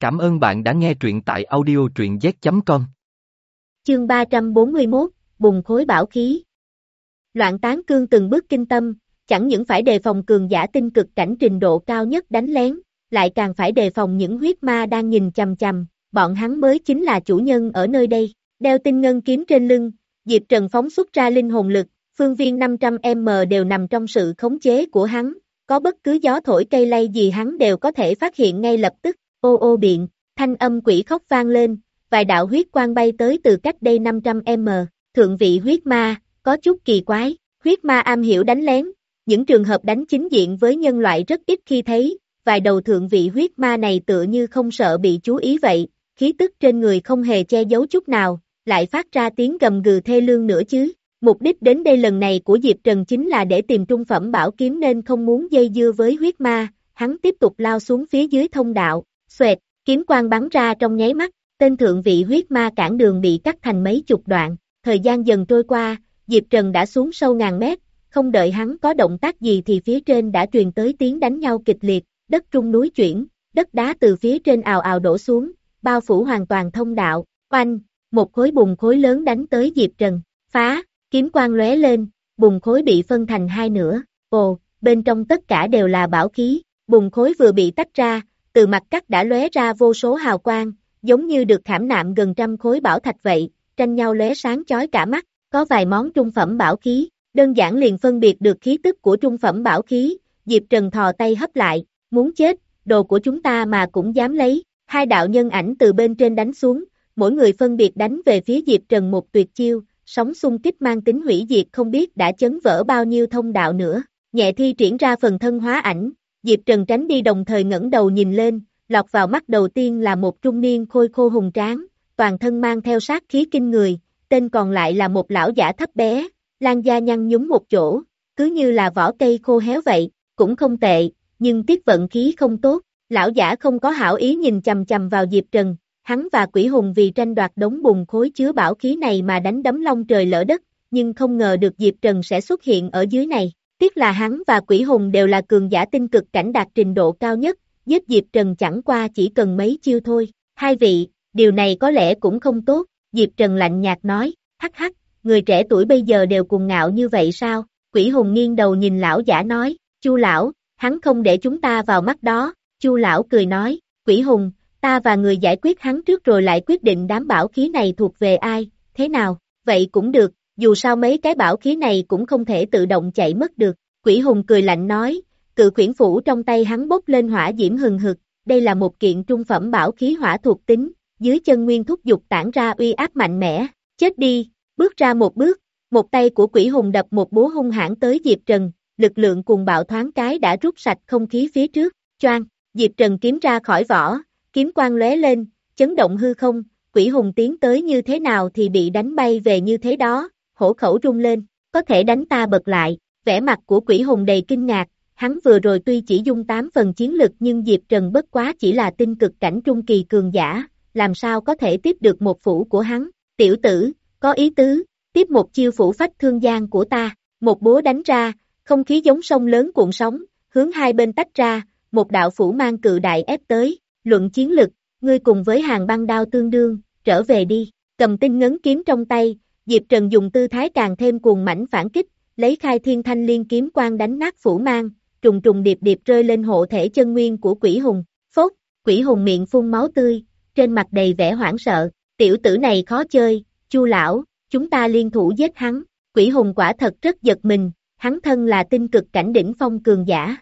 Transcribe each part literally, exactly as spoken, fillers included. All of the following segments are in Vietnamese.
Cảm ơn bạn đã nghe truyện tại audio truyện z chấm com. Chương ba trăm bốn mươi mốt, Bùng khối bảo khí. Loạn tán cương từng bước kinh tâm, chẳng những phải đề phòng cường giả tinh cực cảnh trình độ cao nhất đánh lén, lại càng phải đề phòng những huyết ma đang nhìn chằm chằm, bọn hắn mới chính là chủ nhân ở nơi đây. Đeo tinh ngân kiếm trên lưng, Diệp Trần phóng xuất ra linh hồn lực, phương viên năm trăm mét đều nằm trong sự khống chế của hắn, có bất cứ gió thổi cây lay gì hắn đều có thể phát hiện ngay lập tức. Ô ô biện, thanh âm quỷ khóc vang lên, vài đạo huyết quang bay tới từ cách đây năm trăm mét, thượng vị huyết ma, có chút kỳ quái, huyết ma am hiểu đánh lén, những trường hợp đánh chính diện với nhân loại rất ít khi thấy, vài đầu thượng vị huyết ma này tựa như không sợ bị chú ý vậy, khí tức trên người không hề che giấu chút nào, lại phát ra tiếng gầm gừ thê lương nữa chứ. Mục đích đến đây lần này của Diệp Trần chính là để tìm trung phẩm bảo kiếm nên không muốn dây dưa với huyết ma, hắn tiếp tục lao xuống phía dưới thông đạo. Xoẹt, kiếm quang bắn ra trong nháy mắt, tên thượng vị huyết ma cản đường bị cắt thành mấy chục đoạn, thời gian dần trôi qua, Diệp Trần đã xuống sâu ngàn mét, không đợi hắn có động tác gì thì phía trên đã truyền tới tiếng đánh nhau kịch liệt, đất rung núi chuyển, đất đá từ phía trên ào ào đổ xuống, bao phủ hoàn toàn thông đạo, oanh, một khối bùn khối lớn đánh tới Diệp Trần, phá, kiếm quang lóe lên, bùn khối bị phân thành hai nửa, ồ, bên trong tất cả đều là bảo khí, bùn khối vừa bị tách ra, từ mặt cắt đã lóe ra vô số hào quang, giống như được khảm nạm gần trăm khối bảo thạch vậy, tranh nhau lóe sáng chói cả mắt, có vài món trung phẩm bảo khí, đơn giản liền phân biệt được khí tức của trung phẩm bảo khí, Diệp Trần thò tay hấp lại, muốn chết, đồ của chúng ta mà cũng dám lấy, hai đạo nhân ảnh từ bên trên đánh xuống, mỗi người phân biệt đánh về phía Diệp Trần một tuyệt chiêu, sóng xung kích mang tính hủy diệt không biết đã chấn vỡ bao nhiêu thông đạo nữa, nhẹ thi triển ra phần thân hóa ảnh. Diệp Trần tránh đi đồng thời ngẩng đầu nhìn lên, lọt vào mắt đầu tiên là một trung niên khôi khô hùng tráng, toàn thân mang theo sát khí kinh người, tên còn lại là một lão giả thấp bé, làn da nhăn nhúm một chỗ, cứ như là vỏ cây khô héo vậy, cũng không tệ, nhưng tiết vận khí không tốt, lão giả không có hảo ý nhìn chằm chằm vào Diệp Trần, hắn và quỷ hùng vì tranh đoạt đống bùn khối chứa bảo khí này mà đánh đấm long trời lỡ đất, nhưng không ngờ được Diệp Trần sẽ xuất hiện ở dưới này. Tiếc là hắn và quỷ hùng đều là cường giả tinh cực cảnh đạt trình độ cao nhất, giết Diệp Trần chẳng qua chỉ cần mấy chiêu thôi. Hai vị, điều này có lẽ cũng không tốt, Diệp Trần lạnh nhạt nói, hắc hắc, người trẻ tuổi bây giờ đều cuồng ngạo như vậy sao? Quỷ hùng nghiêng đầu nhìn lão giả nói, Chu lão, hắn không để chúng ta vào mắt đó, Chu lão cười nói, quỷ hùng, ta và người giải quyết hắn trước rồi lại quyết định đám bảo khí này thuộc về ai, thế nào? Vậy cũng được. Dù sao mấy cái bảo khí này cũng không thể tự động chạy mất được, quỷ hùng cười lạnh nói, cự khuyển phủ trong tay hắn bốc lên hỏa diễm hừng hực, đây là một kiện trung phẩm bảo khí hỏa thuộc tính, dưới chân nguyên thúc dục tản ra uy áp mạnh mẽ, chết đi, bước ra một bước, một tay của quỷ hùng đập một búa hung hãn tới Diệp Trần, lực lượng cuồng bạo thoáng cái đã rút sạch không khí phía trước, choang, Diệp Trần kiếm ra khỏi vỏ, kiếm quang lóe lên, chấn động hư không, quỷ hùng tiến tới như thế nào thì bị đánh bay về như thế đó. Hổ khẩu rung lên, có thể đánh ta bật lại, vẻ mặt của quỷ hùng đầy kinh ngạc, hắn vừa rồi tuy chỉ dung tám phần chiến lực nhưng Diệp Trần bất quá chỉ là tinh cực cảnh trung kỳ cường giả, làm sao có thể tiếp được một phủ của hắn, tiểu tử, có ý tứ, tiếp một chiêu phủ phách thương gian của ta, một búa đánh ra, không khí giống sông lớn cuộn sóng, hướng hai bên tách ra, một đạo phủ mang cự đại ép tới, luận chiến lực, ngươi cùng với hàng băng đao tương đương, trở về đi, cầm tinh ngấn kiếm trong tay. Diệp Trần dùng tư thái càng thêm cuồng mãnh phản kích, lấy khai thiên thanh liên kiếm quang đánh nát phủ mang, trùng trùng điệp điệp rơi lên hộ thể chân nguyên của quỷ hùng, phốt, quỷ hùng miệng phun máu tươi, trên mặt đầy vẻ hoảng sợ, tiểu tử này khó chơi, Chu lão, chúng ta liên thủ giết hắn, quỷ hùng quả thật rất giật mình, hắn thân là tinh cực cảnh đỉnh phong cường giả.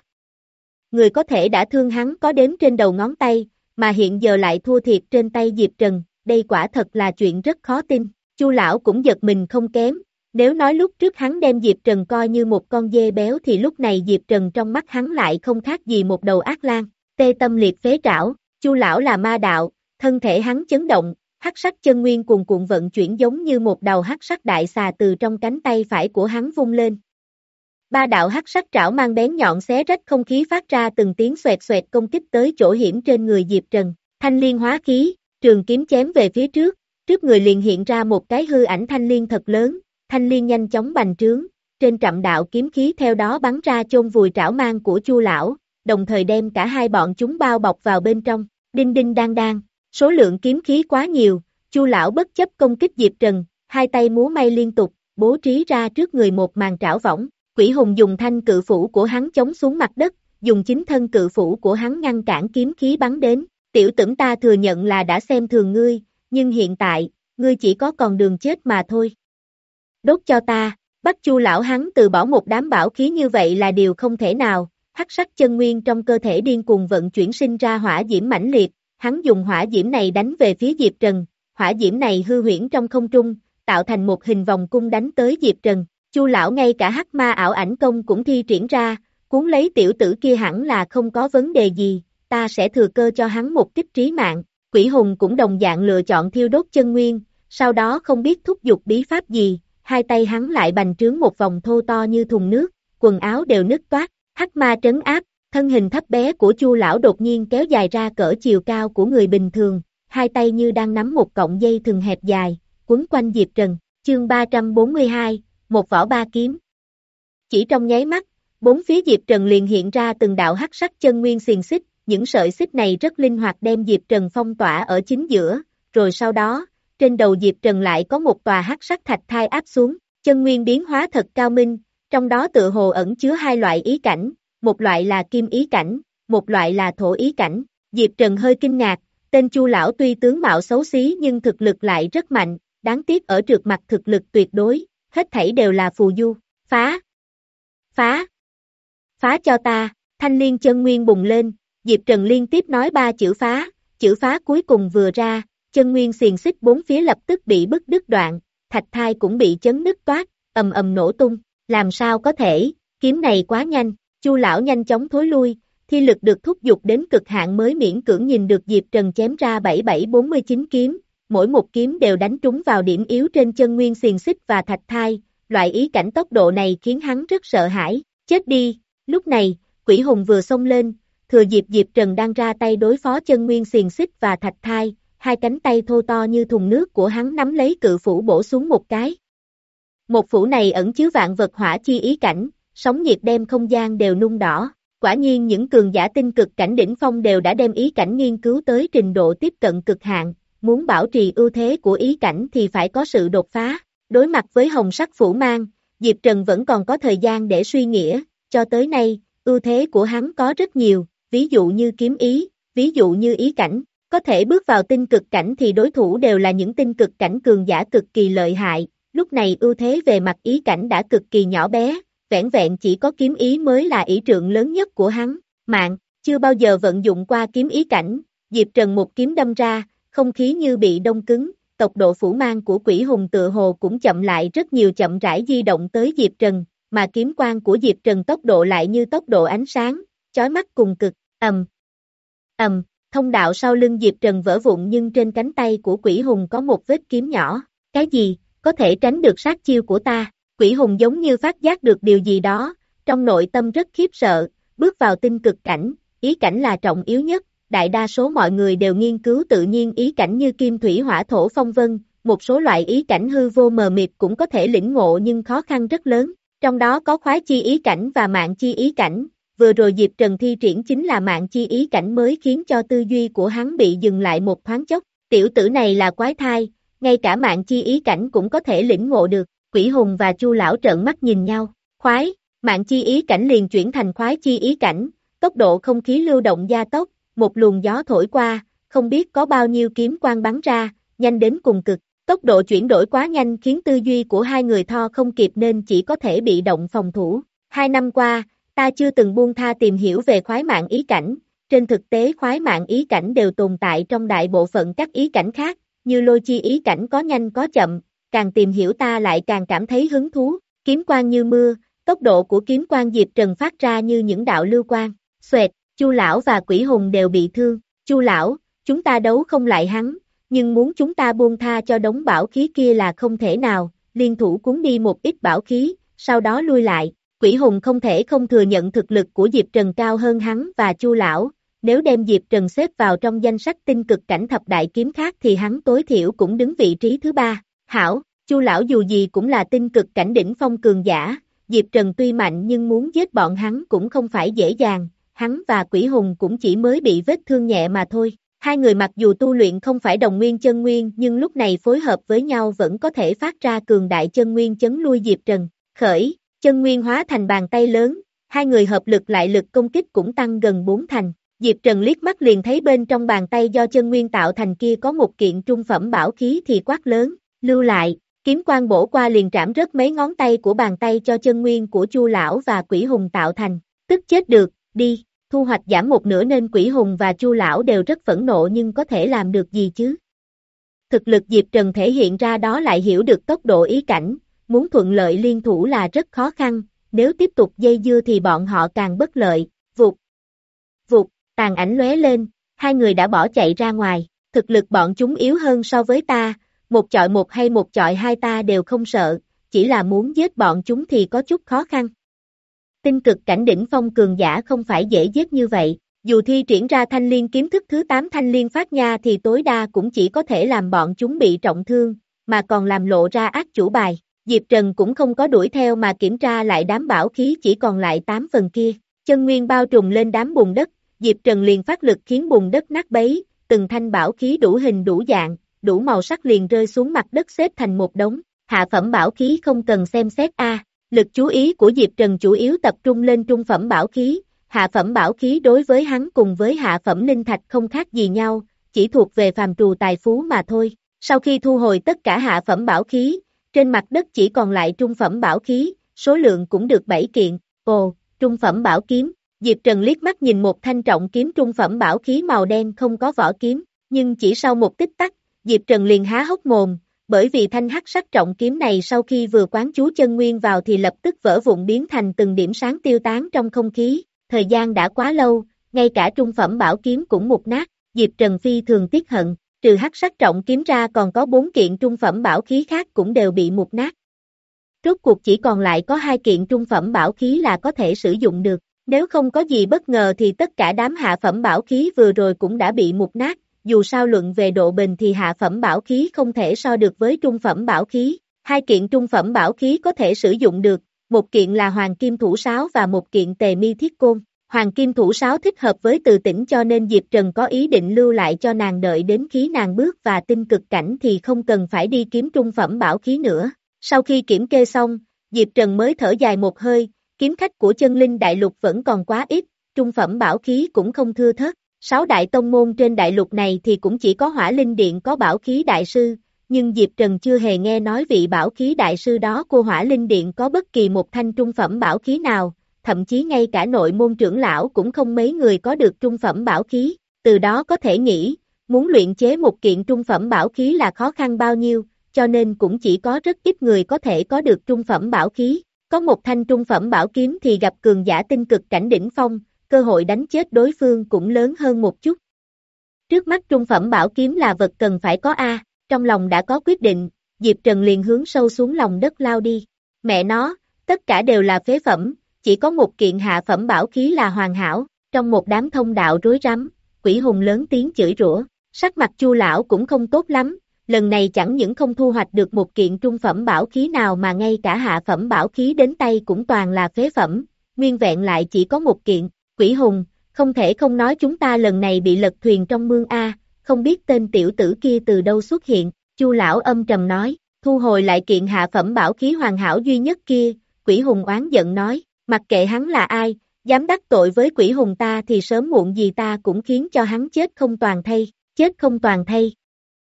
Người có thể đã thương hắn có đếm trên đầu ngón tay, mà hiện giờ lại thua thiệt trên tay Diệp Trần, đây quả thật là chuyện rất khó tin. Chu lão cũng giật mình không kém, nếu nói lúc trước hắn đem Diệp Trần coi như một con dê béo thì lúc này Diệp Trần trong mắt hắn lại không khác gì một đầu ác lang, tê tâm liệt phế trảo, Chu lão là ma đạo, thân thể hắn chấn động, hắc sắc chân nguyên cuồn cuộn vận chuyển giống như một đầu hắc sắc đại xà từ trong cánh tay phải của hắn vung lên. Ba đạo hắc sắc trảo mang bén nhọn xé rách không khí phát ra từng tiếng xoẹt xoẹt công kích tới chỗ hiểm trên người Diệp Trần, thanh liên hóa khí, trường kiếm chém về phía trước. Trước người liền hiện ra một cái hư ảnh thanh liên thật lớn, thanh liên nhanh chóng bành trướng, trên trạm đạo kiếm khí theo đó bắn ra chôn vùi trảo mang của Chu lão, đồng thời đem cả hai bọn chúng bao bọc vào bên trong. Đinh đinh đang đang, số lượng kiếm khí quá nhiều, Chu lão bất chấp công kích Diệp Trần, hai tay múa may liên tục, bố trí ra trước người một màn trảo võng. Quỷ hùng dùng thanh cự phủ của hắn chống xuống mặt đất, dùng chính thân cự phủ của hắn ngăn cản kiếm khí bắn đến. Tiểu Tưởng ta thừa nhận là đã xem thường ngươi, nhưng hiện tại, ngươi chỉ có con đường chết mà thôi. Đốt cho ta, bắt Chu lão hắn từ bỏ một đám bảo khí như vậy là điều không thể nào. Hắc sắc chân nguyên trong cơ thể điên cuồng vận chuyển sinh ra hỏa diễm mãnh liệt, hắn dùng hỏa diễm này đánh về phía Diệp Trần, hỏa diễm này hư huyễn trong không trung, tạo thành một hình vòng cung đánh tới Diệp Trần. Chu lão ngay cả hắc ma ảo ảnh công cũng thi triển ra, cuốn lấy tiểu tử kia hẳn là không có vấn đề gì, ta sẽ thừa cơ cho hắn một kích trí mạng. Quỷ hùng cũng đồng dạng lựa chọn thiêu đốt chân nguyên, sau đó không biết thúc giục bí pháp gì, hai tay hắn lại bành trướng một vòng thô to như thùng nước, quần áo đều nứt toát. Hắc ma trấn áp, thân hình thấp bé của Chu lão đột nhiên kéo dài ra cỡ chiều cao của người bình thường, hai tay như đang nắm một cọng dây thừng hẹp dài, quấn quanh Diệp Trần. Chương ba trăm bốn mươi hai, một vỏ ba kiếm. Chỉ trong nháy mắt, bốn phía Diệp Trần liền hiện ra từng đạo hắc sắc chân nguyên xiềng xích, những sợi xích này rất linh hoạt đem Diệp Trần phong tỏa ở chính giữa, rồi sau đó, trên đầu Diệp Trần lại có một tòa hắc sắc thạch thai áp xuống, chân nguyên biến hóa thật cao minh. Trong đó tự hồ ẩn chứa hai loại ý cảnh, một loại là kim ý cảnh, một loại là thổ ý cảnh. Diệp Trần hơi kinh ngạc, tên Chu lão tuy tướng mạo xấu xí nhưng thực lực lại rất mạnh, đáng tiếc ở trượt mặt thực lực tuyệt đối, hết thảy đều là phù du. Phá! Phá! Phá cho ta! Thanh liên chân nguyên bùng lên, Diệp Trần liên tiếp nói ba chữ phá, chữ phá cuối cùng vừa ra, chân nguyên xiềng xích bốn phía lập tức bị bứt đứt đoạn, thạch thai cũng bị chấn nứt toát, ầm ầm nổ tung. Làm sao có thể, kiếm này quá nhanh. Chu lão nhanh chóng thối lui, thi lực được thúc giục đến cực hạn mới miễn cưỡng nhìn được Diệp Trần chém ra bảy bảy bốn mươi chín kiếm, mỗi một kiếm đều đánh trúng vào điểm yếu trên chân nguyên xiềng xích và thạch thai, loại ý cảnh tốc độ này khiến hắn rất sợ hãi. Chết đi. Lúc này, Quỷ hùng vừa xông lên, thừa dịp Diệp Trần đang ra tay đối phó chân nguyên xiềng xích và thạch thai, hai cánh tay thô to như thùng nước của hắn nắm lấy cự phủ bổ xuống một cái. Một phủ này ẩn chứa vạn vật hỏa chi ý cảnh, sóng nhiệt đem không gian đều nung đỏ. Quả nhiên những cường giả tinh cực cảnh đỉnh phong đều đã đem ý cảnh nghiên cứu tới trình độ tiếp cận cực hạn, muốn bảo trì ưu thế của ý cảnh thì phải có sự đột phá. Đối mặt với hồng sắc phủ mang, Diệp Trần vẫn còn có thời gian để suy nghĩa, cho tới nay, ưu thế của hắn có rất nhiều, ví dụ như kiếm ý, ví dụ như ý cảnh. Có thể bước vào tinh cực cảnh thì đối thủ đều là những tinh cực cảnh cường giả cực kỳ lợi hại. Lúc này ưu thế về mặt ý cảnh đã cực kỳ nhỏ bé, vẻn vẹn chỉ có kiếm ý mới là ỷ trượng lớn nhất của hắn. Mạng, chưa bao giờ vận dụng qua kiếm ý cảnh, Diệp Trần một kiếm đâm ra, không khí như bị đông cứng, tốc độ phủ mang của Quỷ hùng tựa hồ cũng chậm lại rất nhiều, chậm rãi di động tới Diệp Trần, mà kiếm quang của Diệp Trần tốc độ lại như tốc độ ánh sáng, chói mắt cùng cực. Ầm, ầm, thông đạo sau lưng Diệp Trần vỡ vụn nhưng trên cánh tay của Quỷ hùng có một vết kiếm nhỏ. Cái gì? Có thể tránh được sát chiêu của ta? Quỷ hùng giống như phát giác được điều gì đó, trong nội tâm rất khiếp sợ, bước vào tinh cực cảnh, ý cảnh là trọng yếu nhất, đại đa số mọi người đều nghiên cứu tự nhiên ý cảnh như kim thủy hỏa thổ phong vân, một số loại ý cảnh hư vô mờ mịt cũng có thể lĩnh ngộ nhưng khó khăn rất lớn, trong đó có khoái chi ý cảnh và mạng chi ý cảnh, vừa rồi Diệp Trần thi triển chính là mạng chi ý cảnh mới khiến cho tư duy của hắn bị dừng lại một thoáng chốc, tiểu tử này là quái thai, ngay cả mạng chi ý cảnh cũng có thể lĩnh ngộ được. Quỷ hùng và Chu lão trợn mắt nhìn nhau, khoái, mạng chi ý cảnh liền chuyển thành khoái chi ý cảnh, tốc độ không khí lưu động gia tốc, một luồng gió thổi qua, không biết có bao nhiêu kiếm quang bắn ra, nhanh đến cùng cực, tốc độ chuyển đổi quá nhanh khiến tư duy của hai người tho không kịp nên chỉ có thể bị động phòng thủ. Hai năm qua, ta chưa từng buông tha tìm hiểu về khoái mạng ý cảnh, trên thực tế khoái mạng ý cảnh đều tồn tại trong đại bộ phận các ý cảnh khác, như lôi chi ý cảnh có nhanh có chậm. Càng tìm hiểu ta lại càng cảm thấy hứng thú, kiếm quang như mưa, tốc độ của kiếm quang Diệp Trần phát ra như những đạo lưu quang, xoẹt, Chu lão và Quỷ hùng đều bị thương. Chu lão, chúng ta đấu không lại hắn, nhưng muốn chúng ta buông tha cho đống bảo khí kia là không thể nào, liên thủ cuốn đi một ít bảo khí, sau đó lui lại. Quỷ hùng không thể không thừa nhận thực lực của Diệp Trần cao hơn hắn và Chu lão, nếu đem Diệp Trần xếp vào trong danh sách tinh cực cảnh thập đại kiếm khác thì hắn tối thiểu cũng đứng vị trí thứ ba. Hảo, Chu lão dù gì cũng là tinh cực cảnh đỉnh phong cường giả, Diệp Trần tuy mạnh nhưng muốn giết bọn hắn cũng không phải dễ dàng, hắn và Quỷ hùng cũng chỉ mới bị vết thương nhẹ mà thôi. Hai người mặc dù tu luyện không phải đồng nguyên chân nguyên nhưng lúc này phối hợp với nhau vẫn có thể phát ra cường đại chân nguyên chấn lui Diệp Trần. Khởi, chân nguyên hóa thành bàn tay lớn, hai người hợp lực lại lực công kích cũng tăng gần bốn thành. Diệp Trần liếc mắt liền thấy bên trong bàn tay do chân nguyên tạo thành kia có một kiện trung phẩm bảo khí thì quát lớn, lưu lại, kiếm quang bổ qua liền trảm rớt mấy ngón tay của bàn tay cho chân nguyên của Chu lão và Quỷ Hùng tạo thành, tức chết được, đi, thu hoạch giảm một nửa nên Quỷ Hùng và Chu lão đều rất phẫn nộ nhưng có thể làm được gì chứ. Thực lực Diệp Trần thể hiện ra đó lại hiểu được tốc độ ý cảnh, muốn thuận lợi liên thủ là rất khó khăn, nếu tiếp tục dây dưa thì bọn họ càng bất lợi, vụt, vụt. Tàn ảnh lóe lên, hai người đã bỏ chạy ra ngoài, thực lực bọn chúng yếu hơn so với ta, một chọi một hay một chọi hai ta đều không sợ, chỉ là muốn giết bọn chúng thì có chút khó khăn. Tinh cực cảnh đỉnh phong cường giả không phải dễ giết như vậy, dù thi triển ra thanh liên kiếm thức thứ tám thanh liên phát nha thì tối đa cũng chỉ có thể làm bọn chúng bị trọng thương, mà còn làm lộ ra ác chủ bài. Diệp Trần cũng không có đuổi theo mà kiểm tra lại đám bảo khí chỉ còn lại tám phần kia, chân nguyên bao trùm lên đám bùn đất. Diệp Trần liền phát lực khiến bùn đất nát bấy, từng thanh bảo khí đủ hình đủ dạng, đủ màu sắc liền rơi xuống mặt đất xếp thành một đống, hạ phẩm bảo khí không cần xem xét a. Lực chú ý của Diệp Trần chủ yếu tập trung lên trung phẩm bảo khí, hạ phẩm bảo khí đối với hắn cùng với hạ phẩm linh thạch không khác gì nhau, chỉ thuộc về phàm trù tài phú mà thôi. Sau khi thu hồi tất cả hạ phẩm bảo khí, trên mặt đất chỉ còn lại trung phẩm bảo khí, số lượng cũng được bảy kiện, ồ, trung phẩm bảo kiếm. Diệp Trần liếc mắt nhìn một thanh trọng kiếm trung phẩm bảo khí màu đen không có vỏ kiếm, nhưng chỉ sau một tích tắc, Diệp Trần liền há hốc mồm, bởi vì thanh hắc sắc trọng kiếm này sau khi vừa quán chú chân nguyên vào thì lập tức vỡ vụn biến thành từng điểm sáng tiêu tán trong không khí, thời gian đã quá lâu, ngay cả trung phẩm bảo kiếm cũng mục nát, Diệp Trần phi thường tiếc hận, trừ hắc sắc trọng kiếm ra còn có bốn kiện trung phẩm bảo khí khác cũng đều bị mục nát. Rốt cuộc chỉ còn lại có hai kiện trung phẩm bảo khí là có thể sử dụng được. Nếu không có gì bất ngờ thì tất cả đám hạ phẩm bảo khí vừa rồi cũng đã bị mục nát, dù sao luận về độ bền thì hạ phẩm bảo khí không thể so được với trung phẩm bảo khí. Hai kiện trung phẩm bảo khí có thể sử dụng được, một kiện là hoàng kim thủ sáo và một kiện tề mi thiết côn. Hoàng kim thủ sáo thích hợp với Từ Tĩnh cho nên Diệp Trần có ý định lưu lại cho nàng đợi đến khi nàng bước và tinh cực cảnh thì không cần phải đi kiếm trung phẩm bảo khí nữa. Sau khi kiểm kê xong, Diệp Trần mới thở dài một hơi. Kiếm khách của chân linh đại lục vẫn còn quá ít, trung phẩm bảo khí cũng không thưa thớt. Sáu đại tông môn trên đại lục này thì cũng chỉ có Hỏa Linh Điện có bảo khí đại sư, nhưng Diệp Trần chưa hề nghe nói vị bảo khí đại sư đó của Hỏa Linh Điện có bất kỳ một thanh trung phẩm bảo khí nào, thậm chí ngay cả nội môn trưởng lão cũng không mấy người có được trung phẩm bảo khí, từ đó có thể nghĩ, muốn luyện chế một kiện trung phẩm bảo khí là khó khăn bao nhiêu, cho nên cũng chỉ có rất ít người có thể có được trung phẩm bảo khí. Có một thanh trung phẩm bảo kiếm thì gặp cường giả tinh cực cảnh đỉnh phong, cơ hội đánh chết đối phương cũng lớn hơn một chút. Trước mắt trung phẩm bảo kiếm là vật cần phải có a, trong lòng đã có quyết định, Diệp Trần liền hướng sâu xuống lòng đất lao đi. Mẹ nó, tất cả đều là phế phẩm, chỉ có một kiện hạ phẩm bảo khí là hoàn hảo, trong một đám thông đạo rối rắm, Quỷ Hùng lớn tiếng chửi rủa, sắc mặt Chu lão cũng không tốt lắm. Lần này chẳng những không thu hoạch được một kiện trung phẩm bảo khí nào mà ngay cả hạ phẩm bảo khí đến tay cũng toàn là phế phẩm, nguyên vẹn lại chỉ có một kiện. Quỷ Hùng, không thể không nói chúng ta lần này bị lật thuyền trong mương A, không biết tên tiểu tử kia từ đâu xuất hiện, Chu lão âm trầm nói, thu hồi lại kiện hạ phẩm bảo khí hoàn hảo duy nhất kia, Quỷ Hùng oán giận nói, mặc kệ hắn là ai, dám đắc tội với Quỷ Hùng ta thì sớm muộn gì ta cũng khiến cho hắn chết không toàn thây, chết không toàn thây.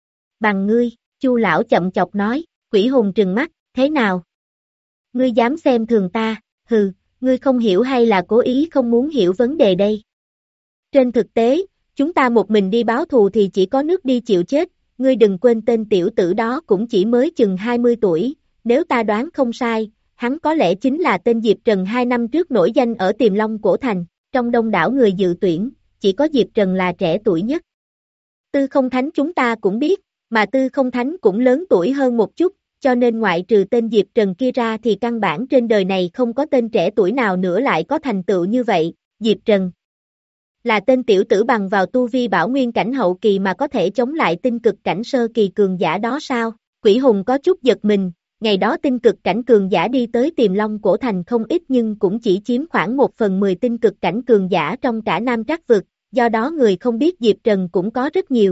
Bằng ngươi, Chu lão chậm chọc nói, Quỷ Hùng trừng mắt, thế nào? Ngươi dám xem thường ta, hừ, ngươi không hiểu hay là cố ý không muốn hiểu vấn đề đây? Trên thực tế, chúng ta một mình đi báo thù thì chỉ có nước đi chịu chết, ngươi đừng quên tên tiểu tử đó cũng chỉ mới chừng hai mươi tuổi, nếu ta đoán không sai, hắn có lẽ chính là tên Diệp Trần hai năm trước nổi danh ở Tiềm Long Cổ Thành, trong đông đảo người dự tuyển, chỉ có Diệp Trần là trẻ tuổi nhất. Tư Không Thánh chúng ta cũng biết, mà Tư Không Thánh cũng lớn tuổi hơn một chút, cho nên ngoại trừ tên Diệp Trần kia ra thì căn bản trên đời này không có tên trẻ tuổi nào nữa lại có thành tựu như vậy, Diệp Trần. Là tên tiểu tử bằng vào tu vi bảo nguyên cảnh hậu kỳ mà có thể chống lại tinh cực cảnh sơ kỳ cường giả đó sao? Quỷ Hùng có chút giật mình, ngày đó tinh cực cảnh cường giả đi tới Tiềm Long Cổ Thành không ít nhưng cũng chỉ chiếm khoảng một phần mười tinh cực cảnh cường giả trong cả Nam Trắc Vực, do đó người không biết Diệp Trần cũng có rất nhiều.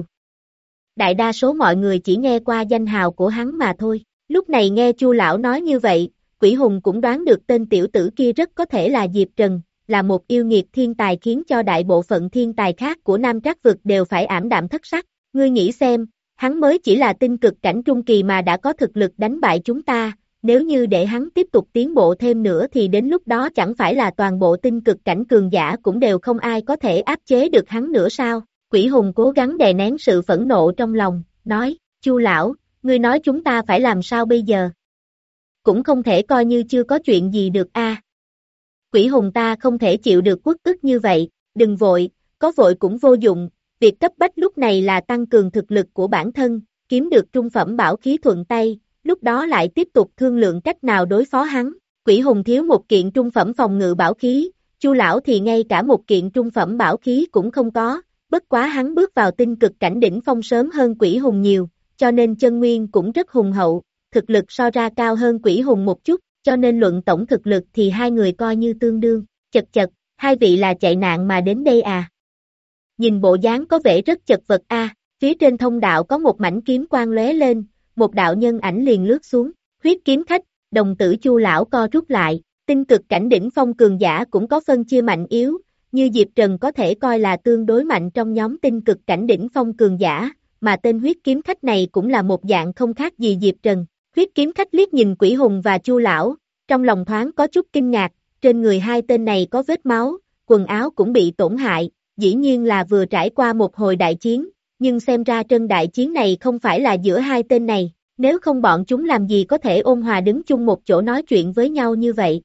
Đại đa số mọi người chỉ nghe qua danh hào của hắn mà thôi. Lúc này nghe Chu lão nói như vậy, Quỷ Hùng cũng đoán được tên tiểu tử kia rất có thể là Diệp Trần, là một yêu nghiệt thiên tài khiến cho đại bộ phận thiên tài khác của Nam Trác vực đều phải ảm đạm thất sắc. Ngươi nghĩ xem, hắn mới chỉ là tinh cực cảnh trung kỳ mà đã có thực lực đánh bại chúng ta, nếu như để hắn tiếp tục tiến bộ thêm nữa thì đến lúc đó chẳng phải là toàn bộ tinh cực cảnh cường giả cũng đều không ai có thể áp chế được hắn nữa sao? Quỷ Hùng cố gắng đè nén sự phẫn nộ trong lòng, nói, Chu lão, ngươi nói chúng ta phải làm sao bây giờ? Cũng không thể coi như chưa có chuyện gì được a. À. Quỷ Hùng ta không thể chịu được uất ức như vậy, đừng vội, có vội cũng vô dụng, việc cấp bách lúc này là tăng cường thực lực của bản thân, kiếm được trung phẩm bảo khí thuận tay, lúc đó lại tiếp tục thương lượng cách nào đối phó hắn. Quỷ Hùng thiếu một kiện trung phẩm phòng ngự bảo khí, Chu lão thì ngay cả một kiện trung phẩm bảo khí cũng không có, bất quá hắn bước vào tinh cực cảnh đỉnh phong sớm hơn Quỷ Hùng nhiều, cho nên chân nguyên cũng rất hùng hậu, thực lực so ra cao hơn Quỷ Hùng một chút, cho nên luận tổng thực lực thì hai người coi như tương đương. Chật chật, hai vị là chạy nạn mà đến đây à? Nhìn bộ dáng có vẻ rất chật vật a. À. Phía trên thông đạo có một mảnh kiếm quang lóe lên, một đạo nhân ảnh liền lướt xuống, huyết kiếm khách, đồng tử Chu lão co rút lại, tinh cực cảnh đỉnh phong cường giả cũng có phân chia mạnh yếu, như Diệp Trần có thể coi là tương đối mạnh trong nhóm tinh cực cảnh đỉnh phong cường giả, mà tên huyết kiếm khách này cũng là một dạng không khác gì Diệp Trần. Huyết kiếm khách liếc nhìn Quỷ Hùng và Chu lão, trong lòng thoáng có chút kinh ngạc, trên người hai tên này có vết máu, quần áo cũng bị tổn hại, dĩ nhiên là vừa trải qua một hồi đại chiến, nhưng xem ra trận đại chiến này không phải là giữa hai tên này, nếu không bọn chúng làm gì có thể ôn hòa đứng chung một chỗ nói chuyện với nhau như vậy.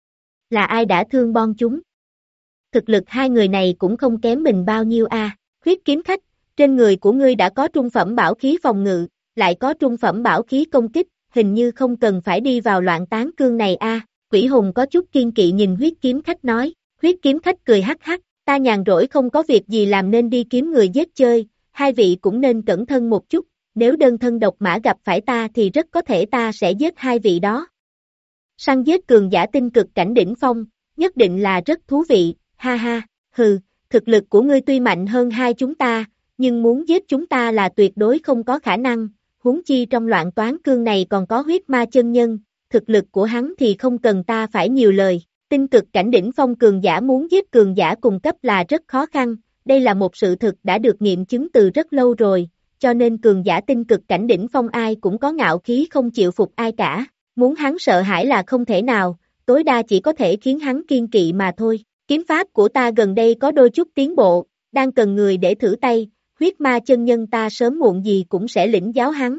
Là ai đã thương bọn chúng? Thực lực hai người này cũng không kém mình bao nhiêu a. À. Huyết kiếm khách, trên người của ngươi đã có trung phẩm bảo khí phòng ngự, lại có trung phẩm bảo khí công kích, hình như không cần phải đi vào loạn tán cương này a. À. Quỷ Hùng có chút kiên kỵ nhìn huyết kiếm khách nói, huyết kiếm khách cười hắc hắc, ta nhàn rỗi không có việc gì làm nên đi kiếm người giết chơi, hai vị cũng nên cẩn thận một chút, nếu đơn thân độc mã gặp phải ta thì rất có thể ta sẽ giết hai vị đó. Săn giết cường giả tinh cực cảnh đỉnh phong, nhất định là rất thú vị, ha ha, hừ, thực lực của ngươi tuy mạnh hơn hai chúng ta, nhưng muốn giết chúng ta là tuyệt đối không có khả năng, huống chi trong loạn toán cương này còn có huyết ma chân nhân, thực lực của hắn thì không cần ta phải nhiều lời, tinh cực cảnh đỉnh phong cường giả muốn giết cường giả cùng cấp là rất khó khăn, đây là một sự thực đã được nghiệm chứng từ rất lâu rồi, cho nên cường giả tinh cực cảnh đỉnh phong ai cũng có ngạo khí không chịu phục ai cả, muốn hắn sợ hãi là không thể nào, tối đa chỉ có thể khiến hắn kiên kỵ mà thôi. Kiếm pháp của ta gần đây có đôi chút tiến bộ, đang cần người để thử tay, huyết ma chân nhân ta sớm muộn gì cũng sẽ lĩnh giáo hắn.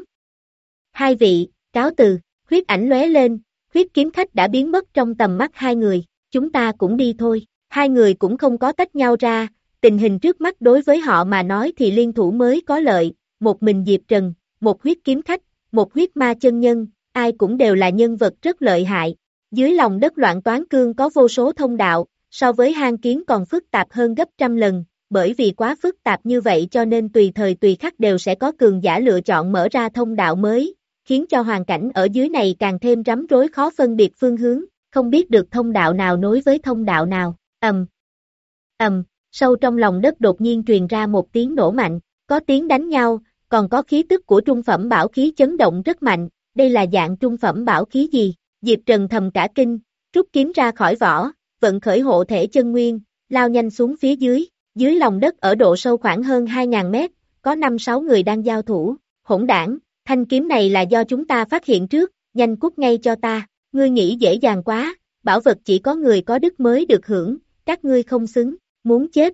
Hai vị, cáo từ, huyết ảnh lóe lên, huyết kiếm khách đã biến mất trong tầm mắt hai người, chúng ta cũng đi thôi, hai người cũng không có tách nhau ra, tình hình trước mắt đối với họ mà nói thì liên thủ mới có lợi, một mình Diệp Trần, một huyết kiếm khách, một huyết ma chân nhân, ai cũng đều là nhân vật rất lợi hại, dưới lòng đất loạn toán cương có vô số thông đạo, so với hang kiến còn phức tạp hơn gấp trăm lần, bởi vì quá phức tạp như vậy cho nên tùy thời tùy khắc đều sẽ có cường giả lựa chọn mở ra thông đạo mới, khiến cho hoàn cảnh ở dưới này càng thêm rắm rối khó phân biệt phương hướng, không biết được thông đạo nào nối với thông đạo nào, ầm, um, ầm, um, sâu trong lòng đất đột nhiên truyền ra một tiếng nổ mạnh, có tiếng đánh nhau, còn có khí tức của trung phẩm bảo khí chấn động rất mạnh, đây là dạng trung phẩm bảo khí gì? Diệp Trần thầm cả kinh, rút kiếm ra khỏi vỏ, vận khởi hộ thể chân nguyên, lao nhanh xuống phía dưới, dưới lòng đất ở độ sâu khoảng hơn hai nghìn mét, có năm sáu người đang giao thủ, hỗn đảng, thanh kiếm này là do chúng ta phát hiện trước, nhanh cút ngay cho ta, ngươi nghĩ dễ dàng quá, bảo vật chỉ có người có đức mới được hưởng, các ngươi không xứng, muốn chết.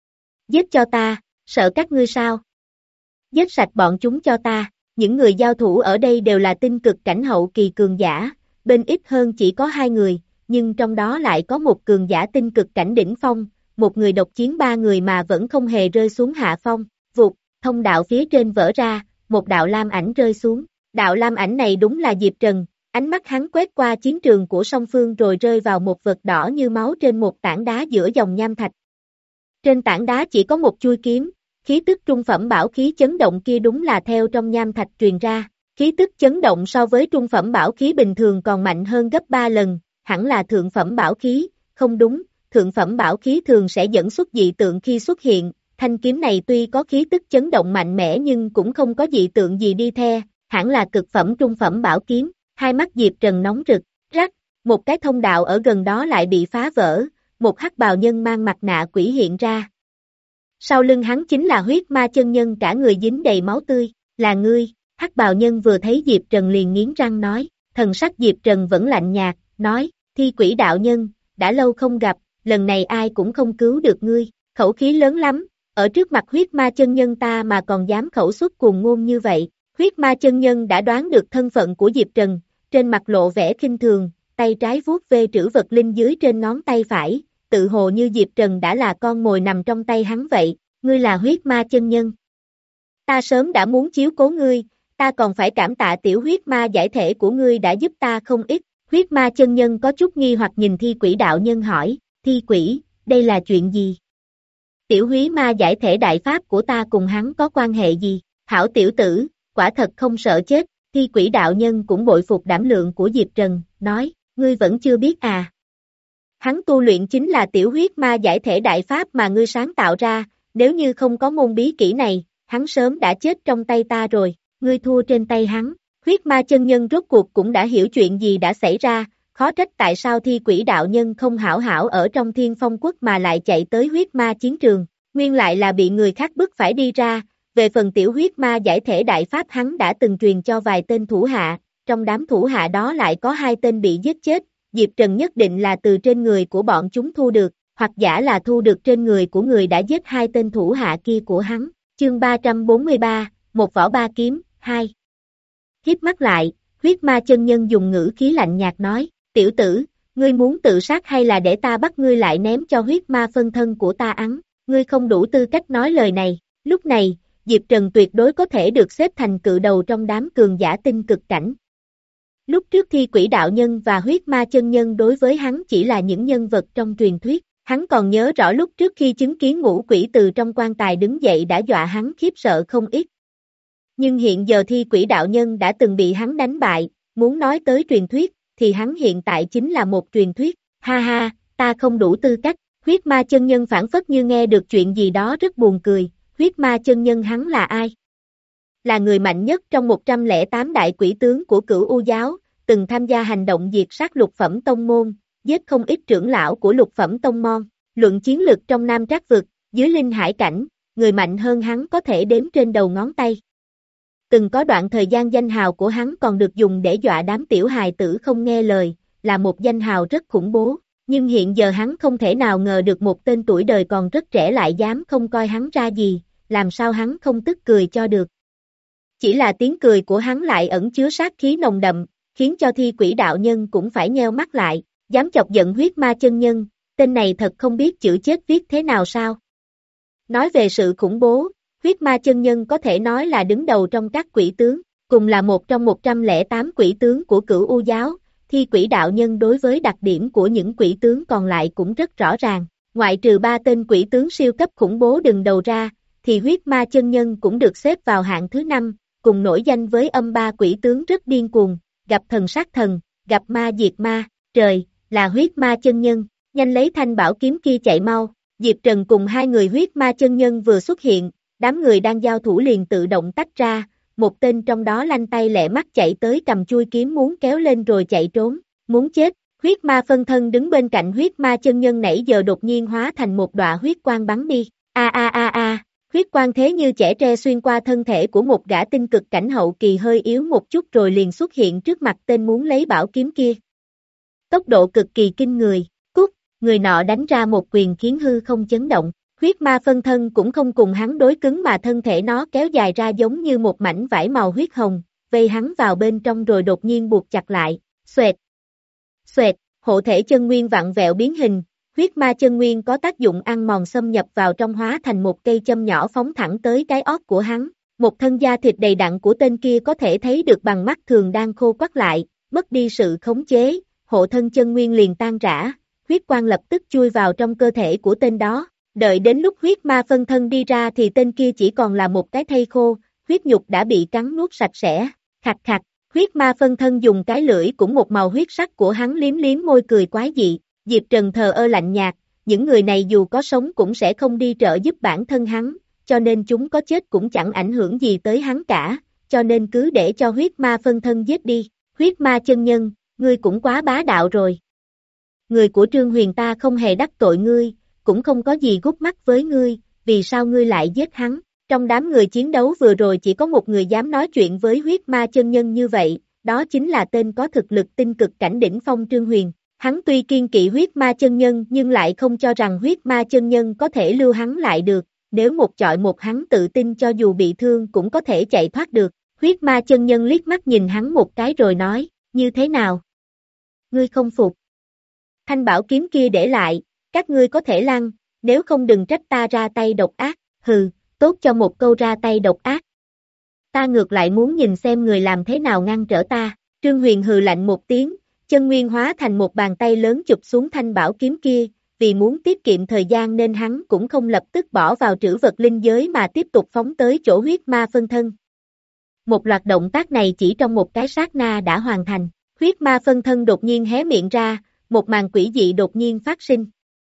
Giết cho ta, sợ các ngươi sao? Giết sạch bọn chúng cho ta, những người giao thủ ở đây đều là tinh cực cảnh hậu kỳ cường giả, bên ít hơn chỉ có hai người, nhưng trong đó lại có một cường giả tinh cực cảnh đỉnh phong, một người độc chiến ba người mà vẫn không hề rơi xuống hạ phong, vụt, thông đạo phía trên vỡ ra, một đạo lam ảnh rơi xuống, đạo lam ảnh này đúng là Diệp Trần, ánh mắt hắn quét qua chiến trường của song phương rồi rơi vào một vật đỏ như máu trên một tảng đá giữa dòng nham thạch. Trên tảng đá chỉ có một chuôi kiếm, khí tức trung phẩm bảo khí chấn động kia đúng là theo trong nham thạch truyền ra, khí tức chấn động so với trung phẩm bảo khí bình thường còn mạnh hơn gấp ba lần, hẳn là thượng phẩm bảo khí, không đúng, thượng phẩm bảo khí thường sẽ dẫn xuất dị tượng khi xuất hiện, thanh kiếm này tuy có khí tức chấn động mạnh mẽ nhưng cũng không có dị tượng gì đi theo, hẳn là cực phẩm trung phẩm bảo kiếm, hai mắt Diệp Trần nóng rực, rắc, một cái thông đạo ở gần đó lại bị phá vỡ, một hắc bào nhân mang mặt nạ quỷ hiện ra. Sau lưng hắn chính là huyết ma chân nhân cả người dính đầy máu tươi, là ngươi, hắc bào nhân vừa thấy Diệp Trần liền nghiến răng nói, thần sắc Diệp Trần vẫn lạnh nhạt, nói, Thi Quỷ đạo nhân, đã lâu không gặp, lần này ai cũng không cứu được ngươi, khẩu khí lớn lắm, ở trước mặt huyết ma chân nhân ta mà còn dám khẩu xuất cuồng ngôn như vậy, huyết ma chân nhân đã đoán được thân phận của Diệp Trần, trên mặt lộ vẻ khinh thường, tay trái vuốt ve trữ vật linh dưới trên ngón tay phải, tự hồ như Diệp Trần đã là con mồi nằm trong tay hắn vậy, ngươi là huyết ma chân nhân. Ta sớm đã muốn chiếu cố ngươi, ta còn phải cảm tạ tiểu huyết ma giải thể của ngươi đã giúp ta không ít, huyết ma chân nhân có chút nghi hoặc nhìn Thi Quỷ đạo nhân hỏi, Thi Quỷ, đây là chuyện gì? Tiểu huyết ma giải thể đại pháp của ta cùng hắn có quan hệ gì? Hảo tiểu tử, quả thật không sợ chết, Thi Quỷ đạo nhân cũng bội phục đảm lượng của Diệp Trần, nói, ngươi vẫn chưa biết à? Hắn tu luyện chính là tiểu huyết ma giải thể đại pháp mà ngươi sáng tạo ra, nếu như không có môn bí kỹ này, hắn sớm đã chết trong tay ta rồi, ngươi thua trên tay hắn. Huyết ma chân nhân rốt cuộc cũng đã hiểu chuyện gì đã xảy ra, khó trách tại sao Thi Quỷ đạo nhân không hảo hảo ở trong Thiên Phong quốc mà lại chạy tới huyết ma chiến trường, nguyên lại là bị người khác bức phải đi ra, về phần tiểu huyết ma giải thể đại pháp hắn đã từng truyền cho vài tên thủ hạ, trong đám thủ hạ đó lại có hai tên bị giết chết, Diệp Trần nhất định là từ trên người của bọn chúng thu được, hoặc giả là thu được trên người của người đã giết hai tên thủ hạ kia của hắn, chương ba trăm bốn mươi ba, một vỏ ba kiếm, hai. Hiếp mắt lại, huyết ma chân nhân dùng ngữ khí lạnh nhạt nói, tiểu tử, ngươi muốn tự sát hay là để ta bắt ngươi lại ném cho huyết ma phân thân của ta ăn, ngươi không đủ tư cách nói lời này, lúc này, Diệp Trần tuyệt đối có thể được xếp thành cự đầu trong đám cường giả tinh cực cảnh. Lúc trước Thi Quỷ đạo nhân và huyết ma chân nhân đối với hắn chỉ là những nhân vật trong truyền thuyết, hắn còn nhớ rõ lúc trước khi chứng kiến ngũ quỷ từ trong quan tài đứng dậy đã dọa hắn khiếp sợ không ít. Nhưng hiện giờ Thi Quỷ đạo nhân đã từng bị hắn đánh bại, muốn nói tới truyền thuyết, thì hắn hiện tại chính là một truyền thuyết, ha ha, ta không đủ tư cách, huyết ma chân nhân phản phất như nghe được chuyện gì đó rất buồn cười, huyết ma chân nhân hắn là ai? Là người mạnh nhất trong một trăm lẻ tám đại quỷ tướng của Cửu U giáo, từng tham gia hành động diệt sát lục phẩm tông môn, giết không ít trưởng lão của lục phẩm tông môn, luận chiến lực trong Nam Trác vực, dưới linh hải cảnh, người mạnh hơn hắn có thể đếm trên đầu ngón tay. Từng có đoạn thời gian danh hào của hắn còn được dùng để dọa đám tiểu hài tử không nghe lời, là một danh hào rất khủng bố, nhưng hiện giờ hắn không thể nào ngờ được một tên tuổi đời còn rất trẻ lại dám không coi hắn ra gì, làm sao hắn không tức cười cho được. Chỉ là tiếng cười của hắn lại ẩn chứa sát khí nồng đậm, khiến cho Thi Quỷ đạo nhân cũng phải nheo mắt lại, dám chọc giận huyết ma chân nhân, tên này thật không biết chữ chết viết thế nào sao. Nói về sự khủng bố, huyết ma chân nhân có thể nói là đứng đầu trong các quỷ tướng, cùng là một trong một trăm lẻ tám quỷ tướng của Cửu U giáo, Thi Quỷ đạo nhân đối với đặc điểm của những quỷ tướng còn lại cũng rất rõ ràng, ngoại trừ ba tên quỷ tướng siêu cấp khủng bố đừng đầu ra, thì huyết ma chân nhân cũng được xếp vào hạng thứ năm, cùng nổi danh với âm ba quỷ tướng rất điên cuồng, gặp thần sát thần, gặp ma diệt ma, trời, là huyết ma chân nhân, nhanh lấy thanh bảo kiếm kia chạy mau, Diệp Trần cùng hai người huyết ma chân nhân vừa xuất hiện, đám người đang giao thủ liền tự động tách ra, một tên trong đó lanh tay lẹ mắt chạy tới cầm chui kiếm muốn kéo lên rồi chạy trốn, muốn chết, huyết ma phân thân đứng bên cạnh huyết ma chân nhân nãy giờ đột nhiên hóa thành một đọa huyết quang bắn đi, a a a a, huyết quang thế như chẻ tre xuyên qua thân thể của một gã tinh cực cảnh hậu kỳ hơi yếu một chút rồi liền xuất hiện trước mặt tên muốn lấy bảo kiếm kia. Tốc độ cực kỳ kinh người, cút, người nọ đánh ra một quyền khiến hư không chấn động. Huyết ma phân thân cũng không cùng hắn đối cứng mà thân thể nó kéo dài ra giống như một mảnh vải màu huyết hồng, vây hắn vào bên trong rồi đột nhiên buộc chặt lại, xoẹt, xoẹt, hộ thể chân nguyên vặn vẹo biến hình, huyết ma chân nguyên có tác dụng ăn mòn xâm nhập vào trong hóa thành một cây châm nhỏ phóng thẳng tới cái ót của hắn, một thân da thịt đầy đặn của tên kia có thể thấy được bằng mắt thường đang khô quắt lại, mất đi sự khống chế, hộ thân chân nguyên liền tan rã, huyết quang lập tức chui vào trong cơ thể của tên đó. Đợi đến lúc huyết ma phân thân đi ra thì tên kia chỉ còn là một cái thây khô, huyết nhục đã bị cắn nuốt sạch sẽ, khặt khặt, huyết ma phân thân dùng cái lưỡi cũng một màu huyết sắc của hắn liếm liếm môi cười quái dị, Diệp Trần thờ ơ lạnh nhạt, những người này dù có sống cũng sẽ không đi trợ giúp bản thân hắn, cho nên chúng có chết cũng chẳng ảnh hưởng gì tới hắn cả, cho nên cứ để cho huyết ma phân thân giết đi. Huyết ma chân nhân, ngươi cũng quá bá đạo rồi. Người của Trương Huyền ta không hề đắc tội ngươi, cũng không có gì gút mắt với ngươi, vì sao ngươi lại giết hắn? Trong đám người chiến đấu vừa rồi chỉ có một người dám nói chuyện với huyết ma chân nhân như vậy, đó chính là tên có thực lực tinh cực cảnh đỉnh phong Trương Huyền. Hắn tuy kiên kỵ huyết ma chân nhân nhưng lại không cho rằng huyết ma chân nhân có thể lưu hắn lại được, nếu một chọi một hắn tự tin cho dù bị thương cũng có thể chạy thoát được. Huyết ma chân nhân liếc mắt nhìn hắn một cái rồi nói, như thế nào? Ngươi không phục? Thanh bảo kiếm kia để lại, các ngươi có thể lăn, nếu không đừng trách ta ra tay độc ác, hừ, tốt cho một câu ra tay độc ác. Ta ngược lại muốn nhìn xem người làm thế nào ngăn trở ta. Trương Huyền hừ lạnh một tiếng, chân nguyên hóa thành một bàn tay lớn chụp xuống thanh bảo kiếm kia, vì muốn tiết kiệm thời gian nên hắn cũng không lập tức bỏ vào trữ vật linh giới mà tiếp tục phóng tới chỗ huyết ma phân thân. Một loạt động tác này chỉ trong một cái sát na đã hoàn thành, huyết ma phân thân đột nhiên hé miệng ra, một màn quỷ dị đột nhiên phát sinh.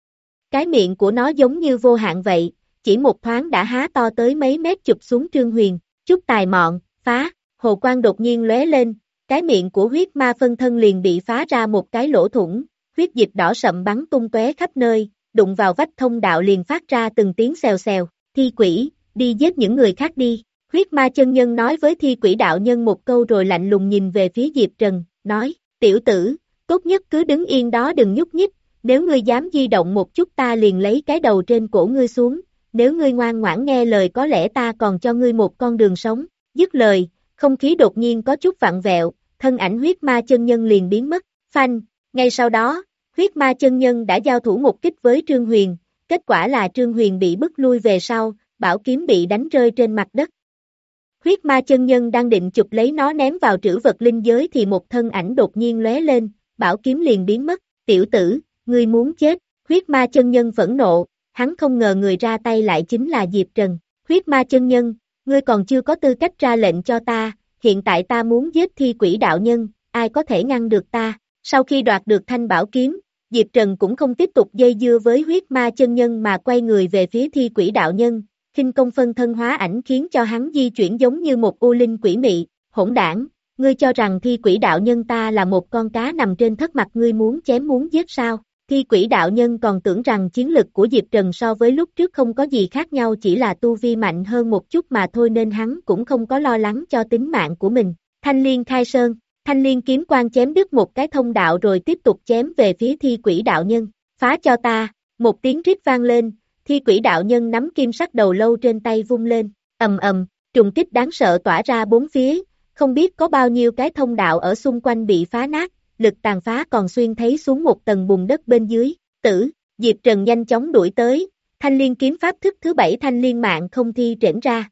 Cái miệng của nó giống như vô hạn vậy, chỉ một thoáng đã há to tới mấy mét chụp xuống Trương Huyền, chút tài mọn, phá, hồ quang đột nhiên lóe lên, cái miệng của huyết ma phân thân liền bị phá ra một cái lỗ thủng, huyết dịch đỏ sậm bắn tung tóe khắp nơi, đụng vào vách thông đạo liền phát ra từng tiếng xèo xèo, thi quỷ, đi giết những người khác đi. Huyết ma chân nhân nói với thi quỷ đạo nhân một câu rồi lạnh lùng nhìn về phía Diệp Trần, nói, tiểu tử, tốt nhất cứ đứng yên đó đừng nhúc nhích, nếu ngươi dám di động một chút ta liền lấy cái đầu trên cổ ngươi xuống, nếu ngươi ngoan ngoãn nghe lời có lẽ ta còn cho ngươi một con đường sống. Dứt lời, không khí đột nhiên có chút vặn vẹo, thân ảnh huyết ma chân nhân liền biến mất, phanh, ngay sau đó, huyết ma chân nhân đã giao thủ một kích với Trương Huyền, kết quả là Trương Huyền bị bức lui về sau, bảo kiếm bị đánh rơi trên mặt đất. Huyết ma chân nhân đang định chụp lấy nó ném vào trữ vật linh giới thì một thân ảnh đột nhiên lóe lên, bảo kiếm liền biến mất, tiểu tử, ngươi muốn chết, huyết ma chân nhân phẫn nộ, hắn không ngờ người ra tay lại chính là Diệp Trần. Huyết ma chân nhân, ngươi còn chưa có tư cách ra lệnh cho ta, hiện tại ta muốn giết thi quỷ đạo nhân, ai có thể ngăn được ta? Sau khi đoạt được thanh bảo kiếm, Diệp Trần cũng không tiếp tục dây dưa với huyết ma chân nhân mà quay người về phía thi quỷ đạo nhân, khinh công phân thân hóa ảnh khiến cho hắn di chuyển giống như một u linh quỷ mị, hỗn đảng, ngươi cho rằng thi quỷ đạo nhân ta là một con cá nằm trên thất mặt ngươi muốn chém muốn giết sao? Thi quỷ đạo nhân còn tưởng rằng chiến lực của Diệp Trần so với lúc trước không có gì khác nhau chỉ là tu vi mạnh hơn một chút mà thôi nên hắn cũng không có lo lắng cho tính mạng của mình. Thanh liên khai sơn, thanh liên kiếm quang chém đứt một cái thông đạo rồi tiếp tục chém về phía thi quỷ đạo nhân, phá cho ta, một tiếng rít vang lên, thi quỷ đạo nhân nắm kim sắc đầu lâu trên tay vung lên, ầm ầm, trùng kích đáng sợ tỏa ra bốn phía, không biết có bao nhiêu cái thông đạo ở xung quanh bị phá nát, lực tàn phá còn xuyên thấy xuống một tầng bùn đất bên dưới, tử, Diệp Trần nhanh chóng đuổi tới, thanh liên kiếm pháp thức thứ bảy thanh liên mạng không thi triển ra.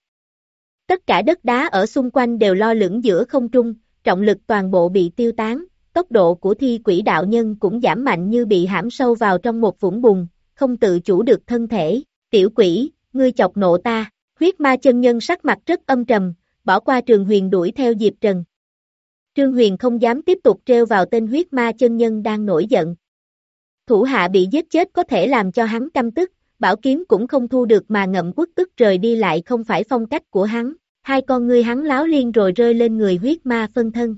Tất cả đất đá ở xung quanh đều lo lửng giữa không trung, trọng lực toàn bộ bị tiêu tán, tốc độ của thi quỷ đạo nhân cũng giảm mạnh như bị hãm sâu vào trong một vũng bùn, không tự chủ được thân thể, tiểu quỷ, ngươi chọc nộ ta, huyết ma chân nhân sắc mặt rất âm trầm, bỏ qua Trương Huyền đuổi theo Diệp Trần. Trương Huyền không dám tiếp tục treo vào tên huyết ma chân nhân đang nổi giận. Thủ hạ bị giết chết có thể làm cho hắn căm tức, bảo kiếm cũng không thu được mà ngậm uất ức rời đi lại không phải phong cách của hắn, hai con ngươi hắn láo liên rồi rơi lên người huyết ma phân thân.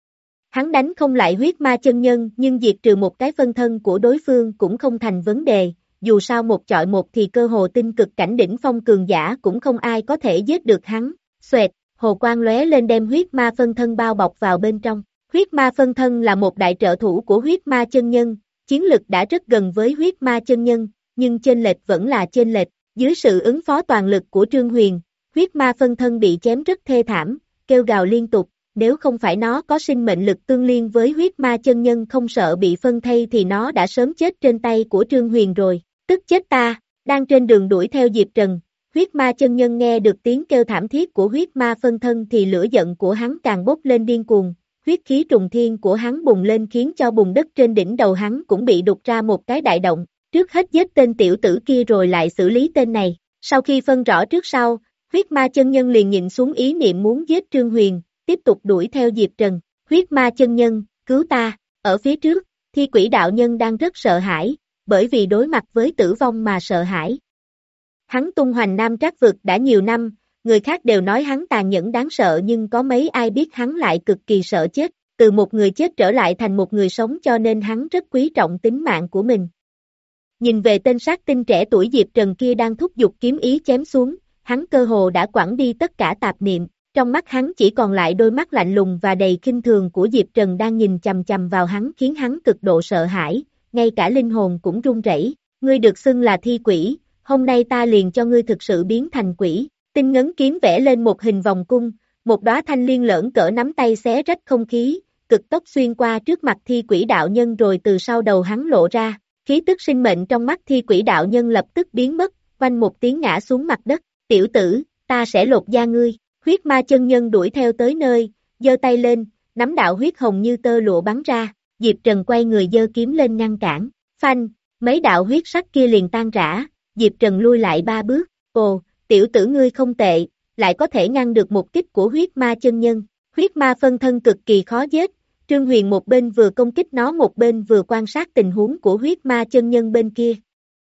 Hắn đánh không lại huyết ma chân nhân nhưng diệt trừ một cái phân thân của đối phương cũng không thành vấn đề, dù sao một chọi một thì cơ hồ tinh cực cảnh đỉnh phong cường giả cũng không ai có thể giết được hắn, xoẹt. Hồ quang lóe lên đem huyết ma phân thân bao bọc vào bên trong. Huyết ma phân thân là một đại trợ thủ của huyết ma chân nhân, chiến lực đã rất gần với huyết ma chân nhân, nhưng chênh lệch vẫn là chênh lệch. Dưới sự ứng phó toàn lực của Trương Huyền, huyết ma phân thân bị chém rất thê thảm, kêu gào liên tục, nếu không phải nó có sinh mệnh lực tương liên với huyết ma chân nhân không sợ bị phân thây thì nó đã sớm chết trên tay của Trương Huyền rồi. Tức chết ta, đang trên đường đuổi theo Diệp Trần. Huyết ma chân nhân nghe được tiếng kêu thảm thiết của huyết ma phân thân thì lửa giận của hắn càng bốc lên điên cuồng, huyết khí trùng thiên của hắn bùng lên khiến cho bùn đất trên đỉnh đầu hắn cũng bị đục ra một cái đại động, trước hết giết tên tiểu tử kia rồi lại xử lý tên này, sau khi phân rõ trước sau, huyết ma chân nhân liền nhịn xuống ý niệm muốn giết Trương Huyền, tiếp tục đuổi theo Diệp Trần, huyết ma chân nhân, cứu ta, ở phía trước, thi quỷ đạo nhân đang rất sợ hãi, bởi vì đối mặt với tử vong mà sợ hãi. Hắn tung hoành Nam Trác vực đã nhiều năm, người khác đều nói hắn tàn nhẫn đáng sợ nhưng có mấy ai biết hắn lại cực kỳ sợ chết, từ một người chết trở lại thành một người sống cho nên hắn rất quý trọng tính mạng của mình. Nhìn về tên sát tinh trẻ tuổi Diệp Trần kia đang thúc giục kiếm ý chém xuống, hắn cơ hồ đã quẳng đi tất cả tạp niệm, trong mắt hắn chỉ còn lại đôi mắt lạnh lùng và đầy khinh thường của Diệp Trần đang nhìn chằm chằm vào hắn khiến hắn cực độ sợ hãi, ngay cả linh hồn cũng run rẩy. Ngươi được xưng là thi quỷ, hôm nay ta liền cho ngươi thực sự biến thành quỷ. Tinh ngấn kiếm vẽ lên một hình vòng cung, một đóa thanh liên lởn cỡ nắm tay xé rách không khí, cực tốc xuyên qua trước mặt thi quỷ đạo nhân rồi từ sau đầu hắn lộ ra, khí tức sinh mệnh trong mắt thi quỷ đạo nhân lập tức biến mất, quanh một tiếng ngã xuống mặt đất, tiểu tử, ta sẽ lột da ngươi, huyết ma chân nhân đuổi theo tới nơi, giơ tay lên, nắm đạo huyết hồng như tơ lụa bắn ra, Diệp Trần quay người giơ kiếm lên ngăn cản, phanh, mấy đạo huyết sắc kia liền tan rã, Diệp Trần lui lại ba bước, ồ, tiểu tử ngươi không tệ, lại có thể ngăn được một kích của huyết ma chân nhân, huyết ma phân thân cực kỳ khó giết, Trương Huyền một bên vừa công kích nó một bên vừa quan sát tình huống của huyết ma chân nhân bên kia.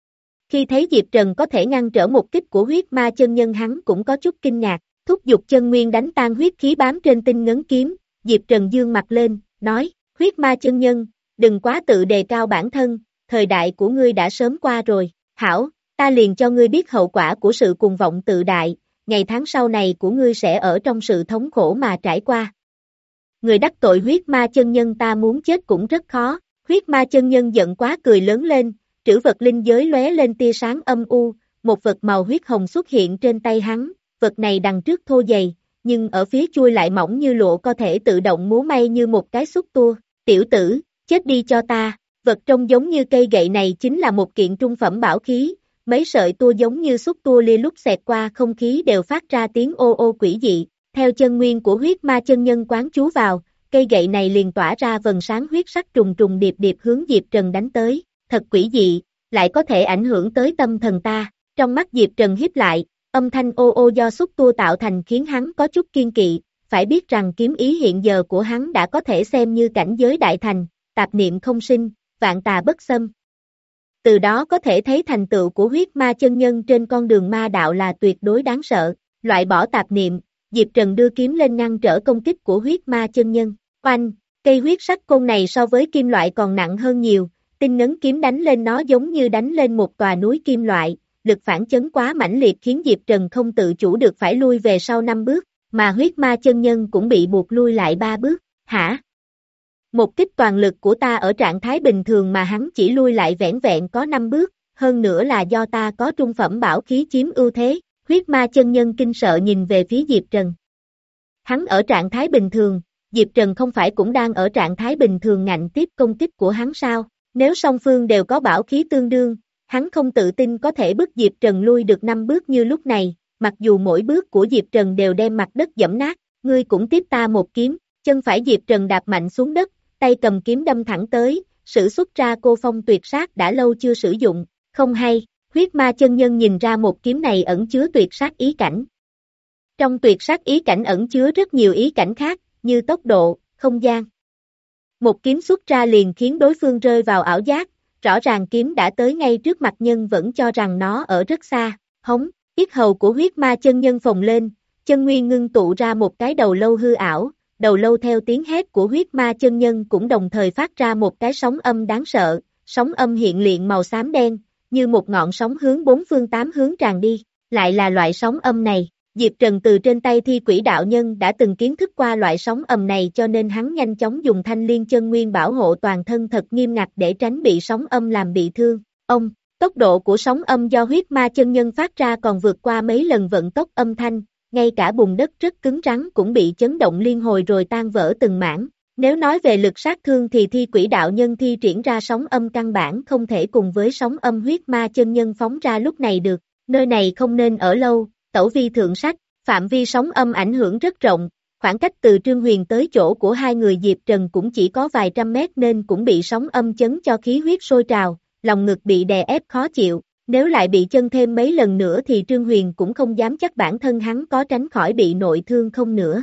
Khi thấy Diệp Trần có thể ngăn trở một kích của huyết ma chân nhân hắn cũng có chút kinh ngạc, thúc giục chân nguyên đánh tan huyết khí bám trên tinh ngấn kiếm, Diệp Trần dương mặt lên, nói, huyết ma chân nhân, đừng quá tự đề cao bản thân, thời đại của ngươi đã sớm qua rồi, hảo, ta liền cho ngươi biết hậu quả của sự cuồng vọng tự đại, ngày tháng sau này của ngươi sẽ ở trong sự thống khổ mà trải qua. Người đắc tội huyết ma chân nhân ta muốn chết cũng rất khó, huyết ma chân nhân giận quá cười lớn lên, trữ vật linh giới lóe lên tia sáng âm u, một vật màu huyết hồng xuất hiện trên tay hắn, vật này đằng trước thô dày, nhưng ở phía chui lại mỏng như lụa có thể tự động múa may như một cái xúc tua, tiểu tử, chết đi cho ta, vật trông giống như cây gậy này chính là một kiện trung phẩm bảo khí, mấy sợi tua giống như xúc tua lia lúc xẹt qua không khí đều phát ra tiếng ô ô quỷ dị, theo chân nguyên của huyết ma chân nhân quán chú vào, cây gậy này liền tỏa ra vầng sáng huyết sắc trùng trùng điệp điệp hướng Diệp Trần đánh tới, thật quỷ dị, lại có thể ảnh hưởng tới tâm thần ta, trong mắt Diệp Trần híp lại, âm thanh ô ô do xúc tua tạo thành khiến hắn có chút kiên kỵ, phải biết rằng kiếm ý hiện giờ của hắn đã có thể xem như cảnh giới đại thành, tạp niệm không sinh, vạn tà bất xâm. Từ đó có thể thấy thành tựu của huyết ma chân nhân trên con đường ma đạo là tuyệt đối đáng sợ, loại bỏ tạp niệm, Diệp Trần đưa kiếm lên ngăn trở công kích của huyết ma chân nhân, oanh, cây huyết sắc côn này so với kim loại còn nặng hơn nhiều, tinh ngấn kiếm đánh lên nó giống như đánh lên một tòa núi kim loại, lực phản chấn quá mãnh liệt khiến Diệp Trần không tự chủ được phải lui về sau năm bước, mà huyết ma chân nhân cũng bị buộc lui lại ba bước, hả? Một kích toàn lực của ta ở trạng thái bình thường mà hắn chỉ lui lại vẻn vẹn có năm bước, hơn nữa là do ta có trung phẩm bảo khí chiếm ưu thế, huyết ma chân nhân kinh sợ nhìn về phía Diệp Trần. Hắn ở trạng thái bình thường, Diệp Trần không phải cũng đang ở trạng thái bình thường ngạnh tiếp công kích của hắn sao, nếu song phương đều có bảo khí tương đương, hắn không tự tin có thể bức Diệp Trần lui được năm bước như lúc này, mặc dù mỗi bước của Diệp Trần đều đem mặt đất giẫm nát, ngươi cũng tiếp ta một kiếm, chân phải Diệp Trần đạp mạnh xuống đất, tay cầm kiếm đâm thẳng tới, sử xuất ra cô phong tuyệt sát đã lâu chưa sử dụng, không hay, huyết ma chân nhân nhìn ra một kiếm này ẩn chứa tuyệt sát ý cảnh. Trong tuyệt sát ý cảnh ẩn chứa rất nhiều ý cảnh khác, như tốc độ, không gian. Một kiếm xuất ra liền khiến đối phương rơi vào ảo giác, rõ ràng kiếm đã tới ngay trước mặt nhân vẫn cho rằng nó ở rất xa, hống, yết hầu của huyết ma chân nhân phồng lên, chân nguyên ngưng tụ ra một cái đầu lâu hư ảo, đầu lâu theo tiếng hét của huyết ma chân nhân cũng đồng thời phát ra một cái sóng âm đáng sợ, sóng âm hiện liền màu xám đen, như một ngọn sóng hướng bốn phương tám hướng tràn đi, lại là loại sóng âm này. Diệp Trần từ trên tay thi quỷ đạo nhân đã từng kiến thức qua loại sóng ầm này cho nên hắn nhanh chóng dùng thanh liên chân nguyên bảo hộ toàn thân thật nghiêm ngặt để tránh bị sóng âm làm bị thương. Ông, tốc độ của sóng âm do huyết ma chân nhân phát ra còn vượt qua mấy lần vận tốc âm thanh, ngay cả bùn đất rất cứng rắn cũng bị chấn động liên hồi rồi tan vỡ từng mảng. Nếu nói về lực sát thương thì thi quỷ đạo nhân thi triển ra sóng âm căn bản không thể cùng với sóng âm huyết ma chân nhân phóng ra lúc này được, nơi này không nên ở lâu. Tẩu vi thượng sách, phạm vi sóng âm ảnh hưởng rất rộng, khoảng cách từ Trương Huyền tới chỗ của hai người Diệp Trần cũng chỉ có vài trăm mét nên cũng bị sóng âm chấn cho khí huyết sôi trào, lòng ngực bị đè ép khó chịu, nếu lại bị chân thêm mấy lần nữa thì Trương Huyền cũng không dám chắc bản thân hắn có tránh khỏi bị nội thương không nữa.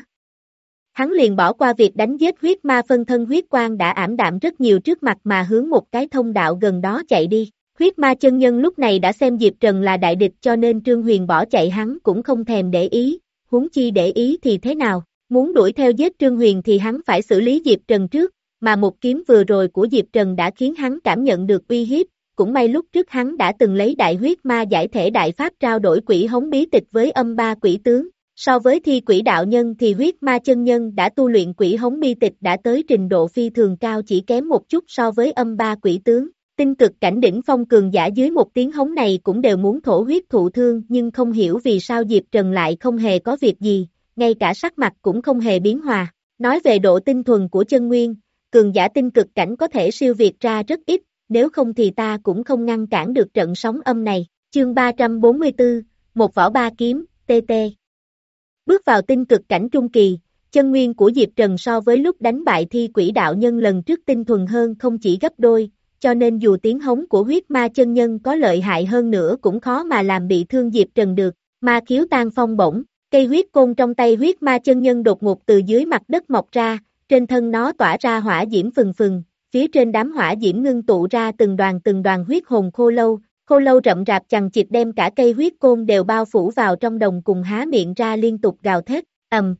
Hắn liền bỏ qua việc đánh giết huyết ma phân thân huyết quang đã ảm đạm rất nhiều trước mặt mà hướng một cái thông đạo gần đó chạy đi, Huyết ma chân nhân lúc này đã xem Diệp Trần là đại địch cho nên Trương Huyền bỏ chạy hắn cũng không thèm để ý, huống chi để ý thì thế nào, muốn đuổi theo giết Trương Huyền thì hắn phải xử lý Diệp Trần trước, mà một kiếm vừa rồi của Diệp Trần đã khiến hắn cảm nhận được uy hiếp, cũng may lúc trước hắn đã từng lấy đại huyết ma giải thể đại pháp trao đổi quỷ hống bí tịch với âm ba quỷ tướng, so với thi quỷ đạo nhân thì huyết ma chân nhân đã tu luyện quỷ hống bi tịch đã tới trình độ phi thường cao chỉ kém một chút so với âm ba quỷ tướng. Tinh cực cảnh đỉnh phong cường giả dưới một tiếng hống này cũng đều muốn thổ huyết thụ thương nhưng không hiểu vì sao Diệp Trần lại không hề có việc gì, ngay cả sắc mặt cũng không hề biến hòa. Nói về độ tinh thuần của chân nguyên, cường giả tinh cực cảnh có thể siêu việt ra rất ít, nếu không thì ta cũng không ngăn cản được trận sóng âm này. Chương ba trăm bốn mươi tư, một võ ba kiếm, tê tê. Bước vào tinh cực cảnh trung kỳ, chân nguyên của Diệp Trần so với lúc đánh bại thi quỷ đạo nhân lần trước tinh thuần hơn không chỉ gấp đôi, cho nên dù tiếng hống của huyết ma chân nhân có lợi hại hơn nữa cũng khó mà làm bị thương Diệp Trần được. Ma khiếu tan phong bổng, cây huyết côn trong tay huyết ma chân nhân đột ngột từ dưới mặt đất mọc ra, trên thân nó tỏa ra hỏa diễm phừng phừng, phía trên đám hỏa diễm ngưng tụ ra từng đoàn từng đoàn huyết hồn khô lâu, khô lâu rậm rạp chằng chịt đem cả cây huyết côn đều bao phủ vào trong đồng cùng há miệng ra liên tục gào thét, ầm,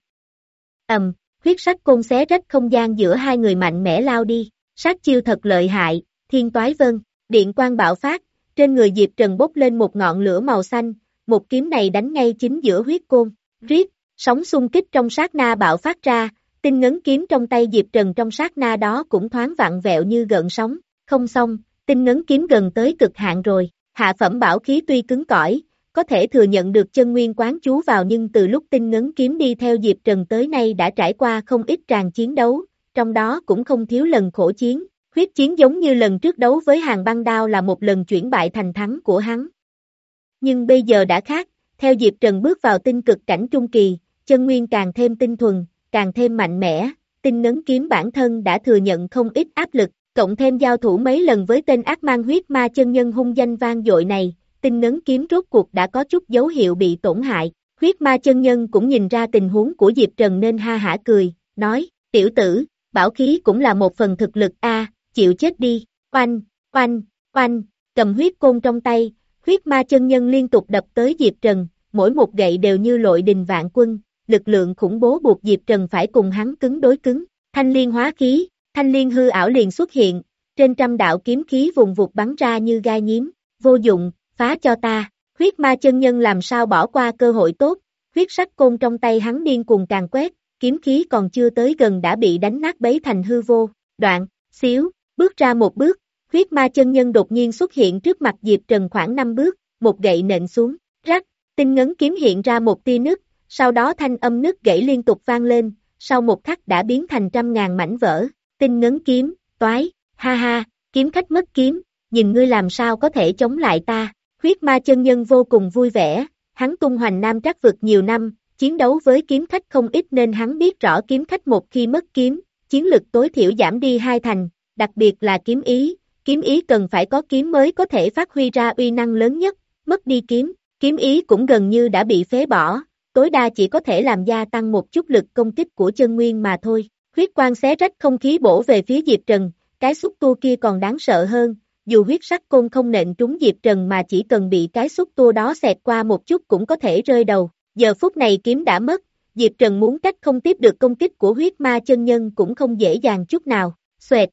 ầm, huyết sắc côn xé rách không gian giữa hai người mạnh mẽ lao đi, sát chiêu thật lợi hại, thiên toái vân, điện quang bạo phát, trên người Diệp Trần bốc lên một ngọn lửa màu xanh, một kiếm này đánh ngay chính giữa huyết côn, riết, sóng xung kích trong sát na bạo phát ra, tinh ngấn kiếm trong tay Diệp Trần trong sát na đó cũng thoáng vặn vẹo như gợn sóng, không xong, tinh ngấn kiếm gần tới cực hạn rồi, hạ phẩm bảo khí tuy cứng cỏi, có thể thừa nhận được chân nguyên quán chú vào nhưng từ lúc tinh ngấn kiếm đi theo Diệp Trần tới nay đã trải qua không ít tràng chiến đấu, trong đó cũng không thiếu lần khổ chiến, huyết chiến giống như lần trước đấu với Hàn Băng Đao là một lần chuyển bại thành thắng của hắn. Nhưng bây giờ đã khác, theo Diệp Trần bước vào tinh cực cảnh trung kỳ, chân nguyên càng thêm tinh thuần, càng thêm mạnh mẽ, tinh ngấn kiếm bản thân đã thừa nhận không ít áp lực, cộng thêm giao thủ mấy lần với tên ác mang huyết ma chân nhân hung danh vang dội này, tinh ngấn kiếm rốt cuộc đã có chút dấu hiệu bị tổn hại. Huyết ma chân nhân cũng nhìn ra tình huống của Diệp Trần nên ha hả cười, nói, tiểu tử, bảo khí cũng là một phần thực lực a, chịu chết đi, oanh, oanh, oanh, cầm huyết côn trong tay, huyết ma chân nhân liên tục đập tới Diệp Trần, mỗi một gậy đều như lội đình vạn quân, lực lượng khủng bố buộc Diệp Trần phải cùng hắn cứng đối cứng, thanh liên hóa khí, thanh liên hư ảo liền xuất hiện, trên trăm đạo kiếm khí vùng vụt bắn ra như gai nhím, vô dụng, phá cho ta, huyết ma chân nhân làm sao bỏ qua cơ hội tốt, huyết sắc côn trong tay hắn điên cuồng càng quét, kiếm khí còn chưa tới gần đã bị đánh nát bấy thành hư vô, đoạn, xíu, bước ra một bước, huyết ma chân nhân đột nhiên xuất hiện trước mặt Diệp Trần khoảng năm bước, một gậy nện xuống, rắc, tinh ngấn kiếm hiện ra một tia nứt, sau đó thanh âm nứt gãy liên tục vang lên, sau một khắc đã biến thành trăm ngàn mảnh vỡ, tinh ngấn kiếm, toái, ha ha, kiếm khách mất kiếm, nhìn ngươi làm sao có thể chống lại ta, huyết ma chân nhân vô cùng vui vẻ, hắn tung hoành Nam Trắc vực nhiều năm, chiến đấu với kiếm khách không ít nên hắn biết rõ kiếm khách một khi mất kiếm, chiến lực tối thiểu giảm đi hai thành, đặc biệt là kiếm ý, kiếm ý cần phải có kiếm mới có thể phát huy ra uy năng lớn nhất, mất đi kiếm, kiếm ý cũng gần như đã bị phế bỏ, tối đa chỉ có thể làm gia tăng một chút lực công kích của chân nguyên mà thôi. Huyết quang xé rách không khí bổ về phía Diệp Trần, cái xúc tua kia còn đáng sợ hơn, dù huyết sắc côn không nện trúng Diệp Trần mà chỉ cần bị cái xúc tua đó xẹt qua một chút cũng có thể rơi đầu. Giờ phút này kiếm đã mất, Diệp Trần muốn cách không tiếp được công kích của huyết ma chân nhân cũng không dễ dàng chút nào. Xoẹt,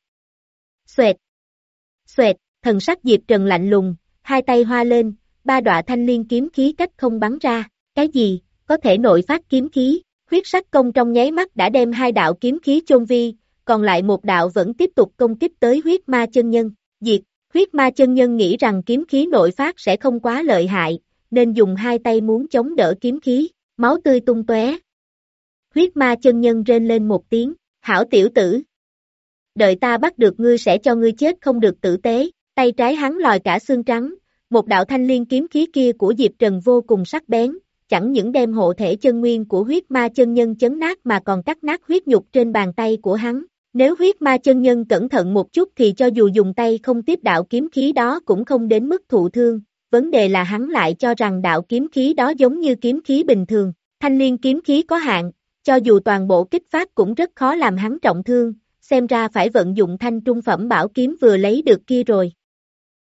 xoẹt, xoẹt, thần sắc Diệp Trần lạnh lùng, hai tay hoa lên, ba đọa thanh liên kiếm khí cách không bắn ra. Cái gì, có thể nội phát kiếm khí? Huyết sắc công trong nháy mắt đã đem hai đạo kiếm khí chôn vi, còn lại một đạo vẫn tiếp tục công kích tới huyết ma chân nhân. Diệt, huyết ma chân nhân nghĩ rằng kiếm khí nội phát sẽ không quá lợi hại, nên dùng hai tay muốn chống đỡ kiếm khí, máu tươi tung tóe. Huyết ma chân nhân rên lên một tiếng, hảo tiểu tử. Đợi ta bắt được ngươi sẽ cho ngươi chết không được tử tế, tay trái hắn lòi cả xương trắng, một đạo thanh liên kiếm khí kia của Diệp Trần vô cùng sắc bén, chẳng những đem hộ thể chân nguyên của huyết ma chân nhân chấn nát mà còn cắt nát huyết nhục trên bàn tay của hắn. Nếu huyết ma chân nhân cẩn thận một chút thì cho dù dùng tay không tiếp đạo kiếm khí đó cũng không đến mức thụ thương, vấn đề là hắn lại cho rằng đạo kiếm khí đó giống như kiếm khí bình thường, thanh liên kiếm khí có hạn, cho dù toàn bộ kích phát cũng rất khó làm hắn trọng thương, xem ra phải vận dụng thanh trung phẩm bảo kiếm vừa lấy được kia rồi.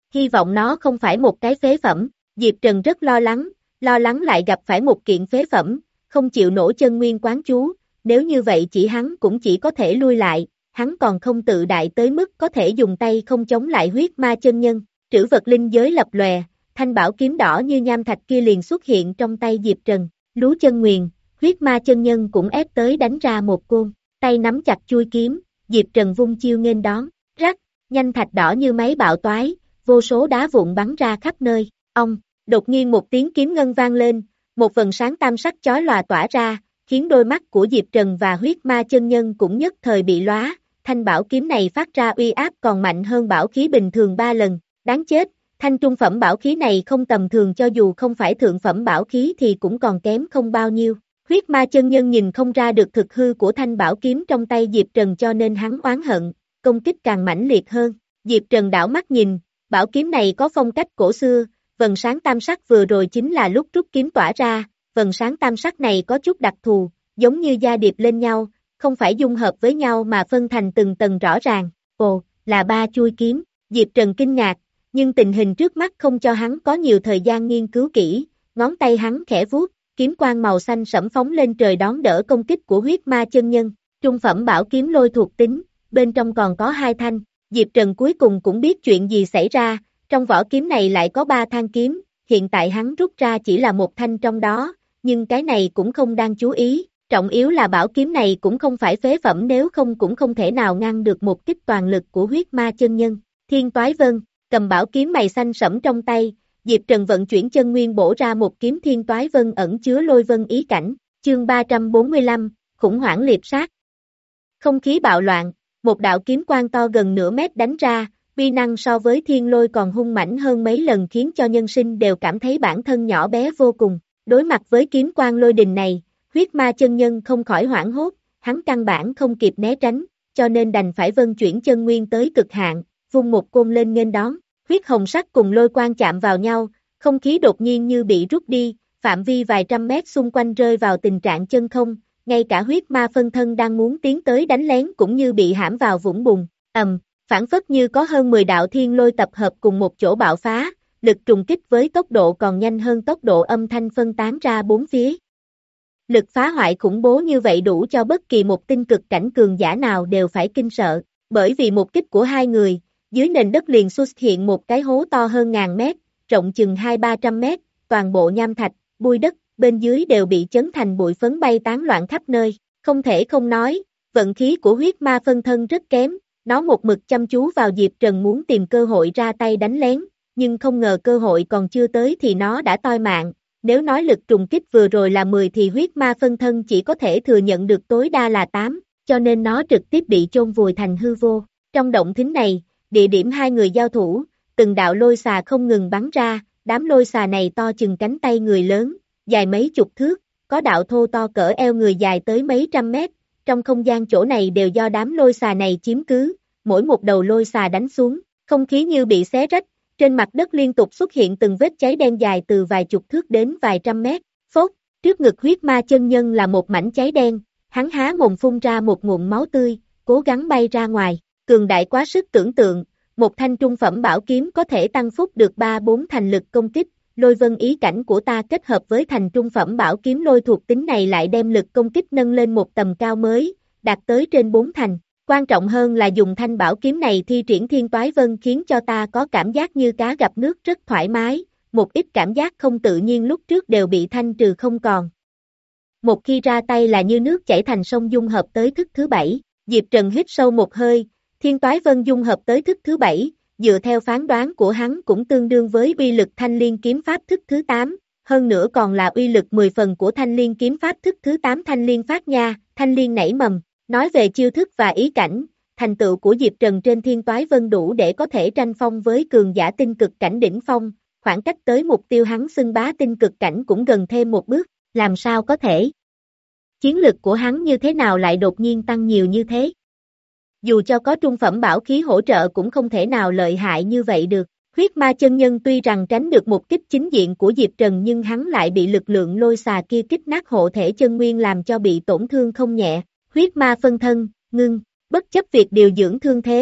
hy vọng nó không phải một cái phế phẩm. Diệp Trần rất lo lắng, lo lắng lại gặp phải một kiện phế phẩm, không chịu nổi chân nguyên quán chú, nếu như vậy chỉ hắn cũng chỉ có thể lui lại, hắn còn không tự đại tới mức có thể dùng tay không chống lại huyết ma chân nhân. Trữ vật linh giới lập lòe, thanh bảo kiếm đỏ như nham thạch kia liền xuất hiện trong tay Diệp Trần, lú chân nguyền, huyết ma chân nhân cũng ép tới đánh ra một côn, tay nắm chặt chui kiếm, Diệp Trần vung chiêu nghênh đón, rắc, nhanh thạch đỏ như máy bạo toái, vô số đá vụn bắn ra khắp nơi, ông, đột nhiên một tiếng kiếm ngân vang lên, một vần sáng tam sắc chói lòa tỏa ra, khiến đôi mắt của Diệp Trần và huyết ma chân nhân cũng nhất thời bị lóa, thanh bảo kiếm này phát ra uy áp còn mạnh hơn bảo khí bình thường ba lần, đáng chết, thanh trung phẩm bảo khí này không tầm thường, cho dù không phải thượng phẩm bảo khí thì cũng còn kém không bao nhiêu. Huyết ma chân nhân nhìn không ra được thực hư của thanh bảo kiếm trong tay Diệp Trần cho nên hắn oán hận, công kích càng mãnh liệt hơn. Diệp Trần đảo mắt nhìn, bảo kiếm này có phong cách cổ xưa, vần sáng tam sắc vừa rồi chính là lúc rút kiếm tỏa ra, vần sáng tam sắc này có chút đặc thù, giống như gia điệp lên nhau, không phải dung hợp với nhau mà phân thành từng tầng rõ ràng. Ồ, là ba chui kiếm. Diệp Trần kinh ngạc, nhưng tình hình trước mắt không cho hắn có nhiều thời gian nghiên cứu kỹ, ngón tay hắn khẽ vuốt, kiếm quang màu xanh sẫm phóng lên trời đón đỡ công kích của huyết ma chân nhân. Trung phẩm bảo kiếm lôi thuộc tính, bên trong còn có hai thanh. Diệp Trần cuối cùng cũng biết chuyện gì xảy ra, trong vỏ kiếm này lại có ba thanh kiếm, hiện tại hắn rút ra chỉ là một thanh trong đó, nhưng cái này cũng không đang chú ý, trọng yếu là bảo kiếm này cũng không phải phế phẩm, nếu không cũng không thể nào ngăn được một kích toàn lực của huyết ma chân nhân. Thiên Toái Vân, cầm bảo kiếm mày xanh sẫm trong tay, Diệp Trần vận chuyển chân nguyên bổ ra một kiếm Thiên Toái Vân ẩn chứa lôi vân ý cảnh, chương ba trăm bốn mươi lăm, khủng hoảng liệp sát. Không khí bạo loạn, một đạo kiếm quang to gần nửa mét đánh ra, uy năng so với thiên lôi còn hung mãnh hơn mấy lần, khiến cho nhân sinh đều cảm thấy bản thân nhỏ bé vô cùng. Đối mặt với kiếm quang lôi đình này, huyết ma chân nhân không khỏi hoảng hốt, hắn căn bản không kịp né tránh, cho nên đành phải vân chuyển chân nguyên tới cực hạn, vung một côn lên nghênh đón. Huyết hồng sắc cùng lôi quang chạm vào nhau, không khí đột nhiên như bị rút đi, phạm vi vài trăm mét xung quanh rơi vào tình trạng chân không, ngay cả huyết ma phân thân đang muốn tiến tới đánh lén cũng như bị hãm vào vũng bùn. Ầm, phản phất như có hơn mười đạo thiên lôi tập hợp cùng một chỗ bạo phá, lực trùng kích với tốc độ còn nhanh hơn tốc độ âm thanh phân tán ra bốn phía. Lực phá hoại khủng bố như vậy đủ cho bất kỳ một tinh cực cảnh cường giả nào đều phải kinh sợ, bởi vì một kích của hai người, dưới nền đất liền xuất hiện một cái hố to hơn ngàn mét, rộng chừng hai ba trăm mét, toàn bộ nham thạch, bùi đất, bên dưới đều bị chấn thành bụi phấn bay tán loạn khắp nơi, không thể không nói, vận khí của huyết ma phân thân rất kém, nó một mực chăm chú vào Diệp Trần muốn tìm cơ hội ra tay đánh lén, nhưng không ngờ cơ hội còn chưa tới thì nó đã toi mạng, nếu nói lực trùng kích vừa rồi là mười thì huyết ma phân thân chỉ có thể thừa nhận được tối đa là tám, cho nên nó trực tiếp bị chôn vùi thành hư vô. Trong động thính này, địa điểm hai người giao thủ, từng đạo lôi xà không ngừng bắn ra, đám lôi xà này to chừng cánh tay người lớn, dài mấy chục thước, có đạo thô to cỡ eo người dài tới mấy trăm mét, trong không gian chỗ này đều do đám lôi xà này chiếm cứ, mỗi một đầu lôi xà đánh xuống, không khí như bị xé rách, trên mặt đất liên tục xuất hiện từng vết cháy đen dài từ vài chục thước đến vài trăm mét, phốt, trước ngực huyết ma chân nhân là một mảnh cháy đen, hắn há mồm phun ra một ngụm máu tươi, cố gắng bay ra ngoài, cường đại quá sức tưởng tượng, một thanh trung phẩm bảo kiếm có thể tăng phúc được ba bốn thành lực công kích, lôi vân ý cảnh của ta kết hợp với thành trung phẩm bảo kiếm lôi thuộc tính này lại đem lực công kích nâng lên một tầm cao mới, đạt tới trên bốn thành. Quan trọng hơn là dùng thanh bảo kiếm này thi triển Thiên Toái Vân khiến cho ta có cảm giác như cá gặp nước rất thoải mái, một ít cảm giác không tự nhiên lúc trước đều bị thanh trừ không còn. Một khi ra tay là như nước chảy thành sông dung hợp tới thức thứ bảy, Diệp Trần hít sâu một hơi, Thiên Toái Vân dung hợp tới thức thứ bảy, dựa theo phán đoán của hắn cũng tương đương với uy lực Thanh Liên kiếm pháp thức thứ tám, hơn nữa còn là uy lực mười phần của Thanh Liên kiếm pháp thức thứ tám Thanh Liên phát nha, Thanh Liên nảy mầm. Nói về chiêu thức và ý cảnh, thành tựu của Diệp Trần trên Thiên Toái Vân đủ để có thể tranh phong với cường giả tinh cực cảnh đỉnh phong, khoảng cách tới mục tiêu hắn xưng bá tinh cực cảnh cũng gần thêm một bước, làm sao có thể? Chiến lực của hắn như thế nào lại đột nhiên tăng nhiều như thế? Dù cho có trung phẩm bảo khí hỗ trợ cũng không thể nào lợi hại như vậy được. Huyết ma chân nhân tuy rằng tránh được một kích chính diện của Diệp Trần nhưng hắn lại bị lực lượng lôi xà kia kích nát hộ thể chân nguyên làm cho bị tổn thương không nhẹ. Huyết ma phân thân, ngưng, bất chấp việc điều dưỡng thương thế,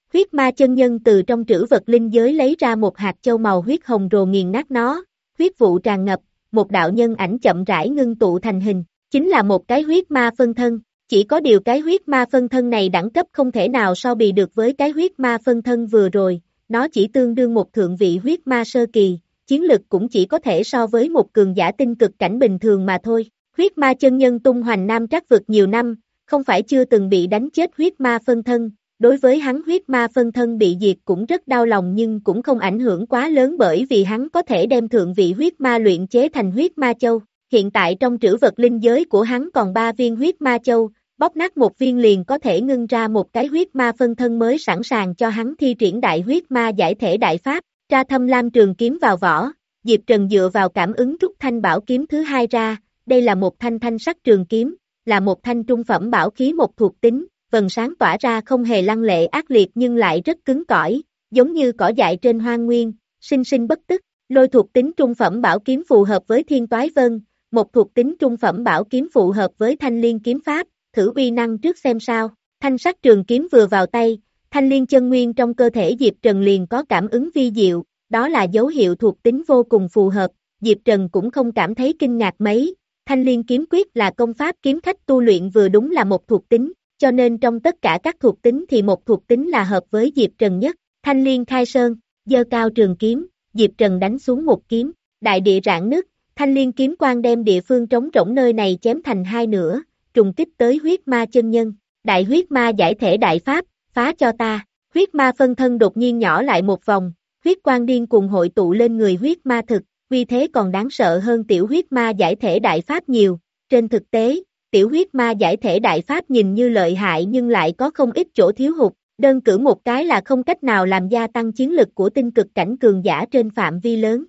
Huyết ma chân nhân từ trong trữ vật linh giới lấy ra một hạt châu màu huyết hồng rồi nghiền nát nó, huyết vụ tràn ngập, một đạo nhân ảnh chậm rãi ngưng tụ thành hình, chính là một cái huyết ma phân thân. Chỉ có điều cái huyết ma phân thân này đẳng cấp không thể nào so bì được với cái huyết ma phân thân vừa rồi, nó chỉ tương đương một thượng vị huyết ma sơ kỳ, chiến lực cũng chỉ có thể so với một cường giả tinh cực cảnh bình thường mà thôi. Huyết ma chân nhân tung hoành Nam Trắc vực nhiều năm, không phải chưa từng bị đánh chết huyết ma phân thân, đối với hắn huyết ma phân thân bị diệt cũng rất đau lòng nhưng cũng không ảnh hưởng quá lớn bởi vì hắn có thể đem thượng vị huyết ma luyện chế thành huyết ma châu. Hiện tại trong trữ vật linh giới của hắn còn ba viên huyết ma châu, bóp nát một viên liền có thể ngưng ra một cái huyết ma phân thân mới sẵn sàng cho hắn thi triển đại huyết ma giải thể đại pháp, tra thâm lam trường kiếm vào vỏ. Diệp Trần dựa vào cảm ứng rút thanh bảo kiếm thứ hai ra, đây là một thanh thanh sắc trường kiếm, là một thanh trung phẩm bảo khí một thuộc tính, vầng sáng tỏa ra không hề lăng lệ ác liệt nhưng lại rất cứng cỏi, giống như cỏ dại trên hoang nguyên, sinh sinh bất tức. Lôi thuộc tính trung phẩm bảo kiếm phù hợp với thiên toái vân, một thuộc tính trung phẩm bảo kiếm phù hợp với thanh liên kiếm pháp, thử uy năng trước xem sao. Thanh sắc trường kiếm vừa vào tay, thanh liên chân nguyên trong cơ thể Diệp Trần liền có cảm ứng vi diệu, đó là dấu hiệu thuộc tính vô cùng phù hợp, Diệp Trần cũng không cảm thấy kinh ngạc mấy, thanh liên kiếm quyết là công pháp kiếm khách tu luyện vừa đúng là một thuộc tính, cho nên trong tất cả các thuộc tính thì một thuộc tính là hợp với Diệp Trần nhất. Thanh liên khai sơn, giơ cao trường kiếm, Diệp Trần đánh xuống một kiếm, đại địa rạn nứt, thanh liên kiếm quang đem địa phương trống rỗng nơi này chém thành hai nửa, trùng kích tới huyết ma chân nhân. Đại huyết ma giải thể đại pháp, phá cho ta. Huyết ma phân thân đột nhiên nhỏ lại một vòng, huyết quang điên cuồng hội tụ lên người huyết ma thực, uy thế còn đáng sợ hơn tiểu huyết ma giải thể đại pháp nhiều. Trên thực tế, tiểu huyết ma giải thể đại pháp nhìn như lợi hại nhưng lại có không ít chỗ thiếu hụt, đơn cử một cái là không cách nào làm gia tăng chiến lực của tinh cực cảnh cường giả trên phạm vi lớn.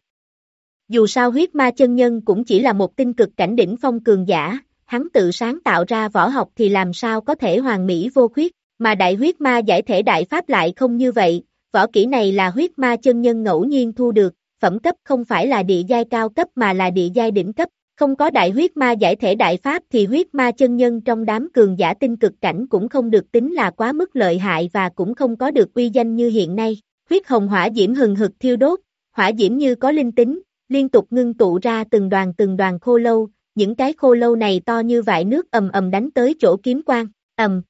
Dù sao huyết ma chân nhân cũng chỉ là một tinh cực cảnh đỉnh phong cường giả, hắn tự sáng tạo ra võ học thì làm sao có thể hoàn mỹ vô khuyết, mà đại huyết ma giải thể đại pháp lại không như vậy, võ kỹ này là huyết ma chân nhân ngẫu nhiên thu được, phẩm cấp không phải là địa giai cao cấp mà là địa giai đỉnh cấp, không có đại huyết ma giải thể đại pháp thì huyết ma chân nhân trong đám cường giả tinh cực cảnh cũng không được tính là quá mức lợi hại và cũng không có được uy danh như hiện nay. Huyết hồng hỏa diễm hừng hực thiêu đốt, hỏa diễm như có linh tính, liên tục ngưng tụ ra từng đoàn từng đoàn khô lâu, những cái khô lâu này to như vại nước ầm ầm đánh tới chỗ kiếm quang, ầm,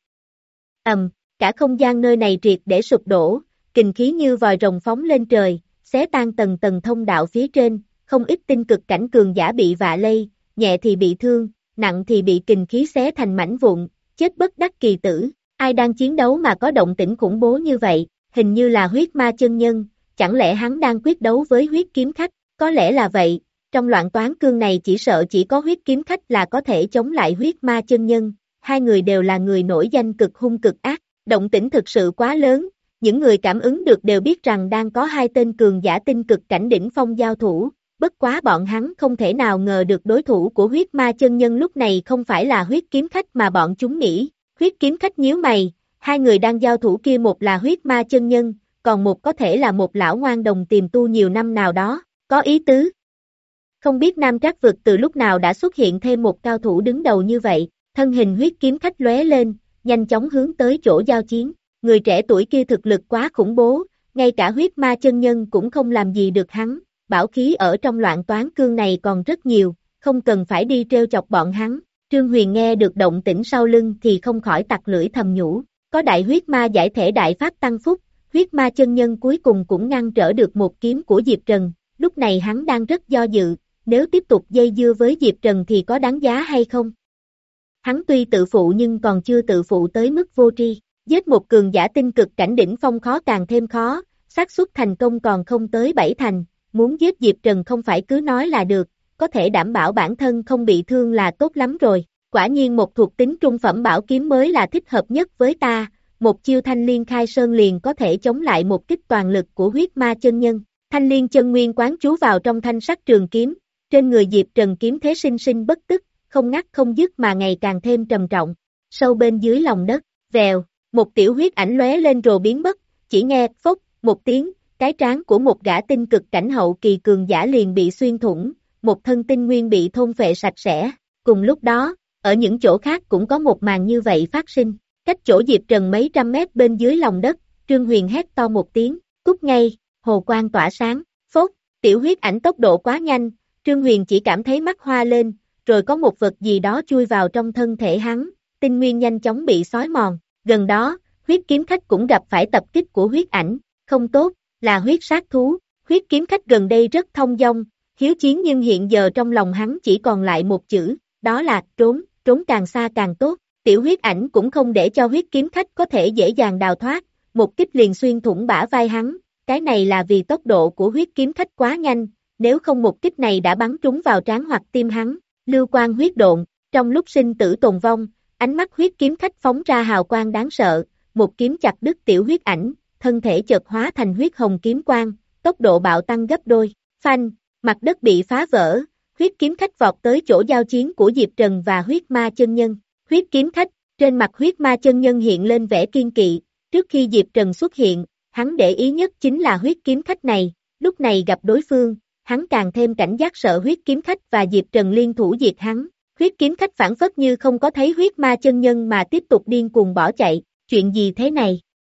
ầm, cả không gian nơi này triệt để sụp đổ, kình khí như vòi rồng phóng lên trời, xé tan tầng tầng thông đạo phía trên, không ít tinh cực cảnh cường giả bị vạ lây, nhẹ thì bị thương, nặng thì bị kình khí xé thành mảnh vụn, chết bất đắc kỳ tử. Ai đang chiến đấu mà có động tĩnh khủng bố như vậy, hình như là huyết ma chân nhân, chẳng lẽ hắn đang quyết đấu với huyết kiếm khách, có lẽ là vậy. Trong loạn toán cương này chỉ sợ chỉ có huyết kiếm khách là có thể chống lại huyết ma chân nhân, hai người đều là người nổi danh cực hung cực ác, động tĩnh thực sự quá lớn, những người cảm ứng được đều biết rằng đang có hai tên cường giả tinh cực cảnh đỉnh phong giao thủ, bất quá bọn hắn không thể nào ngờ được đối thủ của huyết ma chân nhân lúc này không phải là huyết kiếm khách mà bọn chúng nghĩ. Huyết kiếm khách nhíu mày, hai người đang giao thủ kia một là huyết ma chân nhân, còn một có thể là một lão ngoan đồng tiềm tu nhiều năm nào đó, có ý tứ. Không biết Nam Trắc vực từ lúc nào đã xuất hiện thêm một cao thủ đứng đầu như vậy, thân hình huyết kiếm khách lóe lên, nhanh chóng hướng tới chỗ giao chiến. Người trẻ tuổi kia thực lực quá khủng bố, ngay cả huyết ma chân nhân cũng không làm gì được hắn, bảo khí ở trong loạn toán cương này còn rất nhiều, không cần phải đi treo chọc bọn hắn. Trương Huyền nghe được động tĩnh sau lưng thì không khỏi tặc lưỡi thầm nhủ, có đại huyết ma giải thể đại pháp tăng phúc, huyết ma chân nhân cuối cùng cũng ngăn trở được một kiếm của Diệp Trần, lúc này hắn đang rất do dự, nếu tiếp tục dây dưa với Diệp Trần thì có đáng giá hay không? Hắn tuy tự phụ nhưng còn chưa tự phụ tới mức vô tri, giết một cường giả tinh cực cảnh đỉnh phong khó càng thêm khó, xác suất thành công còn không tới bảy thành, muốn giết Diệp Trần không phải cứ nói là được, có thể đảm bảo bản thân không bị thương là tốt lắm rồi, quả nhiên một thuộc tính trung phẩm bảo kiếm mới là thích hợp nhất với ta, một chiêu thanh liên khai sơn liền có thể chống lại một kích toàn lực của huyết ma chân nhân. Thanh liên chân nguyên quán trú vào trong thanh sắc trường kiếm, trên người Diệp Trần kiếm thế sinh sinh bất tức, không ngắt không dứt mà ngày càng thêm trầm trọng. Sâu bên dưới lòng đất, vèo, một tiểu huyết ảnh lóe lên rồi biến mất, chỉ nghe phốc một tiếng, cái trán của một gã tinh cực cảnh hậu kỳ cường giả liền bị xuyên thủng, một thân tinh nguyên bị thôn phệ sạch sẽ. Cùng lúc đó, ở những chỗ khác cũng có một màn như vậy phát sinh. Cách chỗ Diệp Trần mấy trăm mét bên dưới lòng đất, Trương Huyền hét to một tiếng, cút ngay, hồ quang tỏa sáng, phốt, tiểu huyết ảnh tốc độ quá nhanh, Trương Huyền chỉ cảm thấy mắt hoa lên, rồi có một vật gì đó chui vào trong thân thể hắn, tinh nguyên nhanh chóng bị xói mòn, gần đó, huyết kiếm khách cũng gặp phải tập kích của huyết ảnh, không tốt, là huyết sát thú, huyết kiếm khách gần đây rất thông dong, hiếu chiến nhưng hiện giờ trong lòng hắn chỉ còn lại một chữ, đó là trốn, trốn càng xa càng tốt, tiểu huyết ảnh cũng không để cho huyết kiếm khách có thể dễ dàng đào thoát, một kích liền xuyên thủng bả vai hắn, cái này là vì tốc độ của huyết kiếm khách quá nhanh, nếu không một kích này đã bắn trúng vào trán hoặc tim hắn, lưu quang huyết độn, trong lúc sinh tử tồn vong, ánh mắt huyết kiếm khách phóng ra hào quang đáng sợ, một kiếm chặt đứt tiểu huyết ảnh, thân thể chợt hóa thành huyết hồng kiếm quang, tốc độ bạo tăng gấp đôi, phanh, mặt đất bị phá vỡ, huyết kiếm khách vọt tới chỗ giao chiến của Diệp Trần và huyết ma chân nhân, huyết kiếm khách, trên mặt huyết ma chân nhân hiện lên vẻ kiên kỵ, trước khi Diệp Trần xuất hiện, hắn để ý nhất chính là huyết kiếm khách này, lúc này gặp đối phương, hắn càng thêm cảnh giác sợ huyết kiếm khách và Diệp Trần liên thủ diệt hắn, huyết kiếm khách phản phất như không có thấy huyết ma chân nhân mà tiếp tục điên cuồng bỏ chạy, chuyện gì thế này?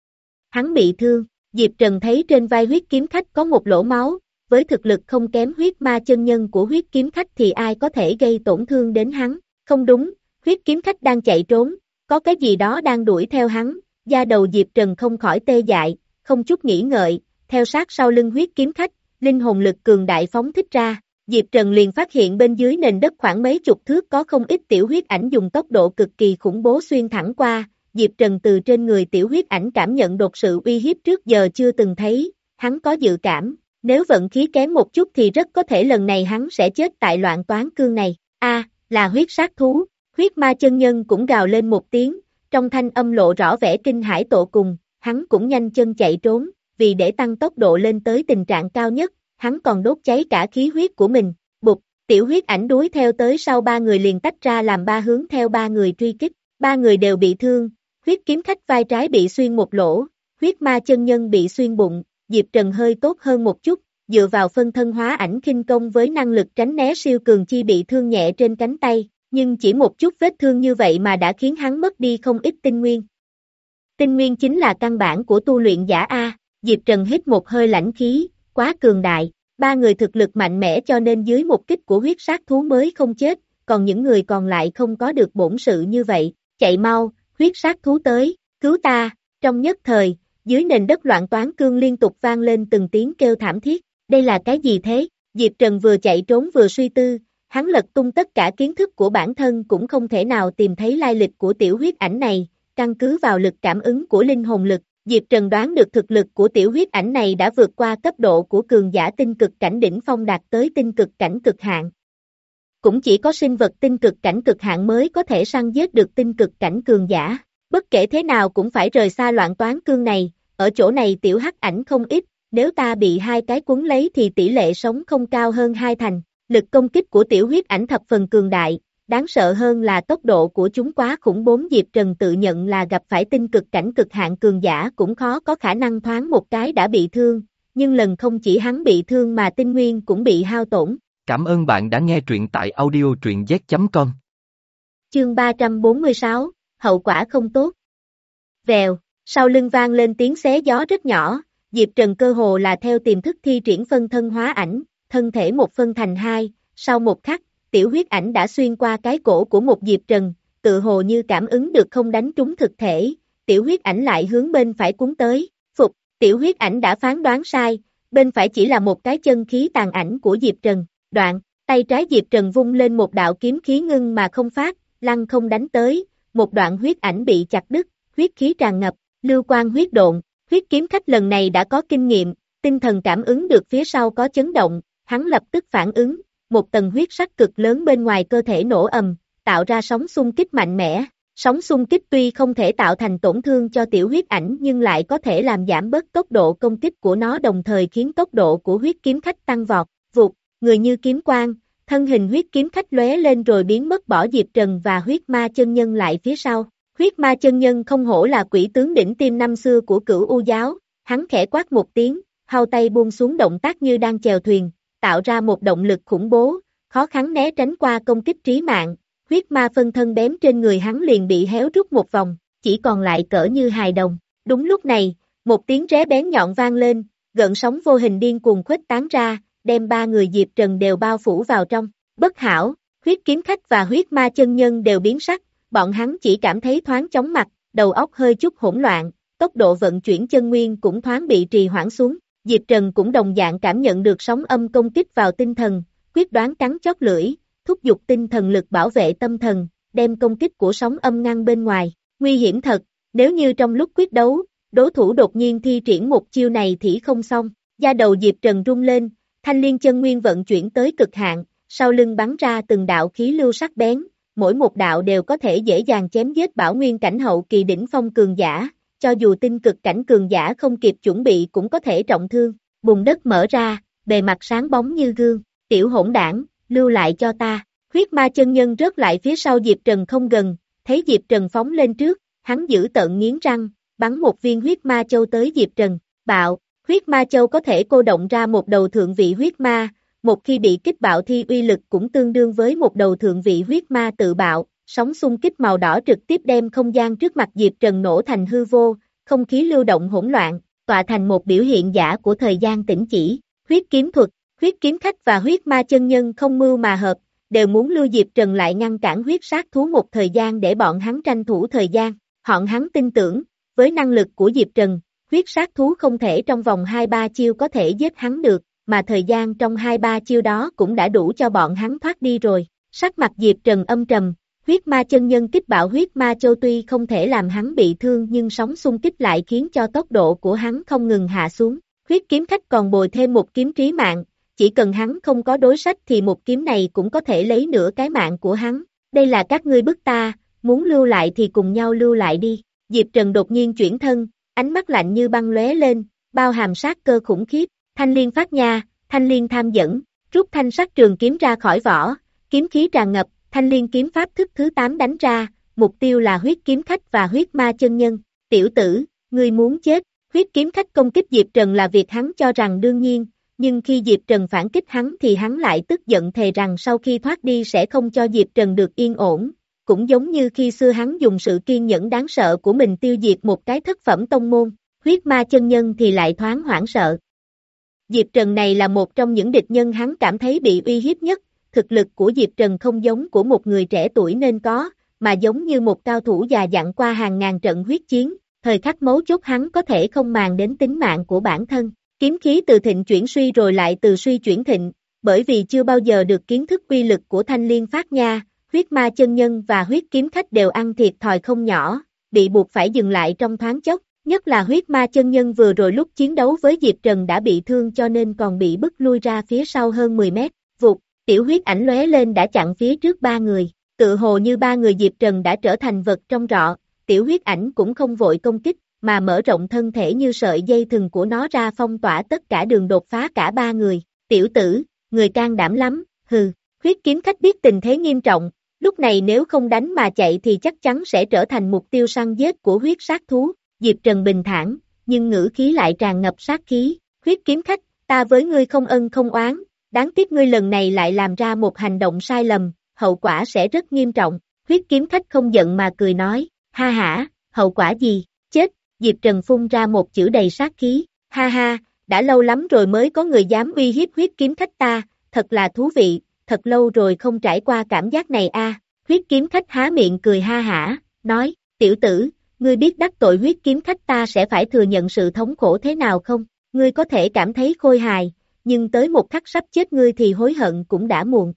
Hắn bị thương, Diệp Trần thấy trên vai huyết kiếm khách có một lỗ máu, với thực lực không kém huyết ma chân nhân của huyết kiếm khách thì ai có thể gây tổn thương đến hắn, không đúng, huyết kiếm khách đang chạy trốn, có cái gì đó đang đuổi theo hắn, da đầu Diệp Trần không khỏi tê dại, không chút nghĩ ngợi, theo sát sau lưng huyết kiếm khách, linh hồn lực cường đại phóng thích ra, Diệp Trần liền phát hiện bên dưới nền đất khoảng mấy chục thước có không ít tiểu huyết ảnh dùng tốc độ cực kỳ khủng bố xuyên thẳng qua, Diệp Trần từ trên người tiểu huyết ảnh cảm nhận được sự uy hiếp trước giờ chưa từng thấy, hắn có dự cảm, nếu vận khí kém một chút thì rất có thể lần này hắn sẽ chết tại loạn toán cương này, a là huyết sát thú, huyết ma chân nhân cũng gào lên một tiếng, trong thanh âm lộ rõ vẻ kinh hãi tột cùng, hắn cũng nhanh chân chạy trốn, vì để tăng tốc độ lên tới tình trạng cao nhất, hắn còn đốt cháy cả khí huyết của mình, bụp, tiểu huyết ảnh đuối theo tới sau ba người liền tách ra làm ba hướng theo ba người truy kích, ba người đều bị thương, huyết kiếm khách vai trái bị xuyên một lỗ, huyết ma chân nhân bị xuyên bụng, Diệp Trần hơi tốt hơn một chút, dựa vào phân thân hóa ảnh khinh công với năng lực tránh né siêu cường chi bị thương nhẹ trên cánh tay, nhưng chỉ một chút vết thương như vậy mà đã khiến hắn mất đi không ít tinh nguyên. Tinh nguyên chính là căn bản của tu luyện giả A, Diệp Trần hít một hơi lãnh khí, quá cường đại, ba người thực lực mạnh mẽ cho nên dưới một kích của huyết sát thú mới không chết, còn những người còn lại không có được bổn sự như vậy, chạy mau, huyết sát thú tới, cứu ta, trong nhất thời, dưới nền đất loạn toán cương liên tục vang lên từng tiếng kêu thảm thiết, đây là cái gì thế, Diệp Trần vừa chạy trốn vừa suy tư, hắn lật tung tất cả kiến thức của bản thân cũng không thể nào tìm thấy lai lịch của tiểu huyết ảnh này, căn cứ vào lực cảm ứng của linh hồn lực, Diệp Trần đoán được thực lực của tiểu huyết ảnh này đã vượt qua cấp độ của cường giả tinh cực cảnh đỉnh phong đạt tới tinh cực cảnh cực hạn. Cũng chỉ có sinh vật tinh cực cảnh cực hạn mới có thể săn giết được tinh cực cảnh cường giả, bất kể thế nào cũng phải rời xa loạn toán cương này, ở chỗ này tiểu hắc ảnh không ít, nếu ta bị hai cái cuốn lấy thì tỷ lệ sống không cao hơn hai thành. Lực công kích của tiểu huyết ảnh thập phần cường đại, đáng sợ hơn là tốc độ của chúng quá khủng bố. Diệp Trần tự nhận là gặp phải tinh cực cảnh cực hạn cường giả cũng khó có khả năng thoáng một cái đã bị thương, nhưng lần không chỉ hắn bị thương mà tinh nguyên cũng bị hao tổn. Cảm ơn bạn đã nghe truyện tại audio truyện z chấm com. Chương ba trăm bốn mươi sáu, hậu quả không tốt. Vèo, sau lưng vang lên tiếng xé gió rất nhỏ, Diệp Trần cơ hồ là theo tiềm thức thi triển phân thân hóa ảnh, thân thể một phân thành hai, sau một khắc, tiểu huyết ảnh đã xuyên qua cái cổ của một Diệp Trần, tự hồ như cảm ứng được không đánh trúng thực thể, tiểu huyết ảnh lại hướng bên phải cuốn tới, phục, tiểu huyết ảnh đã phán đoán sai, bên phải chỉ là một cái chân khí tàn ảnh của Diệp Trần, đoạn, tay trái Diệp Trần vung lên một đạo kiếm khí ngưng mà không phát, lăng không đánh tới, một đoạn huyết ảnh bị chặt đứt, huyết khí tràn ngập, lưu quang huyết độn, huyết kiếm khách lần này đã có kinh nghiệm, tinh thần cảm ứng được phía sau có chấn động, hắn lập tức phản ứng, một tầng huyết sắc cực lớn bên ngoài cơ thể nổ ầm, tạo ra sóng xung kích mạnh mẽ, sóng xung kích tuy không thể tạo thành tổn thương cho tiểu huyết ảnh nhưng lại có thể làm giảm bớt tốc độ công kích của nó đồng thời khiến tốc độ của huyết kiếm khách tăng vọt, vụt, người như kiếm quang, thân hình huyết kiếm khách lóe lên rồi biến mất bỏ Diệp Trần và huyết ma chân nhân lại phía sau. Huyết ma chân nhân không hổ là quỷ tướng đỉnh tim năm xưa của Cửu U giáo, hắn khẽ quát một tiếng, hau tay buông xuống động tác như đang chèo thuyền, tạo ra một động lực khủng bố, khó khăn né tránh qua công kích trí mạng, huyết ma phân thân bém trên người hắn liền bị héo rút một vòng, chỉ còn lại cỡ như hài đồng. Đúng lúc này, Một tiếng ré bén nhọn vang lên, gợn sóng vô hình điên cuồng khuếch tán ra, đem ba người Diệp Trần đều bao phủ vào trong. Bất hảo, huyết kiếm khách và huyết ma chân nhân đều biến sắc, bọn hắn chỉ cảm thấy thoáng chóng mặt, đầu óc hơi chút hỗn loạn, tốc độ vận chuyển chân nguyên cũng thoáng bị trì hoãn xuống. Diệp Trần cũng đồng dạng cảm nhận được sóng âm công kích vào tinh thần, quyết đoán cắn chót lưỡi, thúc giục tinh thần lực bảo vệ tâm thần, đem công kích của sóng âm ngăn bên ngoài. Nguy hiểm thật, nếu như trong lúc quyết đấu, đối thủ đột nhiên thi triển một chiêu này thì không xong. Da đầu Diệp Trần rung lên, thanh liên chân nguyên vận chuyển tới cực hạn, sau lưng bắn ra từng đạo khí lưu sắc bén, mỗi một đạo đều có thể dễ dàng chém giết bảo nguyên cảnh hậu kỳ đỉnh phong cường giả, cho dù tinh cực cảnh cường giả không kịp chuẩn bị cũng có thể trọng thương. Bùn đất mở ra, bề mặt sáng bóng như gương, tiểu hỗn đảng, lưu lại cho ta. Huyết ma chân nhân rớt lại phía sau Diệp Trần không gần, thấy Diệp Trần phóng lên trước, hắn giữ tợn nghiến răng, bắn một viên huyết ma châu tới Diệp Trần. Bạo, huyết ma châu có thể cô động ra một đầu thượng vị huyết ma, một khi bị kích bạo thì uy lực cũng tương đương với một đầu thượng vị huyết ma tự bạo, sóng xung kích màu đỏ trực tiếp đem không gian trước mặt Diệp Trần nổ thành hư vô, không khí lưu động hỗn loạn, tọa thành một biểu hiện giả của thời gian tĩnh chỉ. Huyết kiếm thuật, huyết kiếm khách và huyết ma chân nhân không mưu mà hợp, đều muốn lưu Diệp Trần lại ngăn cản huyết sát thú một thời gian để bọn hắn tranh thủ thời gian. Họ hắn tin tưởng, với năng lực của Diệp Trần, huyết sát thú không thể trong vòng hai ba chiêu có thể giết hắn được, mà thời gian trong hai ba chiêu đó cũng đã đủ cho bọn hắn thoát đi rồi. Sắc mặt Diệp Trần âm trầm, huyết ma chân nhân kích bạo huyết ma châu tuy không thể làm hắn bị thương nhưng sóng xung kích lại khiến cho tốc độ của hắn không ngừng hạ xuống. Huyết kiếm khách còn bồi thêm một kiếm trí mạng, chỉ cần hắn không có đối sách thì một kiếm này cũng có thể lấy nửa cái mạng của hắn. Đây là các ngươi bức ta, muốn lưu lại thì cùng nhau lưu lại đi. Diệp Trần đột nhiên chuyển thân, ánh mắt lạnh như băng lóe lên, bao hàm sát cơ khủng khiếp. Thanh liên phát nha, thanh liên tham dẫn, rút thanh sắc trường kiếm ra khỏi vỏ, kiếm khí tràn ngập, thanh liên kiếm pháp thức thứ tám đánh ra, mục tiêu là huyết kiếm khách và huyết ma chân nhân. Tiểu tử, ngươi muốn chết. Huyết kiếm khách công kích Diệp Trần là việc hắn cho rằng đương nhiên, nhưng khi Diệp Trần phản kích hắn thì hắn lại tức giận thề rằng sau khi thoát đi sẽ không cho Diệp Trần được yên ổn, cũng giống như khi xưa hắn dùng sự kiên nhẫn đáng sợ của mình tiêu diệt một cái thất phẩm tông môn. Huyết ma chân nhân thì lại thoáng hoảng sợ. Diệp Trần này là một trong những địch nhân hắn cảm thấy bị uy hiếp nhất, thực lực của Diệp Trần không giống của một người trẻ tuổi nên có, mà giống như một cao thủ già dặn qua hàng ngàn trận huyết chiến, thời khắc mấu chốt hắn có thể không màng đến tính mạng của bản thân. Kiếm khí từ thịnh chuyển suy rồi lại từ suy chuyển thịnh, bởi vì chưa bao giờ được kiến thức uy lực của thanh liên phát nha, huyết ma chân nhân và huyết kiếm khách đều ăn thiệt thòi không nhỏ, bị buộc phải dừng lại trong thoáng chốc, nhất là huyết ma chân nhân vừa rồi lúc chiến đấu với Diệp Trần đã bị thương cho nên còn bị bức lui ra phía sau hơn mười mét, vụt, tiểu huyết ảnh lóe lên đã chặn phía trước ba người, tự hồ như ba người Diệp Trần đã trở thành vật trong rọ, tiểu huyết ảnh cũng không vội công kích, mà mở rộng thân thể như sợi dây thừng của nó ra phong tỏa tất cả đường đột phá cả ba người. Tiểu tử, người can đảm lắm, hừ, huyết kiếm khách biết tình thế nghiêm trọng, lúc này nếu không đánh mà chạy thì chắc chắn sẽ trở thành mục tiêu săn giết của huyết sát thú. Diệp Trần bình thản, nhưng ngữ khí lại tràn ngập sát khí. Huyết kiếm khách, ta với ngươi không ân không oán, đáng tiếc ngươi lần này lại làm ra một hành động sai lầm, hậu quả sẽ rất nghiêm trọng. Huyết kiếm khách không giận mà cười nói, ha hả, hậu quả gì, chết. Diệp Trần phun ra một chữ đầy sát khí, ha ha, đã lâu lắm rồi mới có người dám uy hiếp huyết kiếm khách ta, thật là thú vị, thật lâu rồi không trải qua cảm giác này a. Huyết kiếm khách há miệng cười ha hả, nói, tiểu tử, ngươi biết đắc tội huyết kiếm khách ta sẽ phải thừa nhận sự thống khổ thế nào không? Ngươi có thể cảm thấy khôi hài, nhưng tới một khắc sắp chết ngươi thì hối hận cũng đã muộn.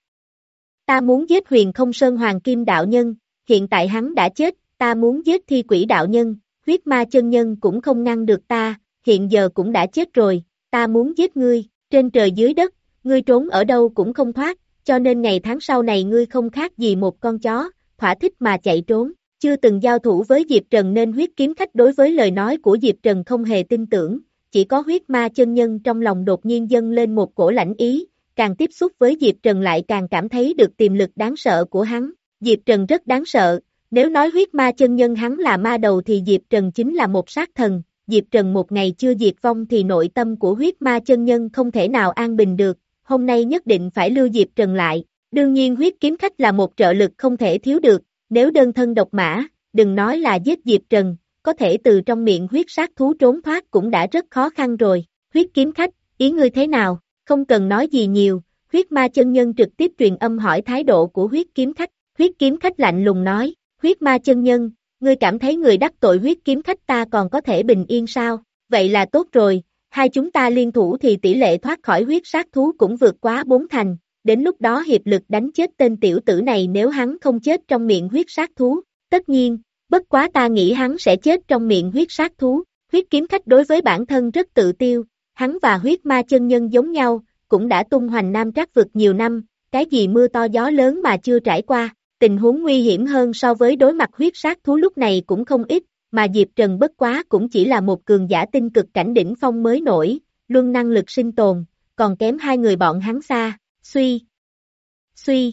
Ta muốn giết Huyền Không Sơn Hoàng Kim đạo nhân, hiện tại hắn đã chết, ta muốn giết Thi Quỷ đạo nhân. Huyết ma chân nhân cũng không ngăn được ta, hiện giờ cũng đã chết rồi, ta muốn giết ngươi, trên trời dưới đất, ngươi trốn ở đâu cũng không thoát, cho nên ngày tháng sau này ngươi không khác gì một con chó, thỏa thích mà chạy trốn. Chưa từng giao thủ với Diệp Trần nên huyết kiếm khách đối với lời nói của Diệp Trần không hề tin tưởng, chỉ có huyết ma chân nhân trong lòng đột nhiên dâng lên một cổ lãnh ý, càng tiếp xúc với Diệp Trần lại càng cảm thấy được tiềm lực đáng sợ của hắn. Diệp Trần rất đáng sợ. Nếu nói huyết ma chân nhân hắn là ma đầu thì Diệp Trần chính là một sát thần, Diệp Trần một ngày chưa diệt vong thì nội tâm của huyết ma chân nhân không thể nào an bình được, hôm nay nhất định phải lưu Diệp Trần lại. Đương nhiên huyết kiếm khách là một trợ lực không thể thiếu được, nếu đơn thân độc mã, đừng nói là giết Diệp Trần, có thể từ trong miệng huyết sát thú trốn thoát cũng đã rất khó khăn rồi. Huyết kiếm khách, ý ngươi thế nào? Không cần nói gì nhiều, huyết ma chân nhân trực tiếp truyền âm hỏi thái độ của huyết kiếm khách. Huyết kiếm khách lạnh lùng nói, huyết ma chân nhân, ngươi cảm thấy người đắc tội huyết kiếm khách ta còn có thể bình yên sao? Vậy là tốt rồi, hai chúng ta liên thủ thì tỷ lệ thoát khỏi huyết sát thú cũng vượt quá bốn thành, đến lúc đó hiệp lực đánh chết tên tiểu tử này nếu hắn không chết trong miệng huyết sát thú. Tất nhiên, bất quá ta nghĩ hắn sẽ chết trong miệng huyết sát thú. Huyết kiếm khách đối với bản thân rất tự tiêu, hắn và huyết ma chân nhân giống nhau, cũng đã tung hoành Nam Trác vực nhiều năm, cái gì mưa to gió lớn mà chưa trải qua, tình huống nguy hiểm hơn so với đối mặt huyết sát thú lúc này cũng không ít, mà Diệp Trần bất quá cũng chỉ là một cường giả tinh cực cảnh đỉnh phong mới nổi, luân năng lực sinh tồn, còn kém hai người bọn hắn xa, suy, suy,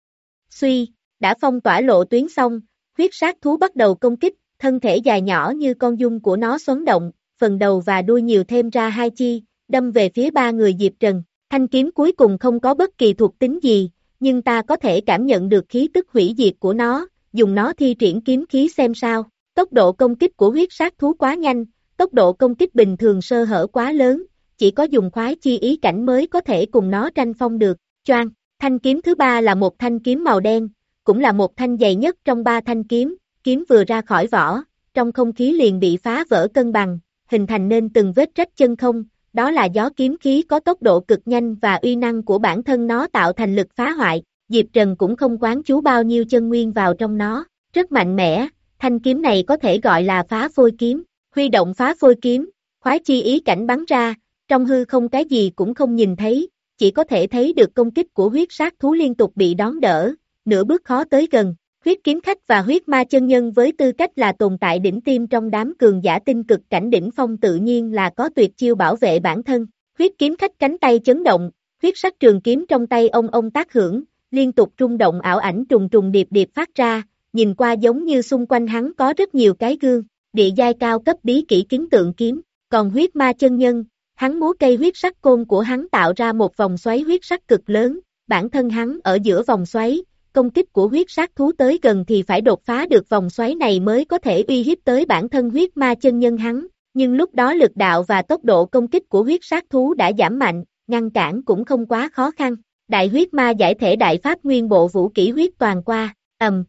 suy, đã phong tỏa lộ tuyến xong, huyết sát thú bắt đầu công kích, thân thể dài nhỏ như con giun của nó xoắn động, phần đầu và đuôi nhiều thêm ra hai chi, đâm về phía ba người Diệp Trần. Thanh kiếm cuối cùng không có bất kỳ thuộc tính gì, nhưng ta có thể cảm nhận được khí tức hủy diệt của nó, dùng nó thi triển kiếm khí xem sao. Tốc độ công kích của huyết sát thú quá nhanh, tốc độ công kích bình thường sơ hở quá lớn, chỉ có dùng khoái chi ý cảnh mới có thể cùng nó tranh phong được. Choang, thanh kiếm thứ ba là một thanh kiếm màu đen, cũng là một thanh dày nhất trong ba thanh kiếm, kiếm vừa ra khỏi vỏ, trong không khí liền bị phá vỡ cân bằng, hình thành nên từng vết rách chân không, đó là gió kiếm khí có tốc độ cực nhanh và uy năng của bản thân nó tạo thành lực phá hoại. Diệp Trần cũng không quán chú bao nhiêu chân nguyên vào trong nó, rất mạnh mẽ, thanh kiếm này có thể gọi là phá phôi kiếm, huy động phá phôi kiếm, khoái chi ý cảnh bắn ra, trong hư không cái gì cũng không nhìn thấy, chỉ có thể thấy được công kích của huyết sát thú liên tục bị đón đỡ, nửa bước khó tới gần. Huyết kiếm khách và huyết ma chân nhân với tư cách là tồn tại đỉnh tiêm trong đám cường giả tinh cực cảnh đỉnh phong tự nhiên là có tuyệt chiêu bảo vệ bản thân. Huyết kiếm khách cánh tay chấn động, huyết sắc trường kiếm trong tay ông ông tác hưởng, liên tục rung động ảo ảnh trùng trùng điệp điệp phát ra, nhìn qua giống như xung quanh hắn có rất nhiều cái gương, địa giai cao cấp bí kỹ kiến tượng kiếm. Còn huyết ma chân nhân, hắn múa cây huyết sắc côn của hắn tạo ra một vòng xoáy huyết sắc cực lớn, bản thân hắn ở giữa vòng xoáy. Công kích của huyết sát thú tới gần thì phải đột phá được vòng xoáy này mới có thể uy hiếp tới bản thân huyết ma chân nhân hắn, nhưng lúc đó lực đạo và tốc độ công kích của huyết sát thú đã giảm mạnh, ngăn cản cũng không quá khó khăn. Đại huyết ma giải thể đại pháp nguyên bộ vũ kỹ huyết toàn qua, ầm,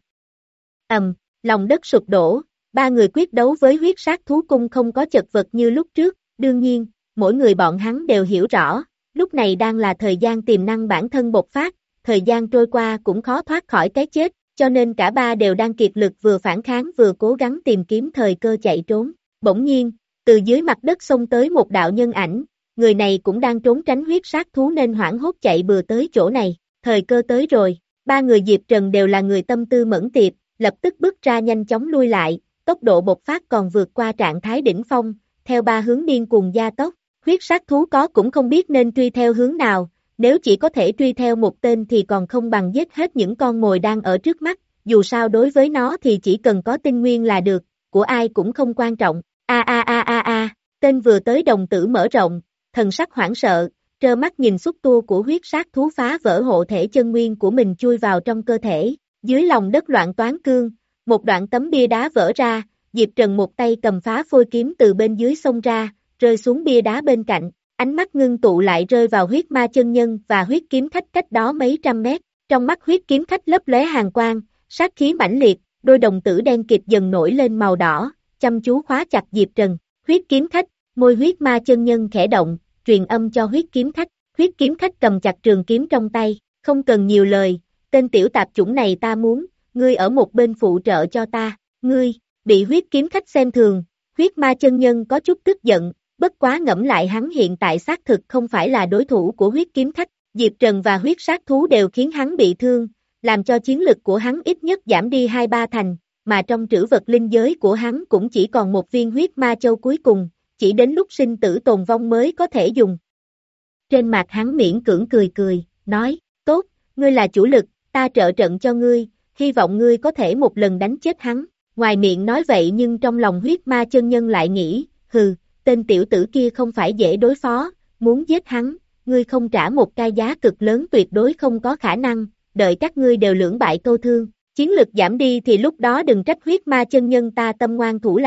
ầm, lòng đất sụp đổ, ba người quyết đấu với huyết sát thú cung không có chật vật như lúc trước, đương nhiên, mỗi người bọn hắn đều hiểu rõ, lúc này đang là thời gian tiềm năng bản thân bộc phát. Thời gian trôi qua cũng khó thoát khỏi cái chết, cho nên cả ba đều đang kiệt lực vừa phản kháng vừa cố gắng tìm kiếm thời cơ chạy trốn. Bỗng nhiên, từ dưới mặt đất xông tới một đạo nhân ảnh, người này cũng đang trốn tránh huyết sát thú nên hoảng hốt chạy bừa tới chỗ này. Thời cơ tới rồi, ba người Diệp Trần đều là người tâm tư mẫn tiệp, lập tức bước ra nhanh chóng lui lại, tốc độ bộc phát còn vượt qua trạng thái đỉnh phong, theo ba hướng điên cuồng gia tốc. Huyết sát thú có cũng không biết nên truy theo hướng nào. Nếu chỉ có thể truy theo một tên thì còn không bằng giết hết những con mồi đang ở trước mắt, dù sao đối với nó thì chỉ cần có tinh nguyên là được, của ai cũng không quan trọng. A a a a a, tên vừa tới đồng tử mở rộng, thần sắc hoảng sợ, trơ mắt nhìn xúc tua của huyết sát thú phá vỡ hộ thể chân nguyên của mình chui vào trong cơ thể, dưới lòng đất loạn toán cương, một đoạn tấm bia đá vỡ ra, Diệp Trần một tay cầm phá phôi kiếm từ bên dưới xông ra, rơi xuống bia đá bên cạnh. Ánh mắt ngưng tụ lại rơi vào huyết ma chân nhân và huyết kiếm khách cách đó mấy trăm mét, trong mắt huyết kiếm khách lấp lóe hàn quang, sát khí mãnh liệt, đôi đồng tử đen kịt dần nổi lên màu đỏ, chăm chú khóa chặt Diệp Trần. Huyết kiếm khách, môi huyết ma chân nhân khẽ động, truyền âm cho huyết kiếm khách, huyết kiếm khách cầm chặt trường kiếm trong tay, không cần nhiều lời, tên tiểu tạp chủng này ta muốn, ngươi ở một bên phụ trợ cho ta, ngươi, bị huyết kiếm khách xem thường, huyết ma chân nhân có chút tức giận. Bất quá ngẫm lại hắn hiện tại xác thực không phải là đối thủ của huyết kiếm khách, Diệp Trần và huyết sát thú đều khiến hắn bị thương, làm cho chiến lực của hắn ít nhất giảm đi hai ba thành, mà trong trữ vật linh giới của hắn cũng chỉ còn một viên huyết ma châu cuối cùng, chỉ đến lúc sinh tử tồn vong mới có thể dùng. Trên mặt hắn miễn cưỡng cười cười, nói, tốt, ngươi là chủ lực, ta trợ trận cho ngươi, hy vọng ngươi có thể một lần đánh chết hắn. Ngoài miệng nói vậy nhưng trong lòng huyết ma chân nhân lại nghĩ, hừ, tên tiểu tử kia không phải dễ đối phó, muốn giết hắn, ngươi không trả một cái giá cực lớn tuyệt đối không có khả năng, đợi các ngươi đều lưỡng bại câu thương, chiến lực giảm đi thì lúc đó đừng trách huyết ma chân nhân ta tâm ngoan thủ lạc,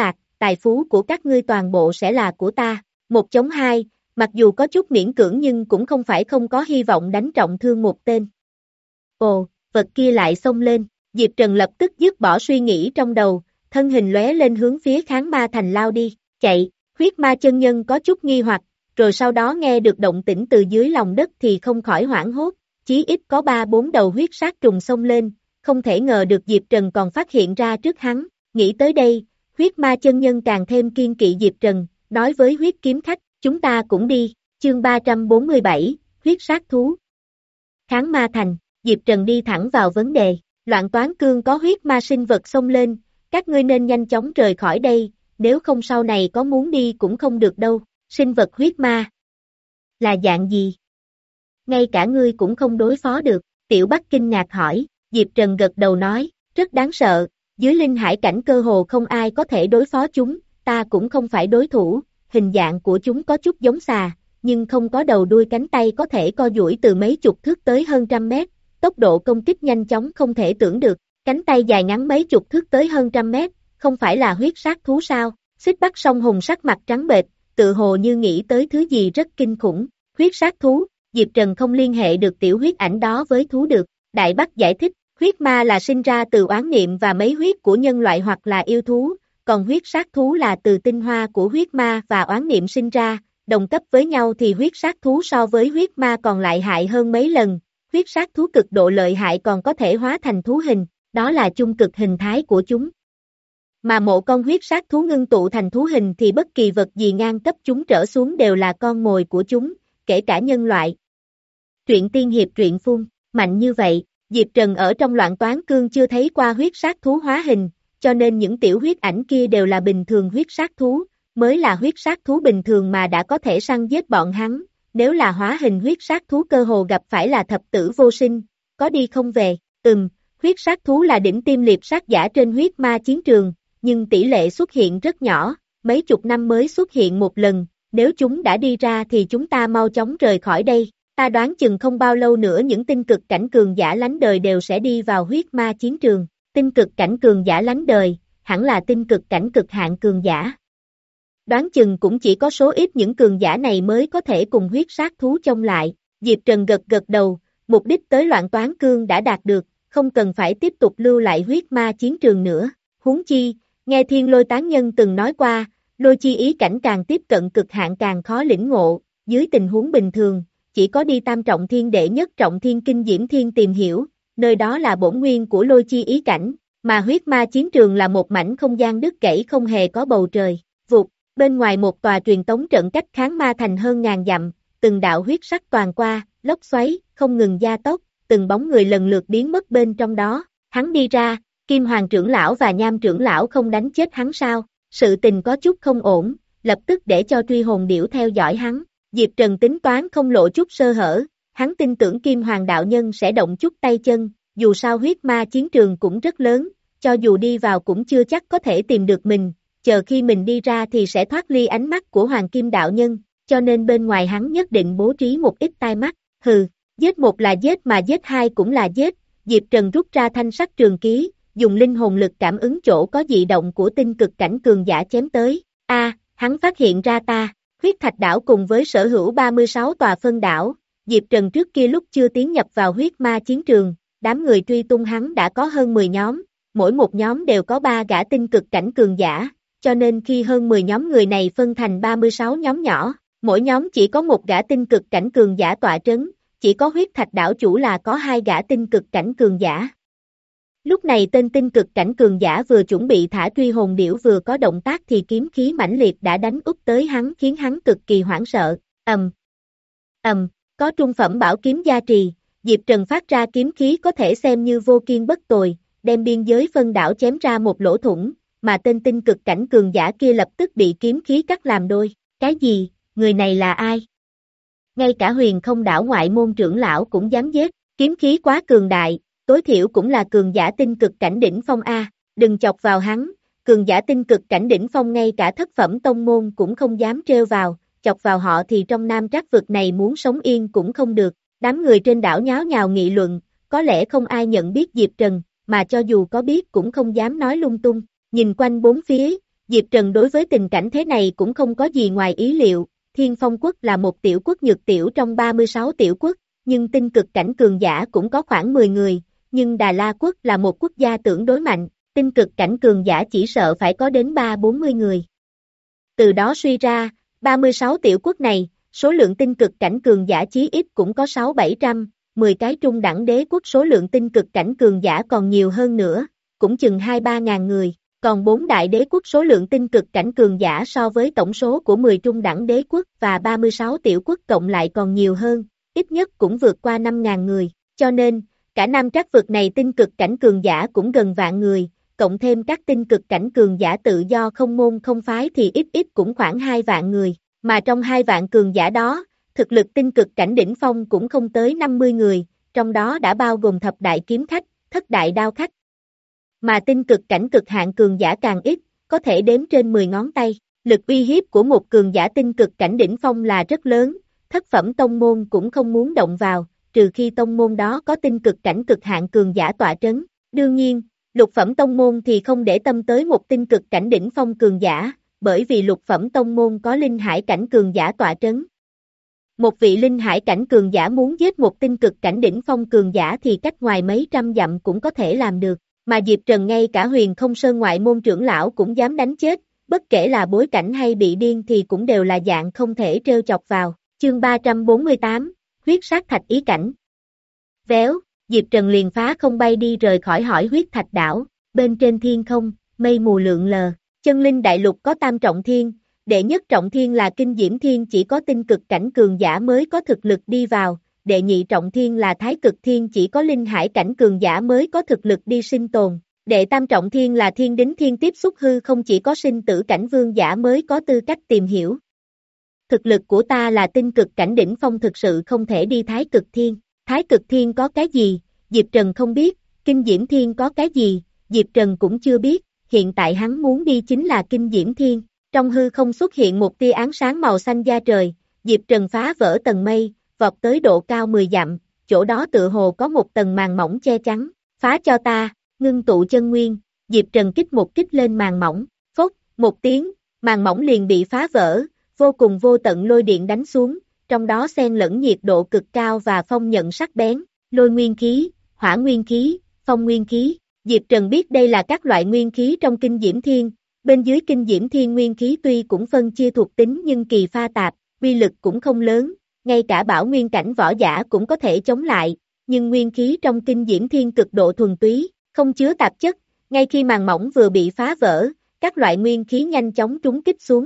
tài phú của các ngươi toàn bộ sẽ là của ta. Một chống hai, mặc dù có chút miễn cưỡng nhưng cũng không phải không có hy vọng đánh trọng thương một tên. Ồ, vật kia lại xông lên, Diệp Trần lập tức dứt bỏ suy nghĩ trong đầu, thân hình lóe lên hướng phía kháng ma thành lao đi, chạy, huyết ma chân nhân có chút nghi hoặc, rồi sau đó nghe được động tĩnh từ dưới lòng đất thì không khỏi hoảng hốt, chí ít có ba bốn đầu huyết sát trùng xông lên, không thể ngờ được Diệp Trần còn phát hiện ra trước hắn, nghĩ tới đây, huyết ma chân nhân càng thêm kiên kỵ Diệp Trần, nói với huyết kiếm khách, chúng ta cũng đi, chương ba trăm bốn mươi bảy, huyết sát thú. Kháng ma thành, Diệp Trần đi thẳng vào vấn đề, loạn toán cương có huyết ma sinh vật xông lên, các ngươi nên nhanh chóng rời khỏi đây, nếu không sau này có muốn đi cũng không được đâu, sinh vật huyết ma. Là dạng gì? Ngay cả ngươi cũng không đối phó được, Tiểu Bắc kinh ngạc hỏi, Diệp Trần gật đầu nói, rất đáng sợ, dưới linh hải cảnh cơ hồ không ai có thể đối phó chúng, ta cũng không phải đối thủ, hình dạng của chúng có chút giống xà, nhưng không có đầu đuôi cánh tay có thể co duỗi từ mấy chục thước tới hơn trăm mét, tốc độ công kích nhanh chóng không thể tưởng được, cánh tay dài ngắn mấy chục thước tới hơn trăm mét, không phải là huyết sát thú sao? Xích Bắc Song Hùng sắc mặt trắng bệch, tự hồ như nghĩ tới thứ gì rất kinh khủng, huyết sát thú, Diệp Trần không liên hệ được tiểu huyết ảnh đó với thú được, Đại Bắc giải thích, huyết ma là sinh ra từ oán niệm và mấy huyết của nhân loại hoặc là yêu thú, còn huyết sát thú là từ tinh hoa của huyết ma và oán niệm sinh ra, đồng cấp với nhau thì huyết sát thú so với huyết ma còn lại hại hơn mấy lần, huyết sát thú cực độ lợi hại còn có thể hóa thành thú hình, đó là chung cực hình thái của chúng. Mà một con huyết sát thú ngưng tụ thành thú hình thì bất kỳ vật gì ngang cấp chúng trở xuống đều là con mồi của chúng, kể cả nhân loại. Truyện tiên hiệp truyện phun, mạnh như vậy, Diệp Trần ở trong loạn toán cương chưa thấy qua huyết sát thú hóa hình, cho nên những tiểu huyết ảnh kia đều là bình thường huyết sát thú, mới là huyết sát thú bình thường mà đã có thể săn giết bọn hắn, nếu là hóa hình huyết sát thú cơ hồ gặp phải là thập tử vô sinh, có đi không về, ừm, huyết sát thú là đỉnh tiêm liệp sát giả trên huyết ma chiến trường, nhưng tỷ lệ xuất hiện rất nhỏ, mấy chục năm mới xuất hiện một lần, nếu chúng đã đi ra thì chúng ta mau chóng rời khỏi đây, ta đoán chừng không bao lâu nữa những tinh cực cảnh cường giả lánh đời đều sẽ đi vào huyết ma chiến trường, tinh cực cảnh cường giả lánh đời, hẳn là tinh cực cảnh cực hạn cường giả. Đoán chừng cũng chỉ có số ít những cường giả này mới có thể cùng huyết sát thú chống lại, Diệp Trần gật gật đầu, mục đích tới loạn toán cương đã đạt được, không cần phải tiếp tục lưu lại huyết ma chiến trường nữa, huống chi, nghe Thiên Lôi Tán Nhân từng nói qua, lôi chi ý cảnh càng tiếp cận cực hạn càng khó lĩnh ngộ, dưới tình huống bình thường, chỉ có đi tam trọng thiên đệ nhất trọng thiên kinh diễm thiên tìm hiểu, nơi đó là bổn nguyên của lôi chi ý cảnh, mà huyết ma chiến trường là một mảnh không gian đứt gãy không hề có bầu trời, vụt, bên ngoài một tòa truyền tống trận cách kháng ma thành hơn ngàn dặm, từng đạo huyết sắc toàn qua, lốc xoáy, không ngừng gia tốc, từng bóng người lần lượt biến mất bên trong đó, hắn đi ra, Kim Hoàng trưởng lão và Nham trưởng lão không đánh chết hắn sao, sự tình có chút không ổn, lập tức để cho truy hồn điểu theo dõi hắn, Diệp Trần tính toán không lộ chút sơ hở, hắn tin tưởng Kim Hoàng đạo nhân sẽ động chút tay chân, dù sao huyết ma chiến trường cũng rất lớn, cho dù đi vào cũng chưa chắc có thể tìm được mình, chờ khi mình đi ra thì sẽ thoát ly ánh mắt của Hoàng Kim đạo nhân, cho nên bên ngoài hắn nhất định bố trí một ít tai mắt, hừ, giết một là giết mà giết hai cũng là giết, Diệp Trần rút ra thanh sắc trường ký, dùng linh hồn lực cảm ứng chỗ có dị động của tinh cực cảnh cường giả chém tới, a, hắn phát hiện ra ta, huyết thạch đảo cùng với sở hữu ba mươi sáu tòa phân đảo, Diệp Trần trước kia lúc chưa tiến nhập vào huyết ma chiến trường, đám người truy tung hắn đã có hơn mười nhóm, mỗi một nhóm đều có ba gã tinh cực cảnh cường giả, cho nên khi hơn mười nhóm người này phân thành ba mươi sáu nhóm nhỏ, mỗi nhóm chỉ có một gã tinh cực cảnh cường giả tọa trấn, chỉ có huyết thạch đảo chủ là có hai gã tinh cực cảnh cường giả. Lúc này tên tinh cực cảnh cường giả vừa chuẩn bị thả truy hồn điểu vừa có động tác thì kiếm khí mãnh liệt đã đánh úp tới hắn khiến hắn cực kỳ hoảng sợ, ầm, ầm, có trung phẩm bảo kiếm gia trì, Diệp Trần phát ra kiếm khí có thể xem như vô kiên bất tồi, đem biên giới phân đảo chém ra một lỗ thủng, mà tên tinh cực cảnh cường giả kia lập tức bị kiếm khí cắt làm đôi, cái gì, người này là ai? Ngay cả huyền không đảo ngoại môn trưởng lão cũng dám giết, kiếm khí quá cường đại, tối thiểu cũng là cường giả tinh cực cảnh đỉnh phong A, đừng chọc vào hắn, cường giả tinh cực cảnh đỉnh phong ngay cả thất phẩm tông môn cũng không dám trêu vào, chọc vào họ thì trong nam trác vực này muốn sống yên cũng không được, đám người trên đảo nháo nhào nghị luận, có lẽ không ai nhận biết Diệp Trần, mà cho dù có biết cũng không dám nói lung tung, nhìn quanh bốn phía, Diệp Trần đối với tình cảnh thế này cũng không có gì ngoài ý liệu, Thiên Phong quốc là một tiểu quốc nhược tiểu trong ba mươi sáu tiểu quốc, nhưng tinh cực cảnh cường giả cũng có khoảng mười người, nhưng Đà La quốc là một quốc gia tương đối mạnh, tinh cực cảnh cường giả chỉ sợ phải có đến ba bốn mươi người. Từ đó suy ra, ba mươi sáu tiểu quốc này, số lượng tinh cực cảnh cường giả chí ít cũng có sáu bảy trăm, mười cái trung đẳng đế quốc số lượng tinh cực cảnh cường giả còn nhiều hơn nữa, cũng chừng hai ba ngàn người, còn bốn đại đế quốc số lượng tinh cực cảnh cường giả so với tổng số của mười trung đẳng đế quốc và ba mươi sáu tiểu quốc cộng lại còn nhiều hơn, ít nhất cũng vượt qua năm ngàn người, cho nên, cả Nam Trắc vực này tinh cực cảnh cường giả cũng gần vạn người, cộng thêm các tinh cực cảnh cường giả tự do không môn không phái thì ít ít cũng khoảng hai vạn người, mà trong hai vạn cường giả đó, thực lực tinh cực cảnh đỉnh phong cũng không tới năm mươi người, trong đó đã bao gồm thập đại kiếm khách, thất đại đao khách. Mà tinh cực cảnh cực hạn cường giả càng ít, có thể đếm trên mười ngón tay, lực uy hiếp của một cường giả tinh cực cảnh đỉnh phong là rất lớn, thất phẩm tông môn cũng không muốn động vào, trừ khi tông môn đó có tinh cực cảnh cực hạn cường giả tọa trấn. Đương nhiên, lục phẩm tông môn thì không để tâm tới một tinh cực cảnh đỉnh phong cường giả, bởi vì lục phẩm tông môn có linh hải cảnh cường giả tọa trấn. Một vị linh hải cảnh cường giả muốn giết một tinh cực cảnh đỉnh phong cường giả thì cách ngoài mấy trăm dặm cũng có thể làm được, mà Diệp Trần ngay cả Huyền Không Sơn ngoại môn trưởng lão cũng dám đánh chết, bất kể là bối cảnh hay bị điên thì cũng đều là dạng không thể trêu chọc vào. Chương ba trăm bốn mươi tám, huyết sát thạch ý cảnh. Véo, Diệp Trần liền phá không bay đi rời khỏi hỏi huyết thạch đảo, bên trên thiên không, mây mù lượn lờ, chân linh đại lục có tam trọng thiên, đệ nhất trọng thiên là kinh diễm thiên chỉ có tinh cực cảnh cường giả mới có thực lực đi vào, đệ nhị trọng thiên là thái cực thiên chỉ có linh hải cảnh cường giả mới có thực lực đi sinh tồn, đệ tam trọng thiên là thiên đính thiên tiếp xúc hư không chỉ có sinh tử cảnh vương giả mới có tư cách tìm hiểu. Thực lực của ta là tinh cực cảnh đỉnh phong thực sự không thể đi thái cực thiên, thái cực thiên có cái gì, Diệp Trần không biết, kinh diễm thiên có cái gì, Diệp Trần cũng chưa biết, hiện tại hắn muốn đi chính là kinh diễm thiên. Trong hư không xuất hiện một tia ánh sáng màu xanh da trời, Diệp Trần phá vỡ tầng mây, vọt tới độ cao mười dặm, chỗ đó tựa hồ có một tầng màn mỏng che chắn, phá cho ta, ngưng tụ chân nguyên, Diệp Trần kích một kích lên màn mỏng, phốc, một tiếng, màn mỏng liền bị phá vỡ, vô cùng vô tận lôi điện đánh xuống, trong đó xen lẫn nhiệt độ cực cao và phong nhận sắc bén, lôi nguyên khí, hỏa nguyên khí, phong nguyên khí, Diệp Trần biết đây là các loại nguyên khí trong kinh diễm thiên. Bên dưới kinh diễm thiên nguyên khí tuy cũng phân chia thuộc tính nhưng kỳ pha tạp, uy lực cũng không lớn, ngay cả bảo nguyên cảnh võ giả cũng có thể chống lại, nhưng nguyên khí trong kinh diễm thiên cực độ thuần túy, không chứa tạp chất, ngay khi màn mỏng vừa bị phá vỡ, các loại nguyên khí nhanh chóng trúng kích xuống.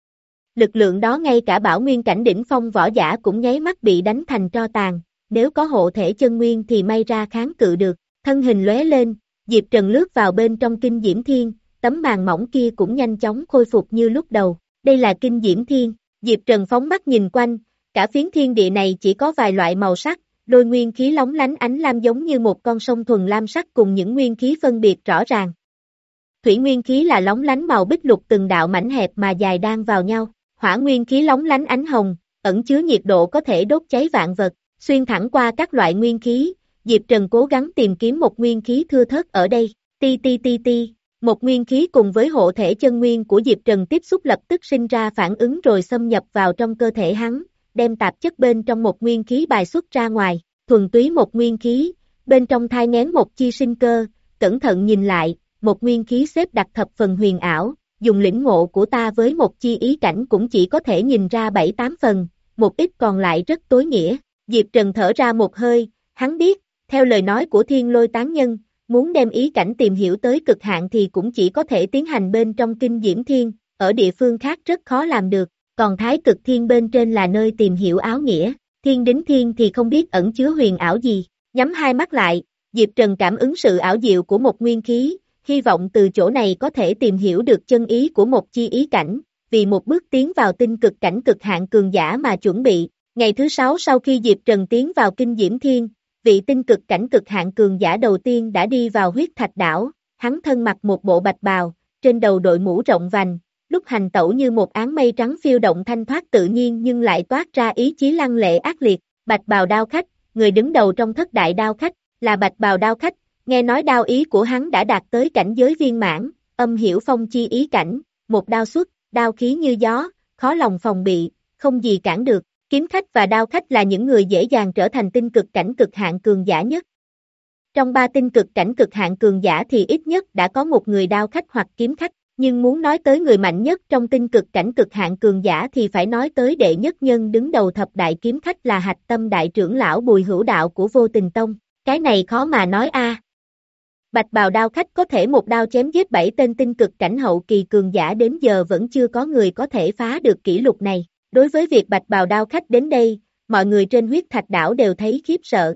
Lực lượng đó ngay cả bảo nguyên cảnh đỉnh phong võ giả cũng nháy mắt bị đánh thành tro tàn, nếu có hộ thể chân nguyên thì may ra kháng cự được, thân hình lóe lên, Diệp Trần lướt vào bên trong kinh diễm thiên. Tấm màn mỏng kia cũng nhanh chóng khôi phục như lúc đầu, đây là kinh diễm thiên, Diệp Trần phóng mắt nhìn quanh, cả phiến thiên địa này chỉ có vài loại màu sắc, đôi nguyên khí lóng lánh ánh lam giống như một con sông thuần lam sắc cùng những nguyên khí phân biệt rõ ràng. Thủy nguyên khí là lóng lánh màu bích lục từng đạo mảnh hẹp mà dài đan vào nhau, hỏa nguyên khí lóng lánh ánh hồng, ẩn chứa nhiệt độ có thể đốt cháy vạn vật, xuyên thẳng qua các loại nguyên khí, Diệp Trần cố gắng tìm kiếm một nguyên khí thưa thớt ở đây, ti ti ti ti. Một nguyên khí cùng với hộ thể chân nguyên của Diệp Trần tiếp xúc lập tức sinh ra phản ứng rồi xâm nhập vào trong cơ thể hắn, đem tạp chất bên trong một nguyên khí bài xuất ra ngoài, thuần túy một nguyên khí, bên trong thai nghén một chi sinh cơ, cẩn thận nhìn lại, một nguyên khí xếp đặt thập phần huyền ảo, dùng lĩnh ngộ của ta với một chi ý cảnh cũng chỉ có thể nhìn ra bảy tám phần, một ít còn lại rất tối nghĩa, Diệp Trần thở ra một hơi, hắn biết, theo lời nói của Thiên Lôi Tán Nhân, muốn đem ý cảnh tìm hiểu tới cực hạn thì cũng chỉ có thể tiến hành bên trong kinh diễm thiên, ở địa phương khác rất khó làm được, còn thái cực thiên bên trên là nơi tìm hiểu áo nghĩa, thiên đính thiên thì không biết ẩn chứa huyền ảo gì, nhắm hai mắt lại, Diệp Trần cảm ứng sự ảo diệu của một nguyên khí, hy vọng từ chỗ này có thể tìm hiểu được chân ý của một chi ý cảnh, vì một bước tiến vào tinh cực cảnh cực hạn cường giả mà chuẩn bị, ngày thứ sáu sau khi Diệp Trần tiến vào kinh diễm thiên, vị tinh cực cảnh cực hạn cường giả đầu tiên đã đi vào huyết thạch đảo, hắn thân mặc một bộ bạch bào, trên đầu đội mũ rộng vành, lúc hành tẩu như một áng mây trắng phiêu động thanh thoát tự nhiên nhưng lại toát ra ý chí lăng lệ ác liệt, bạch bào đao khách, người đứng đầu trong thất đại đao khách, là bạch bào đao khách, nghe nói đao ý của hắn đã đạt tới cảnh giới viên mãn, âm hiểu phong chi ý cảnh, một đao xuất, đao khí như gió, khó lòng phòng bị, không gì cản được. Kiếm khách và đao khách là những người dễ dàng trở thành tinh cực cảnh cực hạn cường giả nhất. Trong ba tinh cực cảnh cực hạn cường giả thì ít nhất đã có một người đao khách hoặc kiếm khách, nhưng muốn nói tới người mạnh nhất trong tinh cực cảnh cực hạn cường giả thì phải nói tới đệ nhất nhân đứng đầu thập đại kiếm khách là Hạch Tâm đại trưởng lão Bùi Hữu Đạo của Vô Tình Tông. Cái này khó mà nói a. À. Bạch bào đao khách có thể một đao chém giết bảy tên tinh cực cảnh hậu kỳ cường giả, đến giờ vẫn chưa có người có thể phá được kỷ lục này. Đối với việc bạch bào đao khách đến đây, mọi người trên huyết thạch đảo đều thấy khiếp sợ.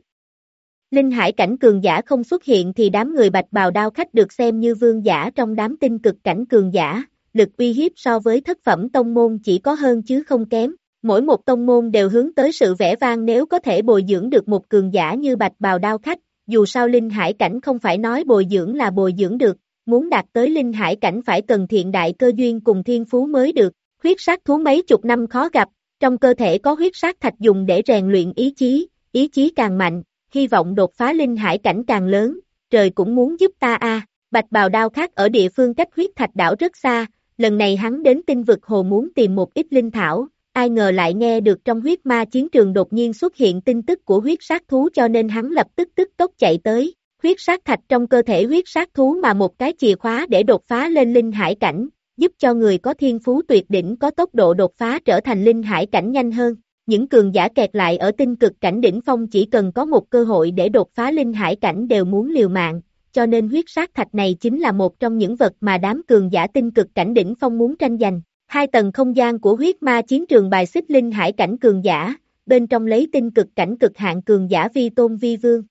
Linh hải cảnh cường giả không xuất hiện thì đám người bạch bào đao khách được xem như vương giả trong đám tinh cực cảnh cường giả, lực uy hiếp so với thất phẩm tông môn chỉ có hơn chứ không kém. Mỗi một tông môn đều hướng tới sự vẻ vang nếu có thể bồi dưỡng được một cường giả như bạch bào đao khách, dù sao linh hải cảnh không phải nói bồi dưỡng là bồi dưỡng được, muốn đạt tới linh hải cảnh phải cần thiện đại cơ duyên cùng thiên phú mới được. Huyết sát thú mấy chục năm khó gặp, trong cơ thể có huyết sát thạch dùng để rèn luyện ý chí, ý chí càng mạnh, hy vọng đột phá linh hải cảnh càng lớn, trời cũng muốn giúp ta a. À. Bạch bào đao khác ở địa phương cách huyết thạch đảo rất xa, lần này hắn đến tinh vực hồ muốn tìm một ít linh thảo, ai ngờ lại nghe được trong huyết ma chiến trường đột nhiên xuất hiện tin tức của huyết sát thú cho nên hắn lập tức tức tốc chạy tới. Huyết sát thạch trong cơ thể huyết sát thú mà một cái chìa khóa để đột phá lên linh hải cảnh, giúp cho người có thiên phú tuyệt đỉnh có tốc độ đột phá trở thành linh hải cảnh nhanh hơn. Những cường giả kẹt lại ở tinh cực cảnh đỉnh phong chỉ cần có một cơ hội để đột phá linh hải cảnh đều muốn liều mạng, cho nên huyết sát thạch này chính là một trong những vật mà đám cường giả tinh cực cảnh đỉnh phong muốn tranh giành. Hai tầng không gian của huyết ma chiến trường bài xích linh hải cảnh cường giả, bên trong lấy tinh cực cảnh cực hạn cường giả vi tôn vi vương.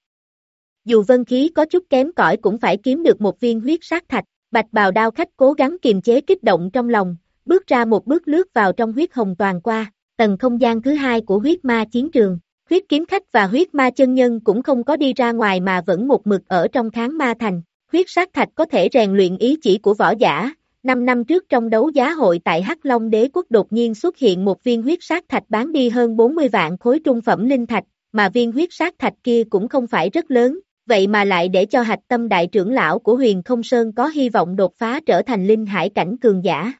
Dù vân khí có chút kém cỏi cũng phải kiếm được một viên huyết sát thạch. Bạch bào đao khách cố gắng kiềm chế kích động trong lòng, bước ra một bước lướt vào trong huyết hồng toàn qua, tầng không gian thứ hai của huyết ma chiến trường. Huyết kiếm khách và huyết ma chân nhân cũng không có đi ra ngoài mà vẫn một mực ở trong kháng ma thành. Huyết sát thạch có thể rèn luyện ý chỉ của võ giả. Năm năm trước trong đấu giá hội tại Hắc Long Đế Quốc đột nhiên xuất hiện một viên huyết sát thạch bán đi hơn bốn mươi vạn khối trung phẩm linh thạch, mà viên huyết sát thạch kia cũng không phải rất lớn. Vậy mà lại để cho Hạch Tâm đại trưởng lão của Huyền Không Sơn có hy vọng đột phá trở thành linh hải cảnh cường giả.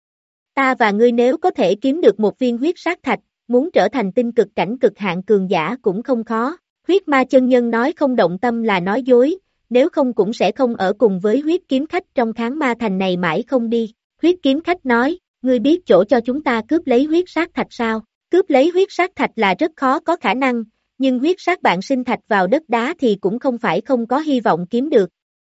Ta và ngươi nếu có thể kiếm được một viên huyết sát thạch, muốn trở thành tinh cực cảnh cực hạn cường giả cũng không khó. Huyết ma chân nhân nói không động tâm là nói dối, nếu không cũng sẽ không ở cùng với huyết kiếm khách trong kháng ma thành này mãi không đi. Huyết kiếm khách nói, ngươi biết chỗ cho chúng ta cướp lấy huyết sát thạch sao? Cướp lấy huyết sát thạch là rất khó có khả năng, nhưng huyết sát bạn sinh thạch vào đất đá thì cũng không phải không có hy vọng kiếm được.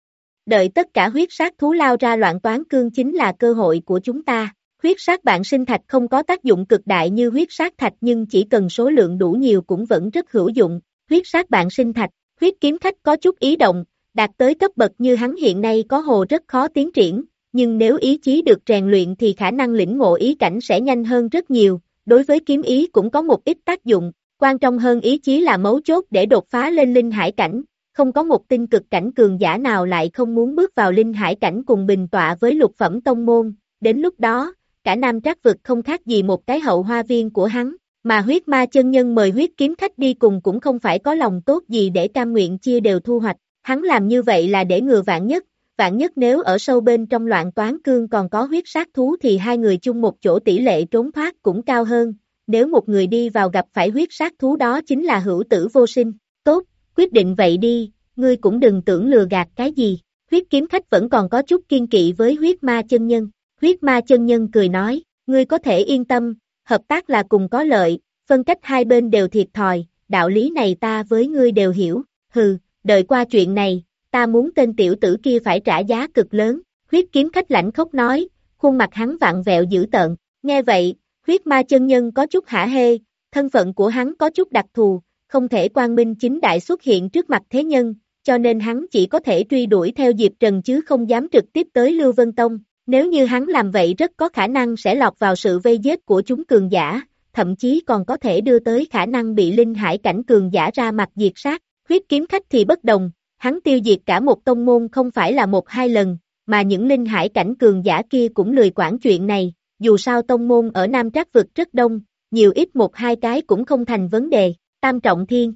Đợi tất cả huyết sát thú lao ra loạn toán cương chính là cơ hội của chúng ta. Huyết sát bạn sinh thạch không có tác dụng cực đại như huyết sát thạch nhưng chỉ cần số lượng đủ nhiều cũng vẫn rất hữu dụng. Huyết sát bạn sinh thạch, huyết kiếm khách có chút ý động, đạt tới cấp bậc như hắn hiện nay có hồ rất khó tiến triển, nhưng nếu ý chí được rèn luyện thì khả năng lĩnh ngộ ý cảnh sẽ nhanh hơn rất nhiều, đối với kiếm ý cũng có một ít tác dụng. Quan trọng hơn ý chí là mấu chốt để đột phá lên linh hải cảnh, không có một tinh cực cảnh cường giả nào lại không muốn bước vào linh hải cảnh cùng bình tọa với lục phẩm tông môn, đến lúc đó, cả Nam Trác vực không khác gì một cái hậu hoa viên của hắn, mà huyết ma chân nhân mời huyết kiếm khách đi cùng cũng không phải có lòng tốt gì để cam nguyện chia đều thu hoạch, hắn làm như vậy là để ngừa vạn nhất, vạn nhất nếu ở sâu bên trong loạn toán cương còn có huyết sát thú thì hai người chung một chỗ tỷ lệ trốn thoát cũng cao hơn. Nếu một người đi vào gặp phải huyết sát thú đó chính là hữu tử vô sinh. Tốt, quyết định vậy đi, ngươi cũng đừng tưởng lừa gạt cái gì. Huyết kiếm khách vẫn còn có chút kiên kỵ với huyết ma chân nhân. Huyết ma chân nhân cười nói, ngươi có thể yên tâm, hợp tác là cùng có lợi, phân cách hai bên đều thiệt thòi, đạo lý này ta với ngươi đều hiểu. Hừ, đợi qua chuyện này, ta muốn tên tiểu tử kia phải trả giá cực lớn. Huyết kiếm khách lãnh khốc nói, khuôn mặt hắn vặn vẹo dữ tợn. Nghe vậy, huyết ma chân nhân có chút hả hê, thân phận của hắn có chút đặc thù, không thể quang minh chính đại xuất hiện trước mặt thế nhân, cho nên hắn chỉ có thể truy đuổi theo Diệp Trần chứ không dám trực tiếp tới Lưu Vân Tông. Nếu như hắn làm vậy rất có khả năng sẽ lọt vào sự vây giết của chúng cường giả, thậm chí còn có thể đưa tới khả năng bị linh hải cảnh cường giả ra mặt diệt sát. Huyết kiếm khách thì bất đồng, hắn tiêu diệt cả một tông môn không phải là một hai lần, mà những linh hải cảnh cường giả kia cũng lười quản chuyện này. Dù sao tông môn ở Nam Trác vực rất đông, nhiều ít một hai cái cũng không thành vấn đề. Tam trọng thiên,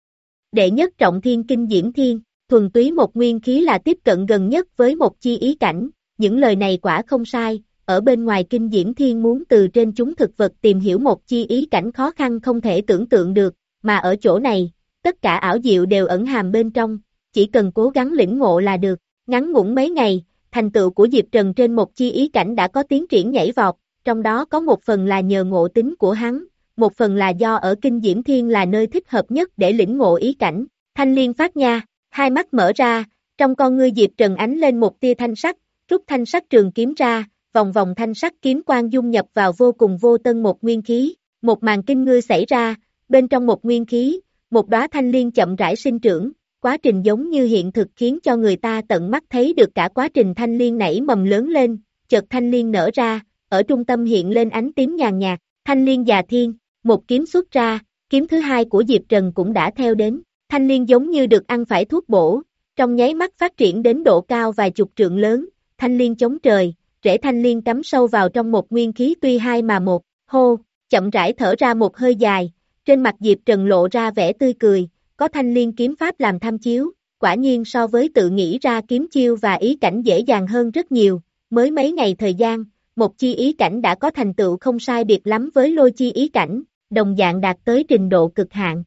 đệ nhất trọng thiên kinh diễm thiên, thuần túy một nguyên khí là tiếp cận gần nhất với một chi ý cảnh, những lời này quả không sai, ở bên ngoài kinh diễm thiên muốn từ trên chúng thực vật tìm hiểu một chi ý cảnh khó khăn không thể tưởng tượng được, mà ở chỗ này, tất cả ảo diệu đều ẩn hàm bên trong, chỉ cần cố gắng lĩnh ngộ là được. Ngắn ngủn mấy ngày, thành tựu của Diệp Trần trên một chi ý cảnh đã có tiến triển nhảy vọt, trong đó có một phần là nhờ ngộ tính của hắn, một phần là do ở kinh diễm thiên là nơi thích hợp nhất để lĩnh ngộ ý cảnh. Thanh liên phát nha, hai mắt mở ra, trong con ngươi Diệp Trần ánh lên một tia thanh sắc, rút thanh sắc trường kiếm ra, vòng vòng thanh sắc kiếm quang dung nhập vào vô cùng vô tân một nguyên khí, một màn kinh ngươi xảy ra, bên trong một nguyên khí, một đóa thanh liên chậm rãi sinh trưởng, quá trình giống như hiện thực khiến cho người ta tận mắt thấy được cả quá trình thanh liên nảy mầm lớn lên, chợt thanh liên nở ra, ở trung tâm hiện lên ánh tím nhàn nhạt, thanh liên già thiên, một kiếm xuất ra, kiếm thứ hai của Diệp Trần cũng đã theo đến, thanh liên giống như được ăn phải thuốc bổ, trong nháy mắt phát triển đến độ cao vài chục trượng lớn, thanh liên chống trời, rễ thanh liên cắm sâu vào trong một nguyên khí tuy hai mà một, hô, chậm rãi thở ra một hơi dài, trên mặt Diệp Trần lộ ra vẻ tươi cười, có thanh liên kiếm pháp làm tham chiếu, quả nhiên so với tự nghĩ ra kiếm chiêu và ý cảnh dễ dàng hơn rất nhiều, mới mấy ngày thời gian, một chi ý cảnh đã có thành tựu không sai biệt lắm với lôi chi ý cảnh, đồng dạng đạt tới trình độ cực hạn.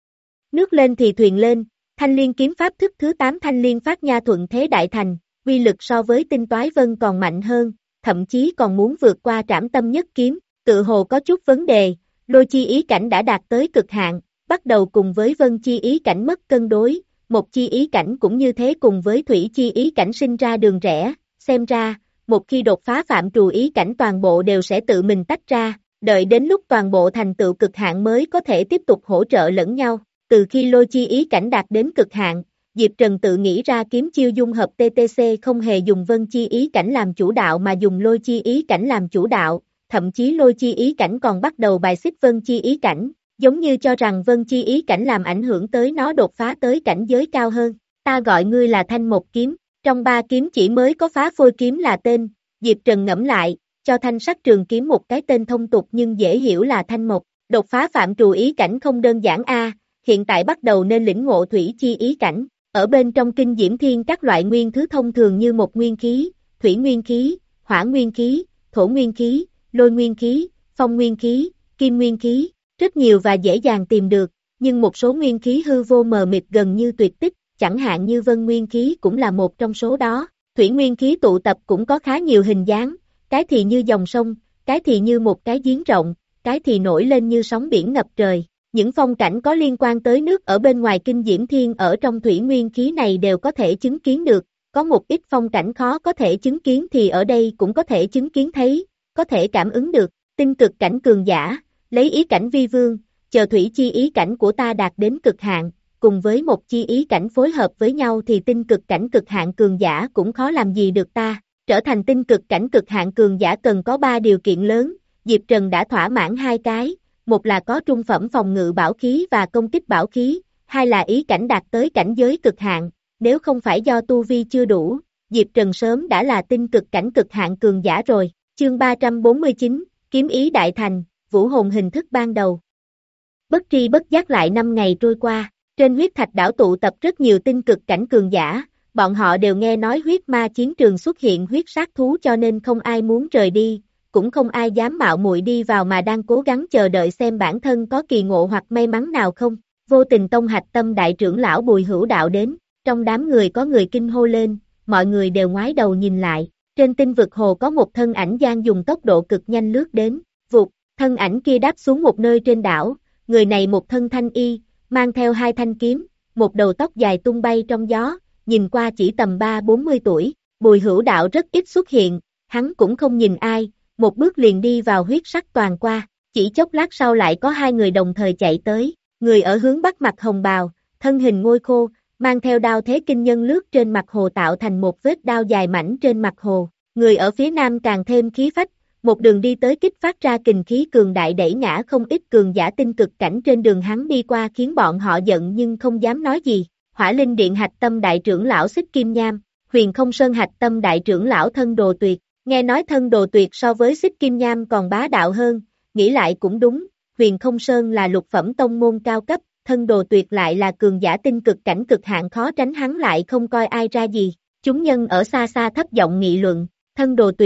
Nước lên thì thuyền lên, thanh liên kiếm pháp thức thứ tám thanh liên phát nha thuận thế đại thành, uy lực so với tinh toái vân còn mạnh hơn, thậm chí còn muốn vượt qua trảm tâm nhất kiếm, tự hồ có chút vấn đề, lôi chi ý cảnh đã đạt tới cực hạn, bắt đầu cùng với vân chi ý cảnh mất cân đối, một chi ý cảnh cũng như thế cùng với thủy chi ý cảnh sinh ra đường rẽ, xem ra, một khi đột phá phạm trù ý cảnh toàn bộ đều sẽ tự mình tách ra, đợi đến lúc toàn bộ thành tựu cực hạn mới có thể tiếp tục hỗ trợ lẫn nhau, từ khi lôi chi ý cảnh đạt đến cực hạn, Diệp Trần tự nghĩ ra kiếm chiêu dung hợp tê tê xê không hề dùng vân chi ý cảnh làm chủ đạo mà dùng lôi chi ý cảnh làm chủ đạo, thậm chí lôi chi ý cảnh còn bắt đầu bài xích vân chi ý cảnh, giống như cho rằng vân chi ý cảnh làm ảnh hưởng tới nó đột phá tới cảnh giới cao hơn. Ta gọi ngươi là thanh một kiếm, trong ba kiếm chỉ mới có phá phôi kiếm là tên, Diệp Trần ngẫm lại, cho thanh sắc trường kiếm một cái tên thông tục nhưng dễ hiểu là thanh một, đột phá phạm trù ý cảnh không đơn giản a, hiện tại bắt đầu nên lĩnh ngộ thủy chi ý cảnh, ở bên trong kinh diễm thiên các loại nguyên thứ thông thường như một nguyên khí, thủy nguyên khí, hỏa nguyên khí, thổ nguyên khí, lôi nguyên khí, phong nguyên khí, kim nguyên khí, rất nhiều và dễ dàng tìm được, nhưng một số nguyên khí hư vô mờ mịt gần như tuyệt tích, chẳng hạn như vân nguyên khí cũng là một trong số đó, thủy nguyên khí tụ tập cũng có khá nhiều hình dáng, cái thì như dòng sông, cái thì như một cái giếng rộng, cái thì nổi lên như sóng biển ngập trời. Những phong cảnh có liên quan tới nước ở bên ngoài kinh diễm thiên ở trong thủy nguyên khí này đều có thể chứng kiến được, có một ít phong cảnh khó có thể chứng kiến thì ở đây cũng có thể chứng kiến thấy, có thể cảm ứng được, tinh cực cảnh cường giả, lấy ý cảnh vi vương, chờ thủy chi ý cảnh của ta đạt đến cực hạn, cùng với một chi ý cảnh phối hợp với nhau thì tinh cực cảnh cực hạn cường giả cũng khó làm gì được ta, trở thành tinh cực cảnh cực hạn cường giả cần có ba điều kiện lớn, Diệp Trần đã thỏa mãn hai cái. Một là có trung phẩm phòng ngự bảo khí và công kích bảo khí, hai là ý cảnh đạt tới cảnh giới cực hạn, nếu không phải do tu vi chưa đủ, Diệp Trần sớm đã là tinh cực cảnh cực hạn cường giả rồi. Chương ba trăm bốn mươi chín, kiếm ý đại thành, vũ hồn hình thức ban đầu. Bất tri bất giác lại năm ngày trôi qua, trên huyết thạch đảo tụ tập rất nhiều tinh cực cảnh cường giả, bọn họ đều nghe nói huyết ma chiến trường xuất hiện huyết sát thú cho nên không ai muốn rời đi. Cũng không ai dám mạo muội đi vào mà đang cố gắng chờ đợi xem bản thân có kỳ ngộ hoặc may mắn nào không. Vô Tình Tông hạch tâm đại trưởng lão Bùi Hữu Đạo đến, trong đám người có người kinh hô lên, mọi người đều ngoái đầu nhìn lại. Trên tinh vực hồ có một thân ảnh gian dùng tốc độ cực nhanh lướt đến, vụt, thân ảnh kia đáp xuống một nơi trên đảo, người này một thân thanh y, mang theo hai thanh kiếm, một đầu tóc dài tung bay trong gió, nhìn qua chỉ tầm ba bốn mươi tuổi. Bùi Hữu Đạo rất ít xuất hiện, hắn cũng không nhìn ai. Một bước liền đi vào huyết sắc toàn qua, chỉ chốc lát sau lại có hai người đồng thời chạy tới, người ở hướng bắc mặt hồng bào, thân hình ngôi khô, mang theo đao thế kinh nhân lướt trên mặt hồ tạo thành một vết đao dài mảnh trên mặt hồ, người ở phía nam càng thêm khí phách, một đường đi tới kích phát ra kình khí cường đại đẩy ngã không ít cường giả tinh cực cảnh trên đường hắn đi qua khiến bọn họ giận nhưng không dám nói gì. Hỏa Linh Điện hạch tâm đại trưởng lão Xích Kim Nham, Huyền Không Sơn hạch tâm đại trưởng lão Thân Đồ Tuyệt. Nghe nói Thân Đồ Tuyệt so với Xích Kim Nham còn bá đạo hơn, nghĩ lại cũng đúng, Huyền Không Sơn là lục phẩm tông môn cao cấp, Thân Đồ Tuyệt lại là cường giả tinh cực cảnh cực hạn khó tránh hắn lại không coi ai ra gì. Chúng nhân ở xa xa thấp giọng nghị luận, Thân Đồ Tuyệt,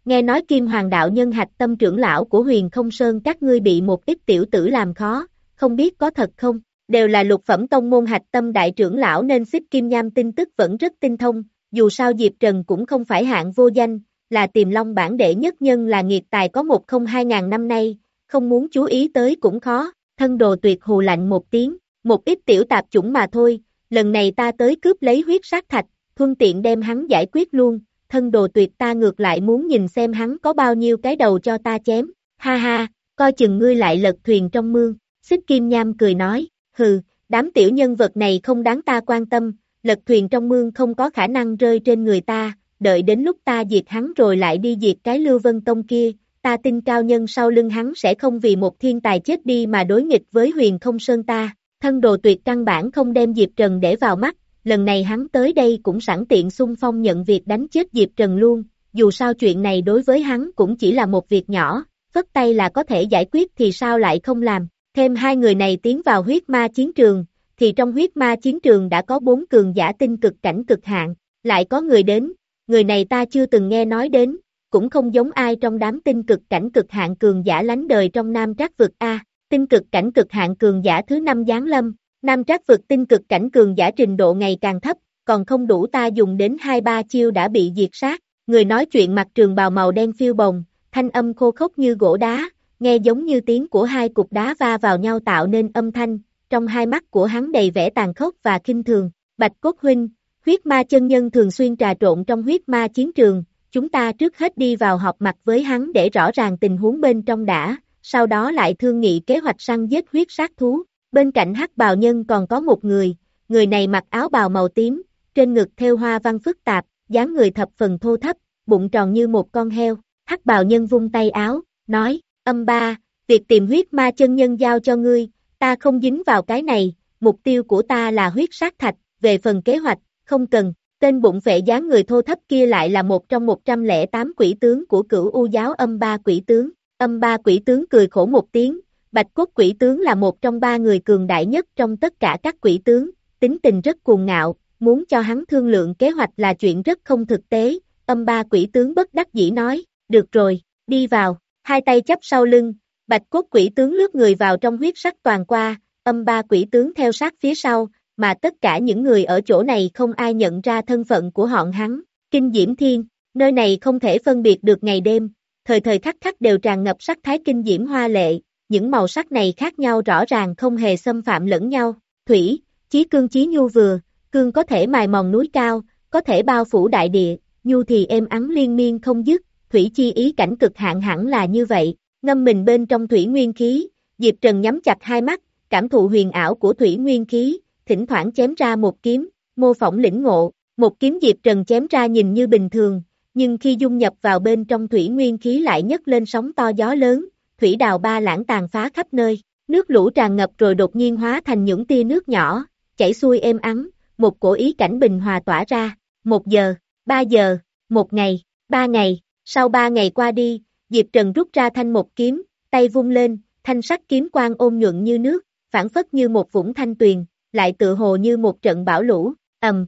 nghe nói Kim Hoàng đạo nhân hạch tâm trưởng lão của Huyền Không Sơn các ngươi bị một ít tiểu tử làm khó, không biết có thật không? Đều là lục phẩm tông môn hạch tâm đại trưởng lão nên xích kim nham tin tức vẫn rất tinh thông, dù sao Diệp Trần cũng không phải hạng vô danh, là Tiềm Long bản đệ nhất nhân là nghiệt tài có một không hai ngàn năm nay, không muốn chú ý tới cũng khó, thân đồ tuyệt hù lạnh một tiếng, một ít tiểu tạp chủng mà thôi, lần này ta tới cướp lấy huyết sát thạch, thuận tiện đem hắn giải quyết luôn, thân đồ tuyệt ta ngược lại muốn nhìn xem hắn có bao nhiêu cái đầu cho ta chém, ha ha, coi chừng ngươi lại lật thuyền trong mương, xích kim nham cười nói, hừ, đám tiểu nhân vật này không đáng ta quan tâm, lật thuyền trong mương không có khả năng rơi trên người ta, đợi đến lúc ta diệt hắn rồi lại đi diệt cái Lưu Vân Tông kia, ta tin cao nhân sau lưng hắn sẽ không vì một thiên tài chết đi mà đối nghịch với Huyền Không Sơn ta, thân đồ tuyệt căn bản không đem Diệp Trần để vào mắt, lần này hắn tới đây cũng sẵn tiện xung phong nhận việc đánh chết Diệp Trần luôn, dù sao chuyện này đối với hắn cũng chỉ là một việc nhỏ, phất tay là có thể giải quyết thì sao lại không làm, thêm hai người này tiến vào huyết ma chiến trường, thì trong huyết ma chiến trường đã có bốn cường giả tinh cực cảnh cực hạn, lại có người đến, người này ta chưa từng nghe nói đến, cũng không giống ai trong đám tinh cực cảnh cực hạn cường giả lánh đời trong Nam Trác vực A, tinh cực cảnh cực hạn cường giả thứ năm giáng lâm, Nam Trác vực tinh cực cảnh cường giả trình độ ngày càng thấp, còn không đủ ta dùng đến hai ba chiêu đã bị diệt sát, người nói chuyện mặc trường bào màu đen phiêu bồng, thanh âm khô khốc như gỗ đá, nghe giống như tiếng của hai cục đá va vào nhau tạo nên âm thanh, trong hai mắt của hắn đầy vẻ tàn khốc và khinh thường, Bạch Cốt huynh, huyết ma chân nhân thường xuyên trà trộn trong huyết ma chiến trường, chúng ta trước hết đi vào họp mặt với hắn để rõ ràng tình huống bên trong đã, sau đó lại thương nghị kế hoạch săn giết huyết sát thú, bên cạnh hắc bào nhân còn có một người, người này mặc áo bào màu tím, trên ngực thêu hoa văn phức tạp, dáng người thập phần thô thấp, bụng tròn như một con heo, hắc bào nhân vung tay áo, nói, âm ba, việc tìm huyết ma chân nhân giao cho ngươi, ta không dính vào cái này, mục tiêu của ta là huyết sát thạch, về phần kế hoạch, không cần, tên bụng phệ dáng người thô thấp kia lại là một trong một trăm lẻ tám quỷ tướng của cửu u giáo âm ba quỷ tướng, âm ba quỷ tướng cười khổ một tiếng, Bạch Cốt quỷ tướng là một trong ba người cường đại nhất trong tất cả các quỷ tướng, tính tình rất cuồng ngạo, muốn cho hắn thương lượng kế hoạch là chuyện rất không thực tế, âm ba quỷ tướng bất đắc dĩ nói, được rồi, đi vào, hai tay chắp sau lưng, Bạch Cốt quỷ tướng lướt người vào trong huyết sắc toàn qua, âm ba quỷ tướng theo sát phía sau, mà tất cả những người ở chỗ này không ai nhận ra thân phận của họ hắn, Kinh Diễm Thiên, nơi này không thể phân biệt được ngày đêm, thời thời khắc khắc đều tràn ngập sắc thái kinh diễm hoa lệ, những màu sắc này khác nhau rõ ràng không hề xâm phạm lẫn nhau, thủy, chí cương chí nhu vừa, cương có thể mài mòn núi cao, có thể bao phủ đại địa, nhu thì êm ắng liên miên không dứt, thủy chi ý cảnh cực hạn hẳn là như vậy, ngâm mình bên trong thủy nguyên khí, Diệp Trần nhắm chặt hai mắt, cảm thụ huyền ảo của thủy nguyên khí, thỉnh thoảng chém ra một kiếm, mô phỏng lĩnh ngộ, một kiếm Diệp Trần chém ra nhìn như bình thường, nhưng khi dung nhập vào bên trong thủy nguyên khí lại nhấc lên sóng to gió lớn, thủy đào ba lãng tàn phá khắp nơi, nước lũ tràn ngập rồi đột nhiên hóa thành những tia nước nhỏ, chảy xuôi êm ắng, một cổ ý cảnh bình hòa tỏa ra, một giờ, ba giờ, một ngày, ba ngày, sau ba ngày qua đi, Diệp Trần rút ra thanh một kiếm, tay vung lên, thanh sắc kiếm quang ôn nhuận như nước, phản phất như một vũng thanh tuyền, lại tự hồ như một trận bão lũ, ầm,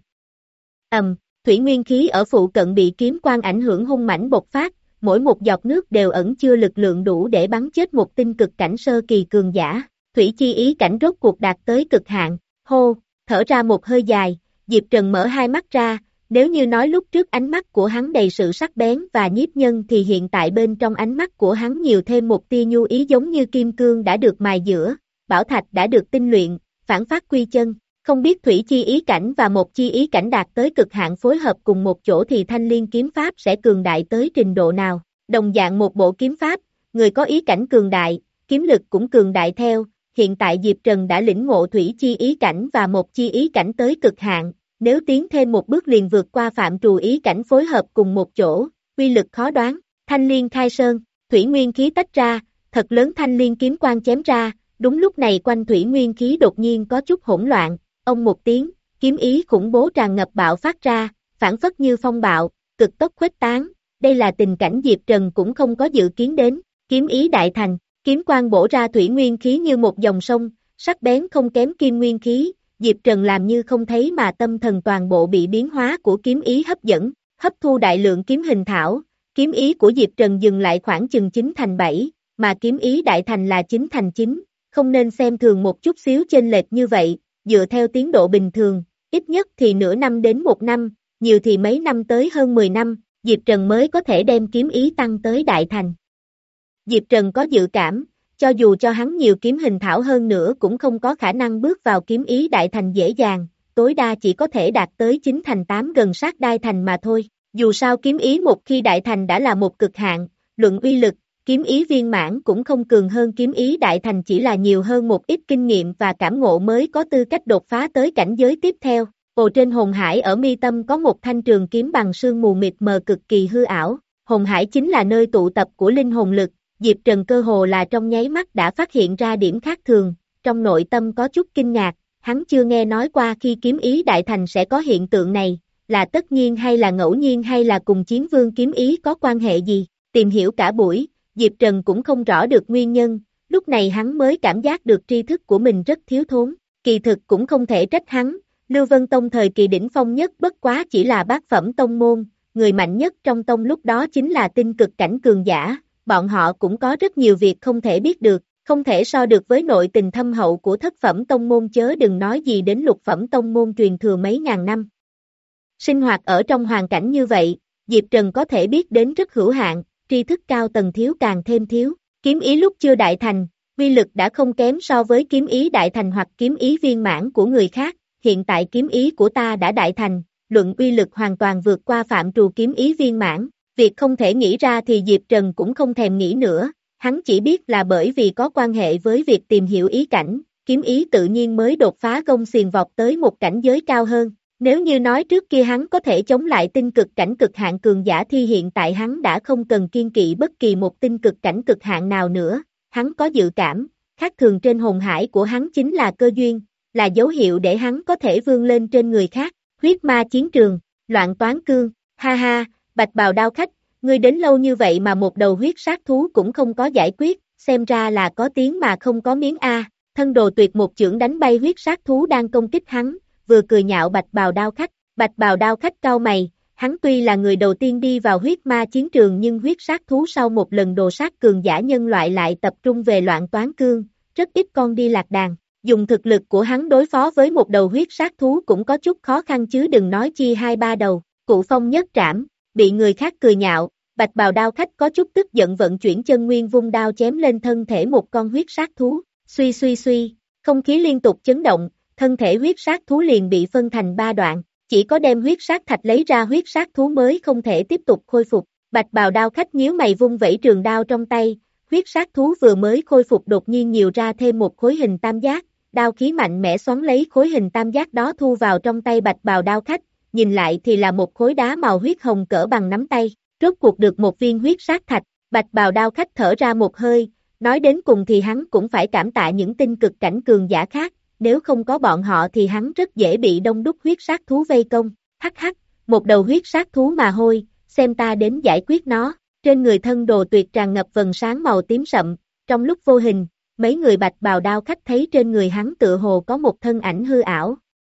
ầm, thủy nguyên khí ở phụ cận bị kiếm quang ảnh hưởng hung mãnh bộc phát, mỗi một giọt nước đều ẩn chứa lực lượng đủ để bắn chết một tinh cực cảnh sơ kỳ cường giả, thủy chi ý cảnh rốt cuộc đạt tới cực hạn, hô, thở ra một hơi dài, Diệp Trần mở hai mắt ra, nếu như nói lúc trước ánh mắt của hắn đầy sự sắc bén và nhiếp nhân thì hiện tại bên trong ánh mắt của hắn nhiều thêm một tia nhu ý giống như kim cương đã được mài giữa, bảo thạch đã được tinh luyện, phản phát quy chân, không biết thủy chi ý cảnh và một chi ý cảnh đạt tới cực hạn phối hợp cùng một chỗ thì thanh liên kiếm pháp sẽ cường đại tới trình độ nào, đồng dạng một bộ kiếm pháp, người có ý cảnh cường đại, kiếm lực cũng cường đại theo, hiện tại Diệp Trần đã lĩnh ngộ thủy chi ý cảnh và một chi ý cảnh tới cực hạn, nếu tiến thêm một bước liền vượt qua phạm trù ý cảnh phối hợp cùng một chỗ, uy lực khó đoán, thanh liên khai sơn, thủy nguyên khí tách ra, thật lớn thanh liên kiếm quang chém ra, đúng lúc này quanh thủy nguyên khí đột nhiên có chút hỗn loạn, ông một tiếng, kiếm ý khủng bố tràn ngập bạo phát ra, phản phất như phong bạo, cực tốc khuếch tán, đây là tình cảnh Diệp Trần cũng không có dự kiến đến, kiếm ý đại thành, kiếm quang bổ ra thủy nguyên khí như một dòng sông, sắc bén không kém kim nguyên khí, Diệp Trần làm như không thấy mà tâm thần toàn bộ bị biến hóa của kiếm ý hấp dẫn, hấp thu đại lượng kiếm hình thảo, Kiếm ý của Diệp Trần dừng lại khoảng chừng chín thành bảy, mà kiếm ý đại thành là chín thành chín, không nên xem thường một chút xíu chênh lệch như vậy, dựa theo tiến độ bình thường, ít nhất thì nửa năm đến một năm, nhiều thì mấy năm tới hơn mười năm, Diệp Trần mới có thể đem kiếm ý tăng tới đại thành. Diệp Trần có dự cảm, cho dù cho hắn nhiều kiếm hình thảo hơn nữa cũng không có khả năng bước vào kiếm ý đại thành dễ dàng, tối đa chỉ có thể đạt tới chín thành tám gần sát đai thành mà thôi. Dù sao kiếm ý một khi đại thành đã là một cực hạn, luận uy lực, kiếm ý viên mãn cũng không cường hơn kiếm ý đại thành, chỉ là nhiều hơn một ít kinh nghiệm và cảm ngộ mới có tư cách đột phá tới cảnh giới tiếp theo. Ồ, trên hồn hải ở mi tâm có một thanh trường kiếm bằng sương mù mịt mờ cực kỳ hư ảo, hồn hải chính là nơi tụ tập của linh hồn lực, Diệp Trần cơ hồ là trong nháy mắt đã phát hiện ra điểm khác thường, trong nội tâm có chút kinh ngạc, hắn chưa nghe nói qua khi kiếm ý đại thành sẽ có hiện tượng này, là tất nhiên hay là ngẫu nhiên hay là cùng chiến vương kiếm ý có quan hệ gì, tìm hiểu cả buổi, Diệp Trần cũng không rõ được nguyên nhân, lúc này hắn mới cảm giác được tri thức của mình rất thiếu thốn, kỳ thực cũng không thể trách hắn, Lưu Vân Tông thời kỳ đỉnh phong nhất bất quá chỉ là bát phẩm tông môn, người mạnh nhất trong tông lúc đó chính là tinh cực cảnh cường giả, bọn họ cũng có rất nhiều việc không thể biết được, không thể so được với nội tình thâm hậu của thất phẩm tông môn, chớ đừng nói gì đến lục phẩm tông môn truyền thừa mấy ngàn năm. Sinh hoạt ở trong hoàn cảnh như vậy, Diệp Trần có thể biết đến rất hữu hạn, tri thức cao tầng thiếu càng thêm thiếu, kiếm ý lúc chưa đại thành, uy lực đã không kém so với kiếm ý đại thành hoặc kiếm ý viên mãn của người khác, hiện tại kiếm ý của ta đã đại thành, luận uy lực hoàn toàn vượt qua phạm trù kiếm ý viên mãn, việc không thể nghĩ ra thì Diệp Trần cũng không thèm nghĩ nữa, hắn chỉ biết là bởi vì có quan hệ với việc tìm hiểu ý cảnh, kiếm ý tự nhiên mới đột phá gông xiềng vọt tới một cảnh giới cao hơn. Nếu như nói trước kia hắn có thể chống lại tinh cực cảnh cực hạn cường giả thì hiện tại hắn đã không cần kiên kỵ bất kỳ một tinh cực cảnh cực hạn nào nữa, hắn có dự cảm, khác thường trên hồn hải của hắn chính là cơ duyên, là dấu hiệu để hắn có thể vươn lên trên người khác, huyết ma chiến trường, loạn toán cương, ha ha, bạch bào đao khách, ngươi đến lâu như vậy mà một đầu huyết sát thú cũng không có giải quyết, xem ra là có tiếng mà không có miếng a. Thân Đồ Tuyệt một chưởng đánh bay huyết sát thú đang công kích hắn, vừa cười nhạo bạch bào đao khách, bạch bào đao khách cau mày, hắn tuy là người đầu tiên đi vào huyết ma chiến trường nhưng huyết sát thú sau một lần đồ sát cường giả nhân loại lại tập trung về loạn toán cương, rất ít con đi lạc đàn, dùng thực lực của hắn đối phó với một đầu huyết sát thú cũng có chút khó khăn chứ đừng nói chi hai ba đầu, cụ phong nhất trảm, bị người khác cười nhạo, bạch bào đao khách có chút tức giận vận chuyển chân nguyên vung đao chém lên thân thể một con huyết sát thú, suy suy suy, không khí liên tục chấn động, thân thể huyết sát thú liền bị phân thành ba đoạn, chỉ có đem huyết sát thạch lấy ra huyết sát thú mới không thể tiếp tục khôi phục, bạch bào đao khách nhíu mày vung vẩy trường đao trong tay, huyết sát thú vừa mới khôi phục đột nhiên nhiều ra thêm một khối hình tam giác, đao khí mạnh mẽ xoắn lấy khối hình tam giác đó thu vào trong tay bạch bào đao khách, nhìn lại thì là một khối đá màu huyết hồng cỡ bằng nắm tay, rốt cuộc được một viên huyết sát thạch, bạch bào đao khách thở ra một hơi, nói đến cùng thì hắn cũng phải cảm tạ những tinh cực cảnh cường giả khác, nếu không có bọn họ thì hắn rất dễ bị đông đúc huyết sát thú vây công, hắc hắc, một đầu huyết sát thú mà hôi, xem ta đến giải quyết nó, trên người Thân Đồ Tuyệt tràn ngập vầng sáng màu tím sậm, trong lúc vô hình, mấy người bạch bào đao khách thấy trên người hắn tựa hồ có một thân ảnh hư ảo.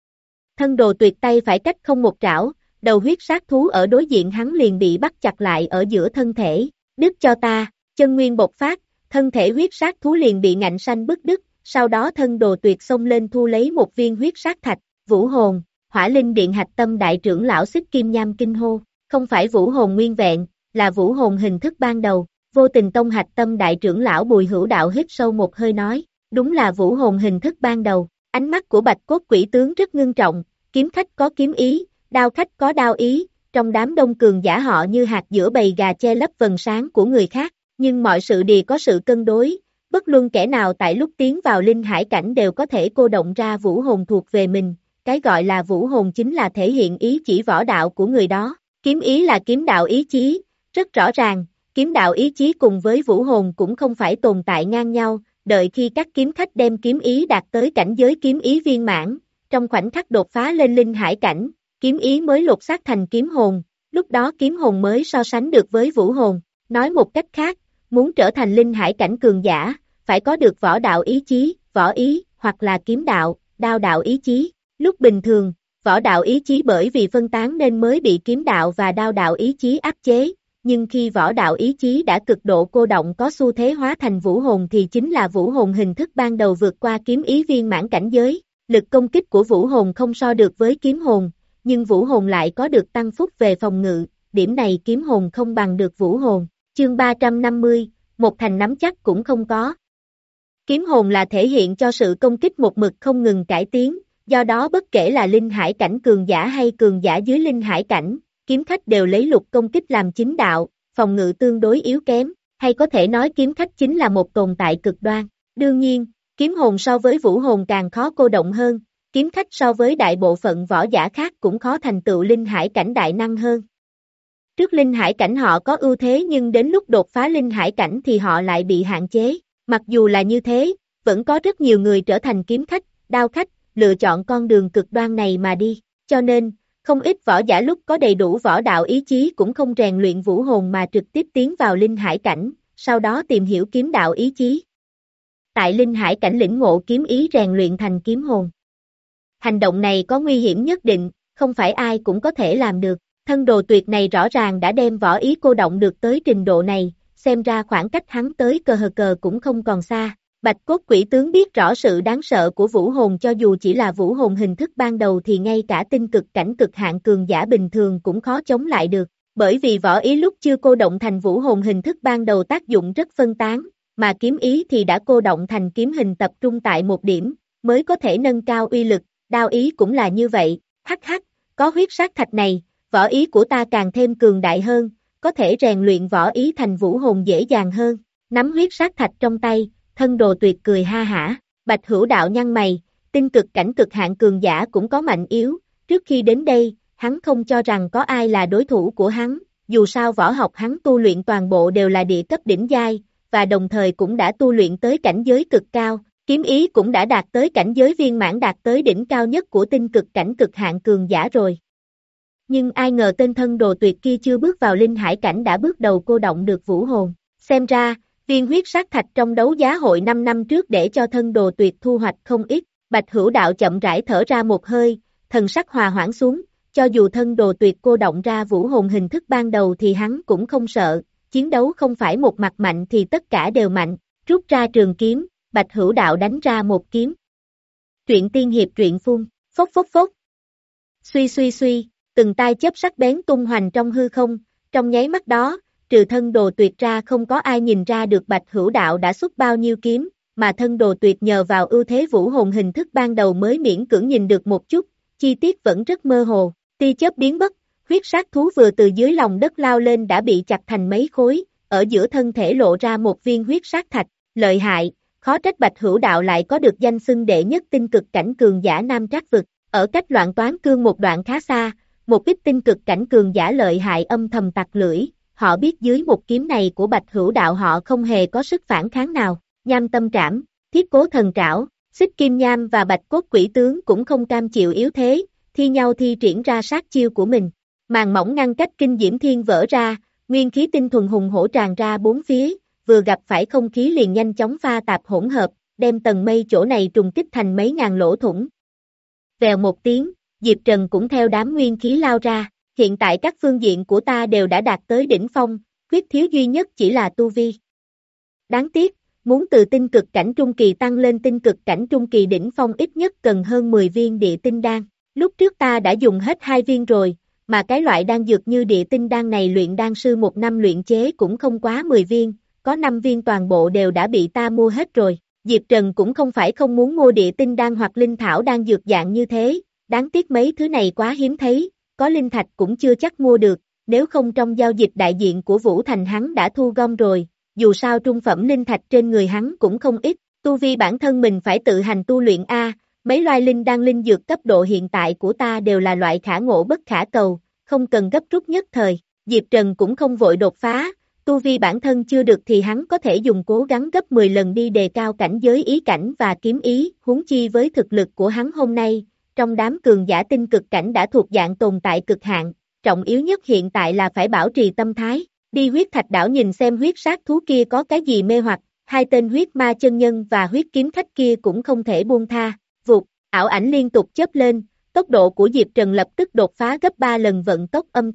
Thân Đồ Tuyệt tay phải cách không một trảo, đầu huyết sát thú ở đối diện hắn liền bị bắt chặt lại ở giữa thân thể, đứt cho ta, chân nguyên bộc phát, thân thể huyết sát thú liền bị ngạnh sanh bứt đứt, sau đó Thân Đồ Tuyệt xông lên thu lấy một viên huyết sát thạch, Vũ Hồn, Hỏa Linh Điện hạch tâm đại trưởng lão Xích Kim Nham kinh hô, không phải Vũ Hồn nguyên vẹn, là Vũ Hồn hình thức ban đầu, Vô Tình Tông hạch tâm đại trưởng lão Bùi Hữu Đạo hít sâu một hơi nói, đúng là Vũ Hồn hình thức ban đầu, ánh mắt của Bạch Cốt Quỷ tướng rất ngưng trọng, kiếm khách có kiếm ý, đao khách có đao ý, trong đám đông cường giả họ như hạt giữa bầy gà che lấp vầng sáng của người khác, nhưng mọi sự đều có sự cân đối, bất luận kẻ nào tại lúc tiến vào linh hải cảnh đều có thể cô động ra vũ hồn thuộc về mình, cái gọi là vũ hồn chính là thể hiện ý chỉ võ đạo của người đó, kiếm ý là kiếm đạo ý chí, rất rõ ràng, kiếm đạo ý chí cùng với vũ hồn cũng không phải tồn tại ngang nhau, đợi khi các kiếm khách đem kiếm ý đạt tới cảnh giới kiếm ý viên mãn, trong khoảnh khắc đột phá lên linh hải cảnh, kiếm ý mới lột xác thành kiếm hồn, lúc đó kiếm hồn mới so sánh được với vũ hồn, nói một cách khác, muốn trở thành linh hải cảnh cường giả, phải có được võ đạo ý chí, võ ý, hoặc là kiếm đạo, đao đạo ý chí, lúc bình thường, võ đạo ý chí bởi vì phân tán nên mới bị kiếm đạo và đao đạo ý chí áp chế, nhưng khi võ đạo ý chí đã cực độ cô động có xu thế hóa thành vũ hồn thì chính là vũ hồn hình thức ban đầu vượt qua kiếm ý viên mãn cảnh giới. Lực công kích của vũ hồn không so được với kiếm hồn, nhưng vũ hồn lại có được tăng phúc về phòng ngự, điểm này kiếm hồn không bằng được vũ hồn. Chương ba trăm năm mươi, một thành nắm chắc cũng không có. Kiếm hồn là thể hiện cho sự công kích một mực không ngừng cải tiến, do đó bất kể là linh hải cảnh cường giả hay cường giả dưới linh hải cảnh, kiếm khách đều lấy lục công kích làm chính đạo, phòng ngự tương đối yếu kém, hay có thể nói kiếm khách chính là một tồn tại cực đoan. Đương nhiên, kiếm hồn so với vũ hồn càng khó cô động hơn, kiếm khách so với đại bộ phận võ giả khác cũng khó thành tựu linh hải cảnh đại năng hơn. Trước linh hải cảnh họ có ưu thế nhưng đến lúc đột phá linh hải cảnh thì họ lại bị hạn chế. Mặc dù là như thế, vẫn có rất nhiều người trở thành kiếm khách, đao khách, lựa chọn con đường cực đoan này mà đi. Cho nên, không ít võ giả lúc có đầy đủ võ đạo ý chí cũng không rèn luyện vũ hồn mà trực tiếp tiến vào linh hải cảnh, sau đó tìm hiểu kiếm đạo ý chí. Tại linh hải cảnh lĩnh ngộ kiếm ý rèn luyện thành kiếm hồn. Hành động này có nguy hiểm nhất định, không phải ai cũng có thể làm được. Thân đồ tuyệt này rõ ràng đã đem võ ý cô động được tới trình độ này, xem ra khoảng cách hắn tới cờ hờ cờ cũng không còn xa. Bạch cốt quỷ tướng biết rõ sự đáng sợ của vũ hồn, cho dù chỉ là vũ hồn hình thức ban đầu thì ngay cả tinh cực cảnh cực hạn cường giả bình thường cũng khó chống lại được, bởi vì võ ý lúc chưa cô động thành vũ hồn hình thức ban đầu tác dụng rất phân tán, mà kiếm ý thì đã cô động thành kiếm hình tập trung tại một điểm, mới có thể nâng cao uy lực, đao ý cũng là như vậy, hắc hắc, có huyết sát thạch này, võ ý của ta càng thêm cường đại hơn, có thể rèn luyện võ ý thành vũ hồn dễ dàng hơn. Nắm huyết sát thạch trong tay, thân đồ tuyệt cười ha hả. Bạch Hữu Đạo nhăn mày, tinh cực cảnh cực hạn cường giả cũng có mạnh yếu, trước khi đến đây, hắn không cho rằng có ai là đối thủ của hắn, dù sao võ học hắn tu luyện toàn bộ đều là địa cấp đỉnh giai, và đồng thời cũng đã tu luyện tới cảnh giới cực cao, kiếm ý cũng đã đạt tới cảnh giới viên mãn, đạt tới đỉnh cao nhất của tinh cực cảnh cực hạn cường giả rồi. Nhưng ai ngờ tên thân đồ tuyệt kia chưa bước vào linh hải cảnh đã bước đầu cô động được vũ hồn. Xem ra, viên huyết sát thạch trong đấu giá hội năm năm trước để cho thân đồ tuyệt thu hoạch không ít. Bạch Hữu Đạo chậm rãi thở ra một hơi, thần sắc hòa hoãn xuống, cho dù thân đồ tuyệt cô động ra vũ hồn hình thức ban đầu thì hắn cũng không sợ, chiến đấu không phải một mặt mạnh thì tất cả đều mạnh, rút ra trường kiếm, Bạch Hữu Đạo đánh ra một kiếm. Truyện tiên hiệp truyện phun, phốc phốc phốc. Suy suy suy, từng tai chớp sắc bén tung hoành trong hư không, trong nháy mắt đó, trừ thân đồ tuyệt ra không có ai nhìn ra được Bạch Hữu Đạo đã xuất bao nhiêu kiếm, mà thân đồ tuyệt nhờ vào ưu thế vũ hồn hình thức ban đầu mới miễn cưỡng nhìn được một chút, chi tiết vẫn rất mơ hồ, tia chớp biến mất, huyết sát thú vừa từ dưới lòng đất lao lên đã bị chặt thành mấy khối, ở giữa thân thể lộ ra một viên huyết sát thạch, lợi hại, khó trách Bạch Hữu Đạo lại có được danh xưng đệ nhất tinh cực cảnh cường giả Nam Trác vực, ở cách Loạn Toán Cương một đoạn khá xa, một ít tinh cực cảnh cường giả lợi hại âm thầm tặc lưỡi, họ biết dưới một kiếm này của Bạch Hữu Đạo họ không hề có sức phản kháng nào. Nham tâm trảm, thiết cố thần trảo, xích kim nham và bạch cốt quỷ tướng cũng không cam chịu yếu thế, thi nhau thi triển ra sát chiêu của mình. Màn mỏng ngăn cách kinh diễm thiên vỡ ra, nguyên khí tinh thuần hùng hổ tràn ra bốn phía, vừa gặp phải không khí liền nhanh chóng pha tạp hỗn hợp, đem tầng mây chỗ này trùng kích thành mấy ngàn lỗ thủng. Vèo một tiếng, Diệp Trần cũng theo đám nguyên khí lao ra, hiện tại các phương diện của ta đều đã đạt tới đỉnh phong, khuyết thiếu duy nhất chỉ là tu vi. Đáng tiếc, muốn từ tinh cực cảnh trung kỳ tăng lên tinh cực cảnh trung kỳ đỉnh phong ít nhất cần hơn mười viên địa tinh đan. Lúc trước ta đã dùng hết hai viên rồi, mà cái loại đan dược như địa tinh đan này luyện đan sư một năm luyện chế cũng không quá mười viên, có năm viên toàn bộ đều đã bị ta mua hết rồi. Diệp Trần cũng không phải không muốn mua địa tinh đan hoặc linh thảo đan dược dạng như thế, đáng tiếc mấy thứ này quá hiếm thấy, có linh thạch cũng chưa chắc mua được, nếu không trong giao dịch đại diện của Vũ Thành hắn đã thu gom rồi. Dù sao trung phẩm linh thạch trên người hắn cũng không ít, tu vi bản thân mình phải tự hành tu luyện a, mấy loài linh đan linh dược cấp độ hiện tại của ta đều là loại khả ngộ bất khả cầu, không cần gấp rút nhất thời. Diệp Trần cũng không vội đột phá, tu vi bản thân chưa được thì hắn có thể dùng cố gắng gấp mười lần đi đề cao cảnh giới ý cảnh và kiếm ý, huống chi với thực lực của hắn hôm nay, trong đám cường giả tinh cực cảnh đã thuộc dạng tồn tại cực hạn, trọng yếu nhất hiện tại là phải bảo trì tâm thái. Đi huyết thạch đảo nhìn xem huyết sát thú kia có cái gì mê hoặc, hai tên huyết ma chân nhân và huyết kiếm khách kia cũng không thể buông tha, vụt, ảo ảnh liên tục chớp lên, tốc độ của Diệp Trần lập tức đột phá gấp ba lần vận tốc âm thanh,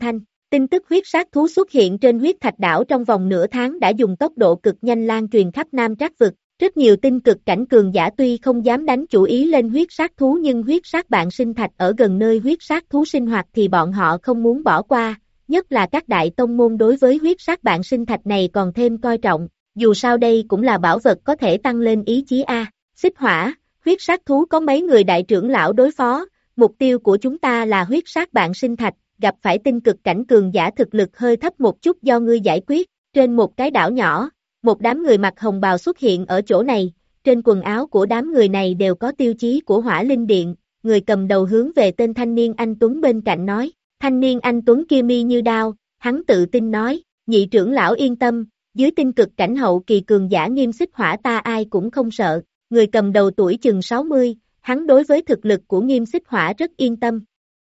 Tin tức huyết sát thú xuất hiện trên huyết thạch đảo trong vòng nửa tháng đã dùng tốc độ cực nhanh lan truyền khắp Nam Trác vực. Rất nhiều tinh cực cảnh cường giả tuy không dám đánh chủ ý lên huyết sát thú nhưng huyết sát bạn sinh thạch ở gần nơi huyết sát thú sinh hoạt thì bọn họ không muốn bỏ qua, nhất là các đại tông môn đối với huyết sát bạn sinh thạch này còn thêm coi trọng, dù sao đây cũng là bảo vật có thể tăng lên ý chí A. Xích hỏa, huyết sát thú có mấy người đại trưởng lão đối phó, mục tiêu của chúng ta là huyết sát bạn sinh thạch, gặp phải tinh cực cảnh cường giả thực lực hơi thấp một chút do ngươi giải quyết, trên một cái đảo nhỏ. Một đám người mặc hồng bào xuất hiện ở chỗ này, trên quần áo của đám người này đều có tiêu chí của Hỏa Linh Điện, người cầm đầu hướng về tên thanh niên anh Tuấn bên cạnh nói, thanh niên anh Tuấn kia mi như đao, hắn tự tin nói, nhị trưởng lão yên tâm, dưới tinh cực cảnh hậu kỳ cường giả Nghiêm Xích Hỏa ta ai cũng không sợ, người cầm đầu tuổi chừng sáu mươi, hắn đối với thực lực của Nghiêm Xích Hỏa rất yên tâm.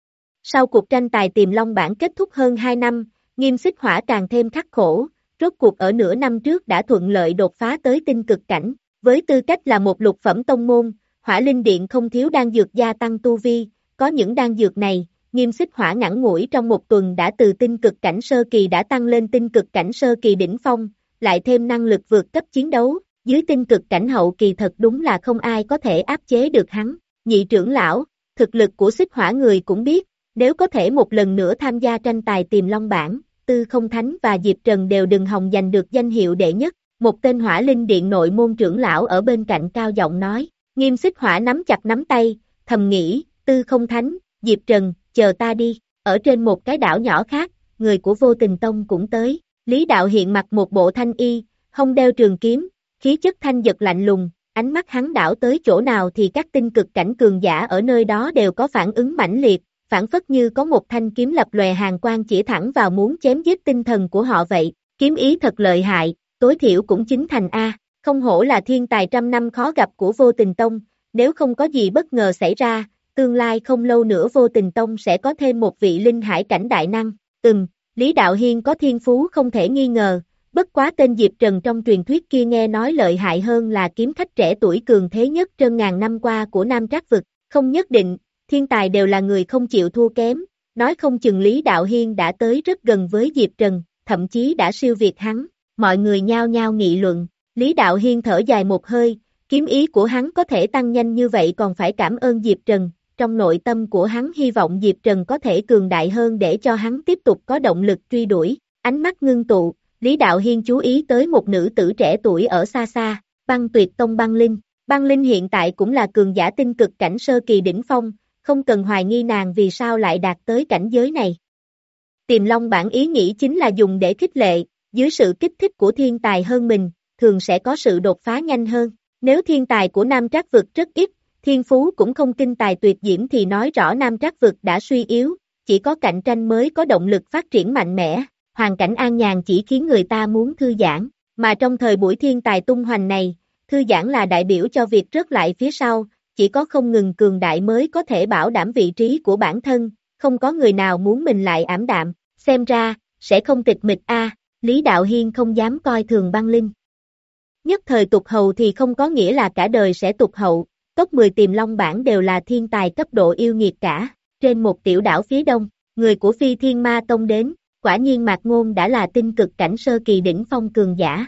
Sau cuộc tranh tài Tiềm Long bảng kết thúc hơn hai năm, Nghiêm Xích Hỏa càng thêm khắc khổ. Rốt cuộc ở nửa năm trước đã thuận lợi đột phá tới tinh cực cảnh, với tư cách là một lục phẩm tông môn, Hỏa Linh Điện không thiếu đan dược gia tăng tu vi, có những đan dược này, Nghiêm Xích Hỏa ngắn ngủi trong một tuần đã từ tinh cực cảnh sơ kỳ đã tăng lên tinh cực cảnh sơ kỳ đỉnh phong, lại thêm năng lực vượt cấp chiến đấu, dưới tinh cực cảnh hậu kỳ thật đúng là không ai có thể áp chế được hắn. Nhị trưởng lão, thực lực của Xích Hỏa người cũng biết, nếu có thể một lần nữa tham gia tranh tài Tiềm Long bảng, Tư Không Thánh và Diệp Trần đều đừng hòng giành được danh hiệu đệ nhất, một tên Hỏa Linh Điện nội môn trưởng lão ở bên cạnh cao giọng nói, Nghiêm Xích Hỏa nắm chặt nắm tay, thầm nghĩ, Tư Không Thánh, Diệp Trần, chờ ta đi, ở trên một cái đảo nhỏ khác, người của Vô Tình Tông cũng tới, Lý Đạo Hiện mặc một bộ thanh y, hông đeo trường kiếm, khí chất thanh giật lạnh lùng, ánh mắt hắn đảo tới chỗ nào thì các tinh cực cảnh cường giả ở nơi đó đều có phản ứng mãnh liệt, phản phất như có một thanh kiếm lập lòe hàn quang chỉ thẳng vào muốn chém giết tinh thần của họ vậy, kiếm ý thật lợi hại, tối thiểu cũng chính thành A, không hổ là thiên tài trăm năm khó gặp của Vô Tình Tông, nếu không có gì bất ngờ xảy ra, tương lai không lâu nữa Vô Tình Tông sẽ có thêm một vị linh hải cảnh đại năng, ừm, Lý Đạo Hiên có thiên phú không thể nghi ngờ, bất quá tên Diệp Trần trong truyền thuyết kia nghe nói lợi hại hơn là kiếm khách trẻ tuổi cường thế nhất trên ngàn năm qua của Nam Trác vực, không nhất định. Thiên tài đều là người không chịu thua kém, nói không chừng Lý Đạo Hiên đã tới rất gần với Diệp Trần, thậm chí đã siêu việt hắn, mọi người nhao nhao nghị luận, Lý Đạo Hiên thở dài một hơi, kiếm ý của hắn có thể tăng nhanh như vậy còn phải cảm ơn Diệp Trần, trong nội tâm của hắn hy vọng Diệp Trần có thể cường đại hơn để cho hắn tiếp tục có động lực truy đuổi, ánh mắt ngưng tụ, Lý Đạo Hiên chú ý tới một nữ tử trẻ tuổi ở xa xa, Băng Tuyệt Tông Băng Linh, Băng Linh hiện tại cũng là cường giả tinh cực cảnh sơ kỳ đỉnh phong, không cần hoài nghi nàng vì sao lại đạt tới cảnh giới này. Tiềm Long bản ý nghĩ chính là dùng để khích lệ, dưới sự kích thích của thiên tài hơn mình, thường sẽ có sự đột phá nhanh hơn. Nếu thiên tài của Nam Trác vực rất ít, thiên phú cũng không kinh tài tuyệt diễm thì nói rõ Nam Trác vực đã suy yếu, chỉ có cạnh tranh mới có động lực phát triển mạnh mẽ, hoàn cảnh an nhàn chỉ khiến người ta muốn thư giãn, mà trong thời buổi thiên tài tung hoành này, thư giãn là đại biểu cho việc rớt lại phía sau, chỉ có không ngừng cường đại mới có thể bảo đảm vị trí của bản thân, không có người nào muốn mình lại ảm đạm, xem ra, sẽ không tịch mịch a. Lý Đạo Hiên không dám coi thường Băng Linh. Nhất thời tụt hậu thì không có nghĩa là cả đời sẽ tụt hậu, top mười Tiềm Long bảng đều là thiên tài cấp độ yêu nghiệt cả, trên một tiểu đảo phía đông, người của Phi Thiên Ma Tông đến, quả nhiên Mạc Ngôn đã là tinh cực cảnh sơ kỳ đỉnh phong cường giả.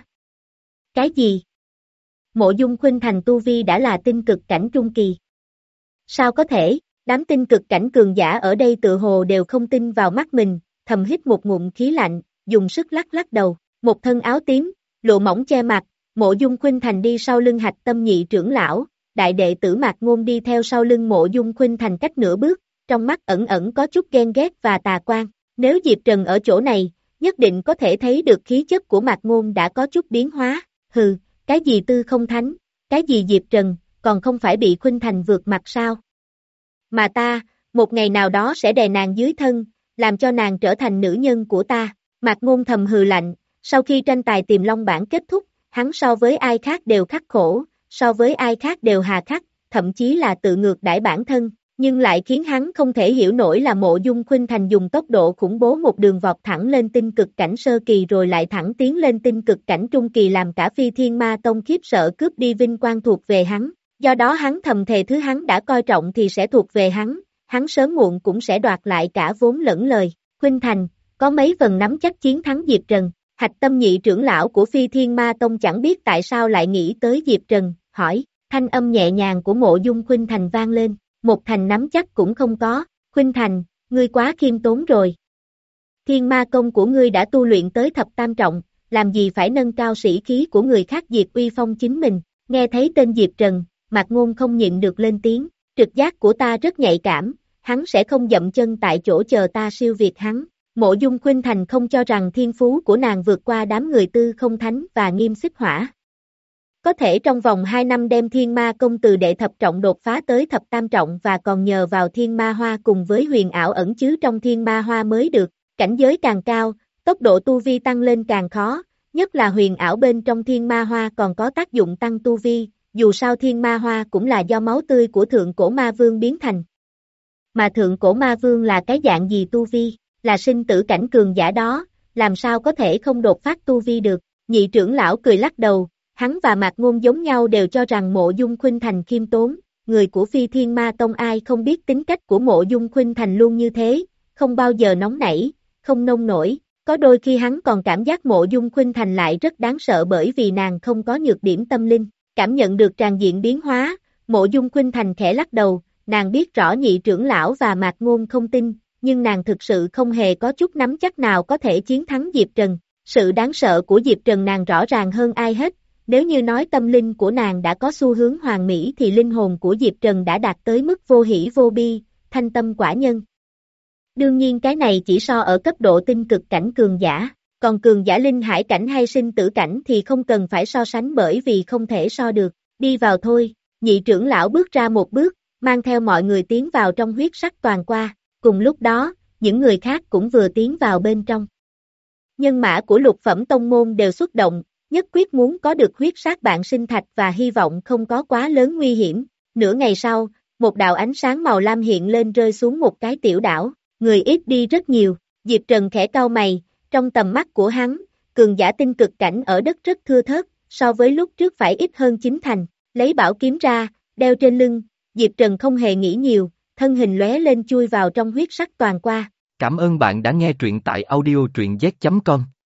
Cái gì? Mộ Dung Khuynh Thành tu vi đã là tinh cực cảnh trung kỳ. Sao có thể, đám tinh cực cảnh cường giả ở đây tự hồ đều không tin vào mắt mình, thầm hít một ngụm khí lạnh, dùng sức lắc lắc đầu, một thân áo tím, lộ mỏng che mặt, Mộ Dung Khuynh Thành đi sau lưng Hạch Tâm nhị trưởng lão, đại đệ tử Mạc Ngôn đi theo sau lưng Mộ Dung Khuynh Thành cách nửa bước, trong mắt ẩn ẩn có chút ghen ghét và tà quan, nếu Diệp Trần ở chỗ này, nhất định có thể thấy được khí chất của Mạc Ngôn đã có chút biến hóa, hừ. Cái gì Tư Không Thánh, cái gì Diệp Trần, còn không phải bị Khuynh Thành vượt mặt sao? Mà ta, một ngày nào đó sẽ đè nàng dưới thân, làm cho nàng trở thành nữ nhân của ta. Mạc Ngôn thầm hừ lạnh, sau khi tranh tài Tiềm Long bảng kết thúc, hắn so với ai khác đều khắc khổ, so với ai khác đều hà khắc, thậm chí là tự ngược đãi bản thân, nhưng lại khiến hắn không thể hiểu nổi là Mộ Dung Khuynh Thành dùng tốc độ khủng bố một đường vọt thẳng lên tinh cực cảnh sơ kỳ rồi lại thẳng tiến lên tinh cực cảnh trung kỳ làm cả Phi Thiên Ma Tông khiếp sợ cướp đi vinh quang thuộc về hắn, do đó hắn thầm thề thứ hắn đã coi trọng thì sẽ thuộc về hắn, hắn sớm muộn cũng sẽ đoạt lại cả vốn lẫn lời. Khuynh Thành, có mấy phần nắm chắc chiến thắng Diệp Trần. Hạch Tâm nhị trưởng lão của Phi Thiên Ma Tông chẳng biết tại sao lại nghĩ tới Diệp Trần, hỏi, thanh âm nhẹ nhàng của Mộ Dung Khuynh Thành vang lên, một thành nắm chắc cũng không có, Khuynh Thành, ngươi quá khiêm tốn rồi. Thiên Ma công của ngươi đã tu luyện tới thập tam trọng, làm gì phải nâng cao sĩ khí của người khác diệt uy phong chính mình, nghe thấy tên Diệp Trần, Mạc Ngôn không nhịn được lên tiếng, trực giác của ta rất nhạy cảm, hắn sẽ không dậm chân tại chỗ chờ ta siêu việt hắn. Mộ Dung Khuynh Thành không cho rằng thiên phú của nàng vượt qua đám người Tư Không Thánh và Nghiêm Xích Hỏa. Có thể trong vòng hai năm đem Thiên Ma công từ đệ thập trọng đột phá tới thập tam trọng và còn nhờ vào Thiên Ma Hoa cùng với huyền ảo ẩn chứa trong Thiên Ma Hoa mới được, cảnh giới càng cao, tốc độ tu vi tăng lên càng khó, nhất là huyền ảo bên trong Thiên Ma Hoa còn có tác dụng tăng tu vi, dù sao Thiên Ma Hoa cũng là do máu tươi của Thượng Cổ Ma Vương biến thành. Mà Thượng Cổ Ma Vương là cái dạng gì tu vi? Là sinh tử cảnh cường giả đó, làm sao có thể không đột phát tu vi được, nhị trưởng lão cười lắc đầu, hắn và Mạc Ngôn giống nhau đều cho rằng Mộ Dung Khuynh Thành khiêm tốn, người của Phi Thiên Ma Tông ai không biết tính cách của Mộ Dung Khuynh Thành luôn như thế, không bao giờ nóng nảy, không nông nổi, có đôi khi hắn còn cảm giác Mộ Dung Khuynh Thành lại rất đáng sợ bởi vì nàng không có nhược điểm tâm linh, cảm nhận được tràn diện biến hóa, Mộ Dung Khuynh Thành khẽ lắc đầu, nàng biết rõ nhị trưởng lão và Mạc Ngôn không tin, nhưng nàng thực sự không hề có chút nắm chắc nào có thể chiến thắng Diệp Trần. Sự đáng sợ của Diệp Trần nàng rõ ràng hơn ai hết, nếu như nói tâm linh của nàng đã có xu hướng hoàn mỹ thì linh hồn của Diệp Trần đã đạt tới mức vô hỷ vô bi, thanh tâm quả nhân. Đương nhiên cái này chỉ so ở cấp độ tinh cực cảnh cường giả, còn cường giả linh hải cảnh hay sinh tử cảnh thì không cần phải so sánh bởi vì không thể so được, đi vào thôi, nhị trưởng lão bước ra một bước, mang theo mọi người tiến vào trong huyết sắc toàn qua. Cùng lúc đó, những người khác cũng vừa tiến vào bên trong. Nhân mã của lục phẩm tông môn đều xuất động, nhất quyết muốn có được huyết sát bạn sinh thạch và hy vọng không có quá lớn nguy hiểm. Nửa ngày sau, một đạo ánh sáng màu lam hiện lên rơi xuống một cái tiểu đảo, người ít đi rất nhiều. Diệp Trần khẽ cau mày, trong tầm mắt của hắn, cường giả tinh cực cảnh ở đất rất thưa thớt, so với lúc trước phải ít hơn chín thành. Lấy bảo kiếm ra, đeo trên lưng, Diệp Trần không hề nghĩ nhiều. Thân hình lóe lên chui vào trong huyết sắc toàn qua. Cảm ơn bạn đã nghe truyện tại audio truyện z chấm com.